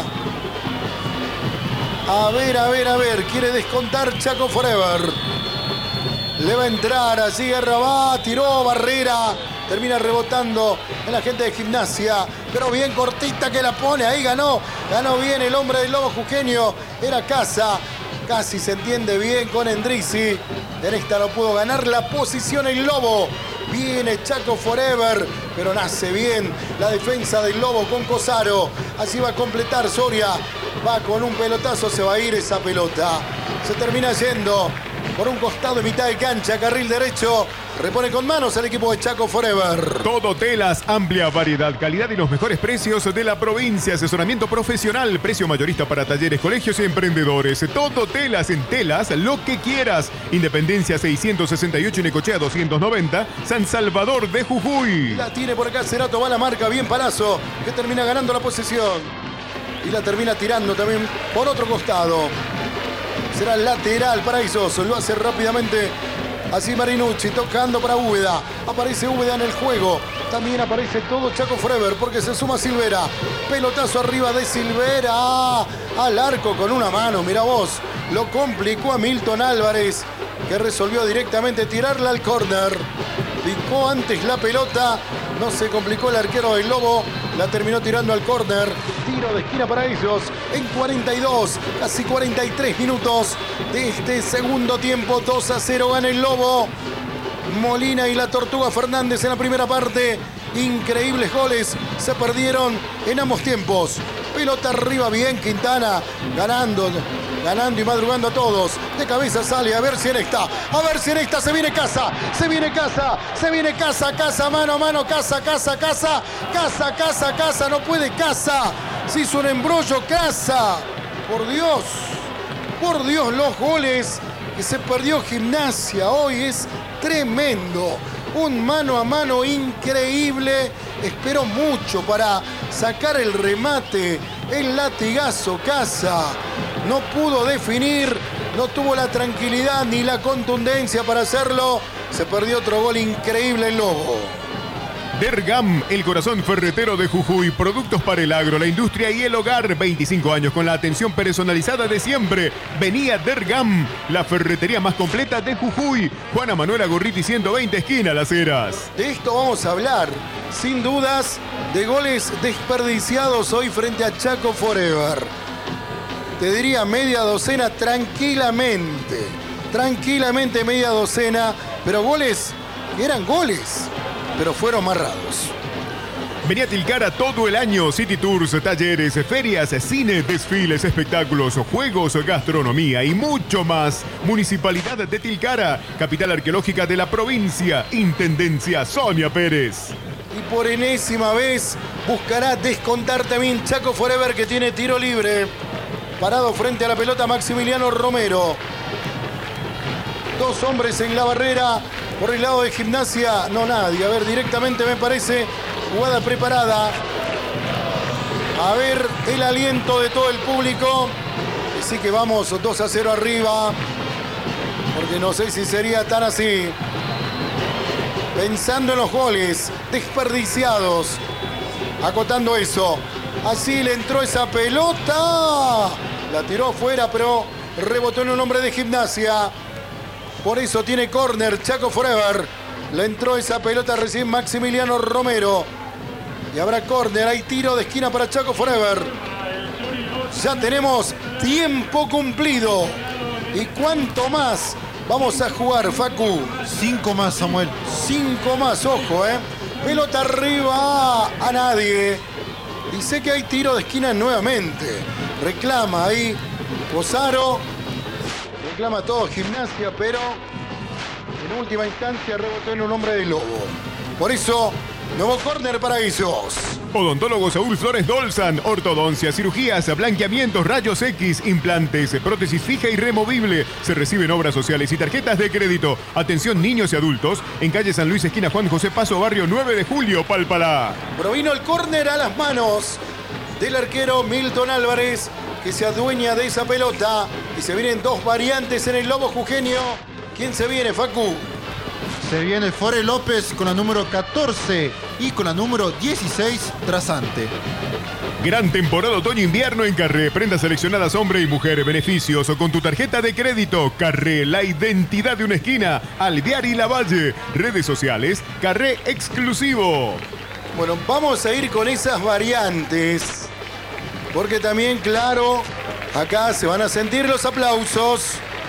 A ver, a ver, a ver. Quiere descontar Chaco Forever. Le va a entrar. Allí Guerra va. Tiró barrera. Termina rebotando en la gente de Gimnasia. Pero bien cortita que la pone. Ahí ganó. Ganó bien el hombre del lobo jujeño. Era Casa. Casi se entiende bien con Endrizzi. En esta no pudo ganar la posición el lobo. Viene Chaco Forever. Pero nace bien la defensa del lobo con Cosaro. Así va a completar Soria. Va con un pelotazo. Se va a ir esa pelota. Se termina yendo por un costado de mitad de cancha, carril derecho. Repone con manos al equipo de Chaco Forever. Todo telas, amplia variedad, calidad y los mejores precios de la provincia. Asesoramiento profesional, precio mayorista para talleres, colegios y emprendedores. Todo telas, en telas, lo que quieras. Independencia 668 y Necochea 290, San Salvador de Jujuy. La tiene por acá Cerato, va la marca, bien Palazzo, que termina ganando la posesión. Y la termina tirando también por otro costado. Será lateral para Isoso, lo hace rápidamente. Así Marinucci tocando para Úbeda. Aparece Úbeda en el juego. También aparece todo Chaco Forever porque se suma Silvera. Pelotazo arriba de Silvera. Al arco con una mano, mira vos. Lo complicó a Milton Álvarez, que resolvió directamente tirarla al córner. Picó antes la pelota. No se complicó el arquero del Lobo. La terminó tirando al córner. Tiro de esquina para ellos en 42, casi 43 minutos de este segundo tiempo. 2-0 gana el Lobo. Molina y la Tortuga Fernández en la primera parte. Increíbles goles se perdieron en ambos tiempos. Pelota arriba, bien Quintana, ganando y madrugando a todos. De cabeza sale, a ver si en esta. A ver si en esta se viene Casa. Se viene Casa. Se viene Casa. Casa, mano a mano. Casa. No puede Casa. Se hizo un embrollo Casa. Por Dios, los goles que se perdió Gimnasia hoy es tremendo. Un mano a mano increíble. Esperó mucho para sacar el remate. El latigazo Casa. No pudo definir. No tuvo la tranquilidad ni la contundencia para hacerlo. Se perdió otro gol increíble el Lobo. Dergam, el corazón ferretero de Jujuy. Productos para el agro, la industria y el hogar. 25 años con la atención personalizada de siempre. Venía Dergam, la ferretería más completa de Jujuy. Juana Manuela Gorriti 120, esquina Las Heras. De esto vamos a hablar, sin dudas, de goles desperdiciados hoy frente a Chaco Forever. Te diría media docena tranquilamente. Tranquilamente media docena. Pero goles que eran goles, pero fueron marrados. Venía a Tilcara todo el año. City Tours, talleres, ferias, cine, desfiles, espectáculos, juegos, gastronomía y mucho más. Municipalidad de Tilcara, capital arqueológica de la provincia. Intendencia Sonia Pérez. Y por enésima vez buscará descontar también Chaco Forever, que tiene tiro libre. Parado frente a la pelota Maximiliano Romero. 2 hombres en la barrera. Por el lado de Gimnasia, no nadie. A ver, directamente me parece jugada preparada. A ver el aliento de todo el público. Así que vamos 2-0 arriba. Porque no sé si sería tan así. Pensando en los goles desperdiciados. Acotando eso. Así le entró esa pelota. La tiró fuera, pero rebotó en un hombre de Gimnasia. Por eso tiene córner Chaco Forever. Le entró esa pelota recién Maximiliano Romero. Y habrá córner. Hay tiro de esquina para Chaco Forever. Ya tenemos tiempo cumplido. ¿Y cuánto más vamos a jugar, Facu? 5 más, Samuel. 5 más, ojo, Pelota arriba a nadie. Dice que hay tiro de esquina nuevamente. Reclama ahí Cosaro. Reclama todo Gimnasia, pero en última instancia rebotó en un hombre de Lobo. Por eso Nuevo córner para ellos. Odontólogo Saúl Flores Dolsan, ortodoncia, cirugías, blanqueamientos, rayos X, implantes, prótesis fija y removible. Se reciben obras sociales y tarjetas de crédito. Atención niños y adultos, en calle San Luis, esquina Juan José Paso, barrio 9 de Julio, Palpalá. Provino el córner a las manos del arquero Milton Álvarez, que se adueña de esa pelota. Y se vienen dos variantes en el lobo jujeño. ¿Quién se viene, Facu? Se viene Fore López con la número 14 y con la número 16, Trasante. Gran temporada otoño-invierno en Carré. Prendas seleccionadas hombre y mujer. Beneficios o con tu tarjeta de crédito. Carré, la identidad de una esquina. Alvear y Lavalle. Redes sociales. Carré exclusivo. Bueno, vamos a ir con esas variantes. Porque también, claro, acá se van a sentir los aplausos.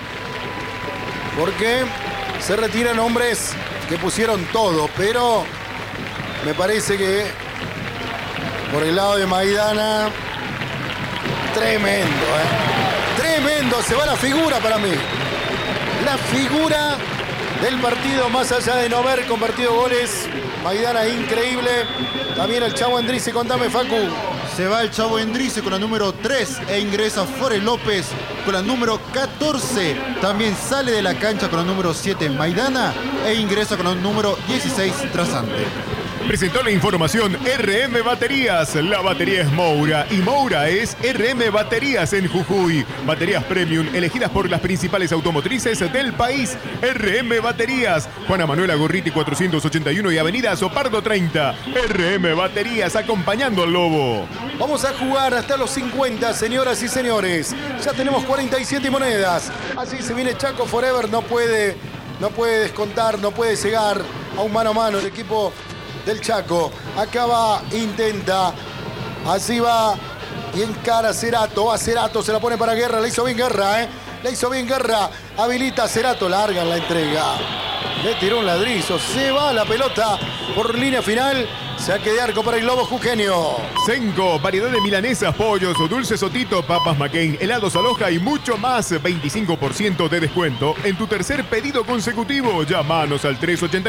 Porque se retiran hombres que pusieron todo, pero me parece que por el lado de Maidana, tremendo, tremendo, se va la figura para mí. La figura del partido, más allá de no haber convertido goles. Maidana increíble. También el Chavo Endrizi, contame, Facu. Se va el Chavo Endrizi con la número 3 e ingresa Fore López con la número 14. También sale de la cancha con la número 7 Maidana e ingresa con la número 16 Trasante. Presentó la información RM Baterías. La batería es Moura y Moura es RM Baterías en Jujuy. Baterías premium elegidas por las principales automotrices del país. RM Baterías. Juana Manuela Gorriti 481 y Avenida Sopardo 30. RM Baterías acompañando al lobo. Vamos a jugar hasta los 50, señoras y señores. Ya tenemos 47 monedas. Así se viene Chaco Forever. No puede descontar, no puede llegar a un mano a mano el equipo del Chaco. Acá va, intenta. Así va y encara a Cerato. Va Cerato, se la pone para Guerra. Le hizo bien Guerra, Le hizo bien Guerra. Habilita a Cerato, larga en la entrega. Le tiró un ladrillo. Se va la pelota por línea final. Saque de arco para el Lobo Jujeño. Senco, variedad de milanesas, pollos, dulces Sotito, papas McCain, helados Aloja y mucho más. 25% de descuento en tu tercer pedido consecutivo. Llámanos al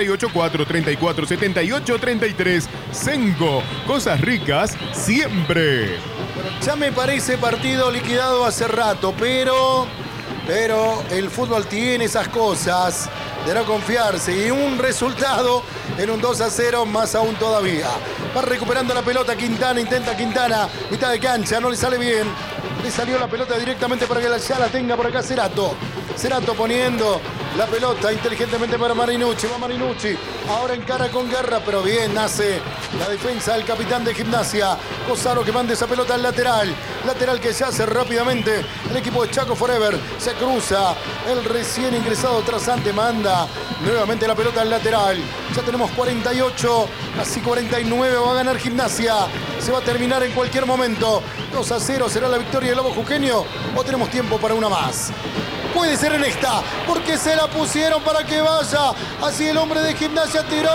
388-434-7833. Senco, cosas ricas siempre. Ya me parece partido liquidado hace rato, pero el fútbol tiene esas cosas de no confiarse y un resultado en un 2-0 más aún todavía. Va recuperando la pelota Quintana, intenta Quintana, mitad de cancha, no le sale bien. Le salió la pelota directamente para que ya la tenga por acá Cerato. Cerato poniendo la pelota inteligentemente para Marinucci. Va Marinucci, ahora encara con Guerra, pero bien hace la defensa del capitán de Gimnasia. Cosaro que manda esa pelota al lateral. Lateral que se hace rápidamente el equipo de Chaco Forever. Se cruza el recién ingresado Trasante, manda nuevamente la pelota al lateral. Ya tenemos 48, casi 49, va a ganar Gimnasia. Se va a terminar en cualquier momento. 2-0, ¿será la victoria del Lobo Jujeño o tenemos tiempo para una más? Puede ser en esta, porque se la pusieron para que vaya. Así el hombre de Gimnasia tiró.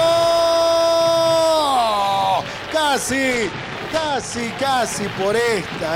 Casi por esta.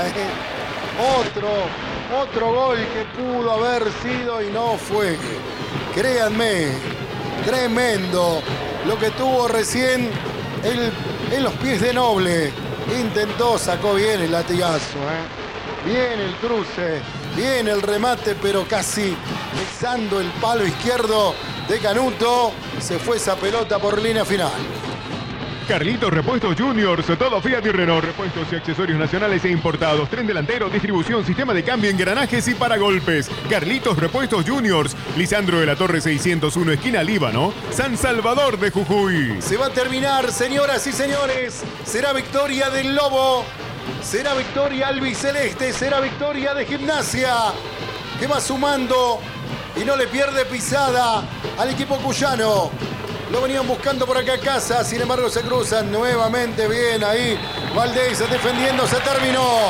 Otro gol que pudo haber sido y no fue. Créanme, tremendo lo que tuvo recién en los pies de Noble. Intentó, sacó bien el latigazo. Bien el cruce, bien el remate, pero casi besando el palo izquierdo de Canuto. Se fue esa pelota por línea final. Carlitos Repuestos Juniors, todo Fiat y Renault, repuestos y accesorios nacionales e importados, tren delantero, distribución, sistema de cambio, engranajes y paragolpes. Carlitos Repuestos Juniors, Lisandro de la Torre 601, esquina Líbano, San Salvador de Jujuy. Se va a terminar, señoras y señores. Será victoria del Lobo, será victoria albiceleste, será victoria de Gimnasia, que va sumando y no le pierde pisada al equipo cuyano. Lo venían buscando por acá a casa, sin embargo se cruzan nuevamente. Bien ahí, Valdés defendiendo, se terminó.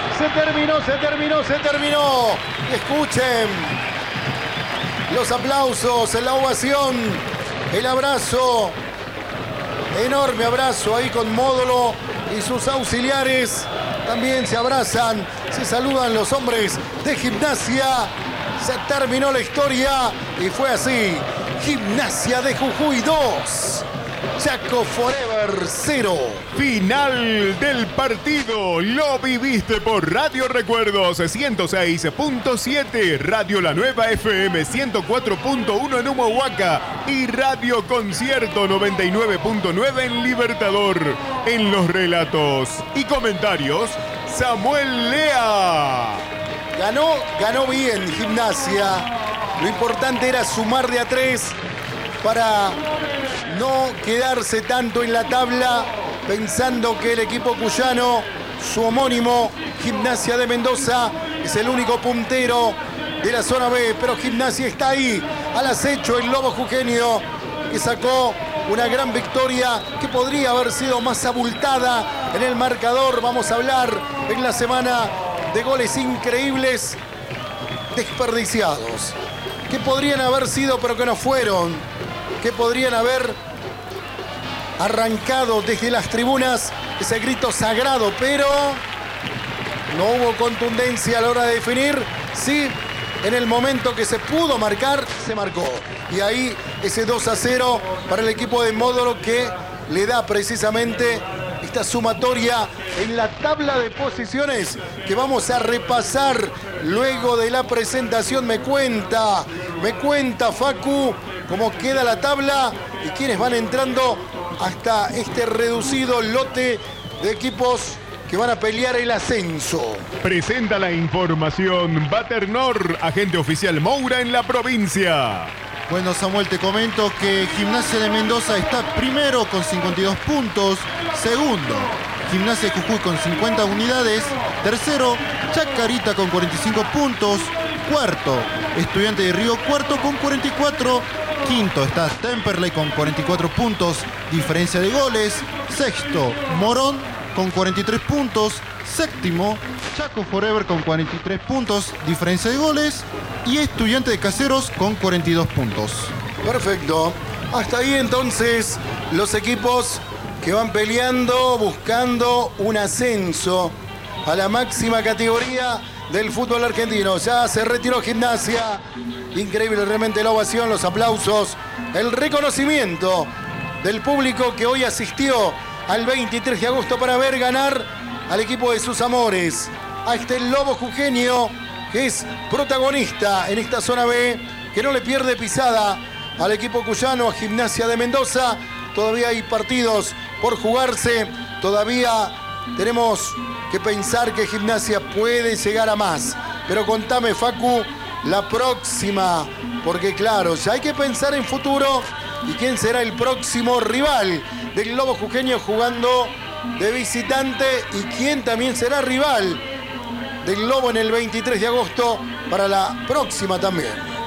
Escuchen los aplausos, la ovación, el abrazo, enorme abrazo ahí con Módulo y sus auxiliares. También se abrazan, se saludan los hombres de Gimnasia. Se terminó la historia y fue así. Gimnasia de Jujuy 2, Chaco Forever 0. Final del partido. Lo viviste por Radio Recuerdos 106.7, Radio La Nueva FM 104.1 en Humahuaca y Radio Concierto 99.9 en Libertador. En los relatos y comentarios, Samuel Lea. Ganó bien Gimnasia. Lo importante era sumar de a 3 para no quedarse tanto en la tabla, pensando que el equipo cuyano, su homónimo Gimnasia de Mendoza, es el único puntero de la zona B, pero Gimnasia está ahí, al acecho, el Lobo Jujeño, que sacó una gran victoria que podría haber sido más abultada en el marcador. Vamos a hablar en la semana de goles increíbles desperdiciados, que podrían haber sido pero que no fueron, que podrían haber arrancado desde las tribunas ese grito sagrado, pero no hubo contundencia a la hora de definir. Sí, en el momento que se pudo marcar, se marcó. Y ahí ese 2-0 para el equipo de Módolo, que le da precisamente esta sumatoria en la tabla de posiciones que vamos a repasar luego de la presentación. Me cuenta Facu cómo queda la tabla y quiénes van entrando hasta este reducido lote de equipos que van a pelear el ascenso. Presenta la información Baternor, agente oficial Moura en la provincia. Bueno, Samuel, te comento que Gimnasia de Mendoza está primero con 52 puntos. Segundo, Gimnasia de Jujuy con 50 unidades. Tercero, Chacarita con 45 puntos. Cuarto, Estudiante de Río Cuarto con 44. Quinto está Temperley con 44 puntos, diferencia de goles. Sexto, Morón con 43 puntos. Séptimo, Chaco Forever con 43 puntos, diferencia de goles. Y Estudiante de Caseros con 42 puntos. Perfecto. Hasta ahí entonces los equipos que van peleando, buscando un ascenso a la máxima categoría del fútbol argentino. Ya se retiró Gimnasia. Increíble realmente la ovación, los aplausos, el reconocimiento del público que hoy asistió al 23 de agosto para ver ganar al equipo de sus amores, a este Lobo Jujeño, que es protagonista en esta zona B, que no le pierde pisada al equipo cuyano, a Gimnasia de Mendoza. Todavía hay partidos por jugarse, todavía tenemos que pensar que Gimnasia puede llegar a más. Pero contame, Facu, la próxima, porque claro, ya hay que pensar en futuro y quién será el próximo rival del Lobo Jujeño jugando de visitante y quién también será rival del Lobo en el 23 de agosto para la próxima también.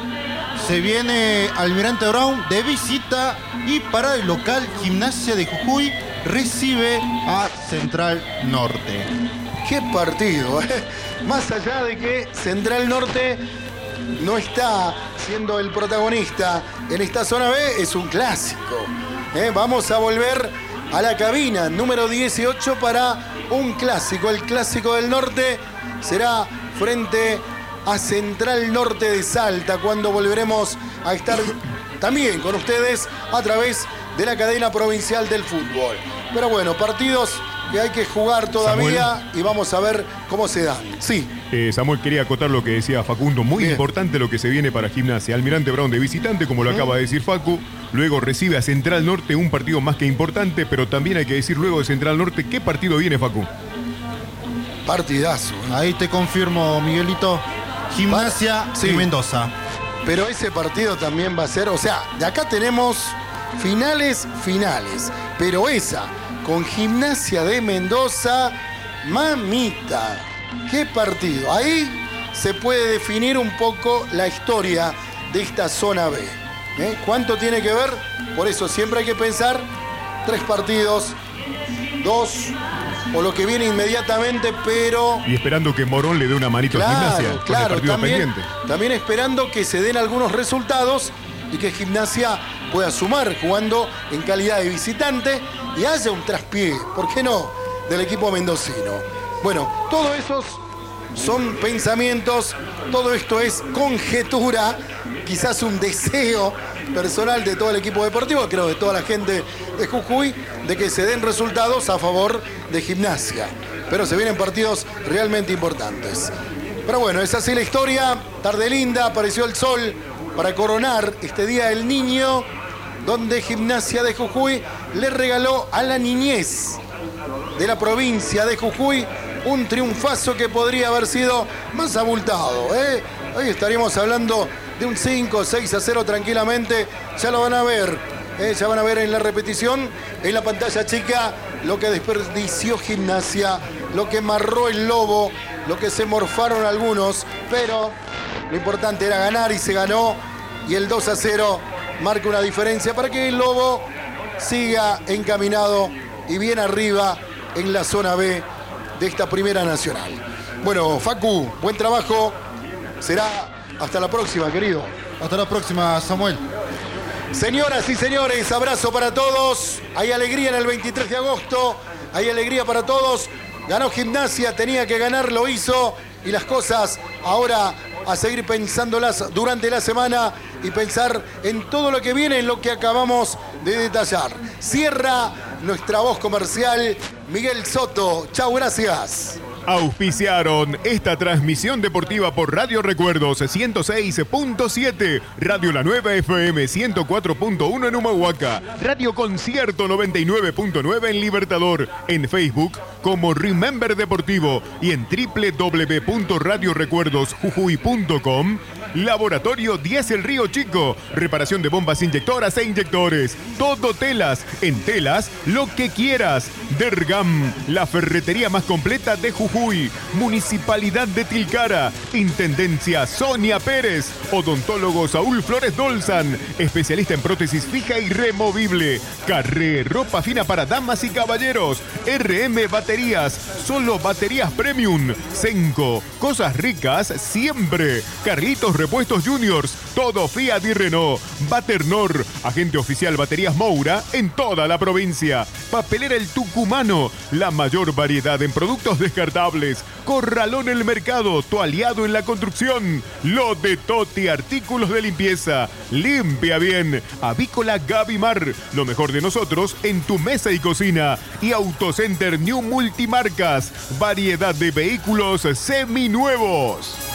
Se viene Almirante Brown de visita y para el local Gimnasia de Jujuy recibe a Central Norte. ¡Qué partido! Más allá de que Central Norte no está siendo el protagonista en esta zona B, es un clásico. Vamos a volver a la cabina número 18 para un clásico. El clásico del norte será frente a Central Norte de Salta, cuando volveremos a estar también con ustedes a través de la cadena provincial del fútbol. Pero bueno, partidos que hay que jugar todavía, Samuel, y vamos a ver cómo se dan. Sí. Samuel, quería acotar lo que decía Facundo. Muy bien importante lo que se viene para Gimnasia. Almirante Brown de visitante, como lo acaba de decir Facu. Luego recibe a Central Norte, un partido más que importante, pero también hay que decir luego de Central Norte, ¿qué partido viene, Facu? Partidazo. Ahí te confirmo, Miguelito. Gimnasia y Mendoza. Pero ese partido también va a ser, o sea, de acá tenemos finales, pero esa con Gimnasia de Mendoza, mamita, qué partido. Ahí se puede definir un poco la historia de esta zona B. ¿Cuánto tiene que ver? Por eso siempre hay que pensar 3 partidos, 2 o lo que viene inmediatamente, pero... Y esperando que Morón le dé una manito a Gimnasia. Claro, también esperando que se den algunos resultados y que Gimnasia pueda sumar jugando en calidad de visitante y haya un traspié, ¿por qué no?, del equipo mendocino. Bueno, todos esos son pensamientos, todo esto es conjetura, quizás un deseo personal de todo el equipo deportivo, creo de toda la gente de Jujuy, de que se den resultados a favor de Gimnasia. Pero se vienen partidos realmente importantes. Pero bueno, es así la historia. Tarde linda, apareció el sol para coronar este Día del Niño, donde Gimnasia de Jujuy le regaló a la niñez de la provincia de Jujuy un triunfazo que podría haber sido más abultado. Hoy estaríamos hablando de un 5-6-0 tranquilamente. Ya lo van a ver, ya van a ver en la repetición, en la pantalla chica, lo que desperdició Gimnasia, lo que marró el lobo, lo que se morfaron algunos, pero lo importante era ganar y se ganó, y el 2-0 marca una diferencia para que el lobo siga encaminado y bien arriba en la zona B de esta Primera Nacional. Bueno, Facu, buen trabajo. Será hasta la próxima, querido. Hasta la próxima, Samuel. Señoras y señores, abrazo para todos. Hay alegría en el 23 de agosto. Hay alegría para todos. Ganó Gimnasia, tenía que ganar, lo hizo. Y las cosas ahora a seguir pensándolas durante la semana y pensar en todo lo que viene, en lo que acabamos de detallar. Cierra nuestra voz comercial, Miguel Soto. Chau, gracias. Auspiciaron esta transmisión deportiva por Radio Recuerdos 106.7, Radio La Nueva FM 104.1 en Humahuaca, Radio Concierto 99.9 en Libertador, en Facebook como Remember Deportivo y en www.radiorecuerdosjujuy.com. Laboratorio 10 El Río Chico, reparación de bombas inyectoras e inyectores, todo telas, en telas lo que quieras. Dergam, la ferretería más completa de Jujuy. Municipalidad de Tilcara, Intendencia Sonia Pérez, Odontólogo Saúl Flores Dolzan, especialista en prótesis fija y removible. Carré, ropa fina para damas y caballeros. RM Baterías, solo baterías premium. Senco, cosas ricas siempre. Carlitos Repuestos Juniors, todo Fiat y Renault. Baternor, agente oficial Baterías Moura en toda la provincia. Papelera El Tucumano, la mayor variedad en productos descartables. Corralón El Mercado, tu aliado en la construcción. Lo de Toti, artículos de limpieza. Limpia bien. Avícola Gavimar, lo mejor de nosotros en tu mesa y cocina. Y Autocenter New Multimarcas, variedad de vehículos seminuevos.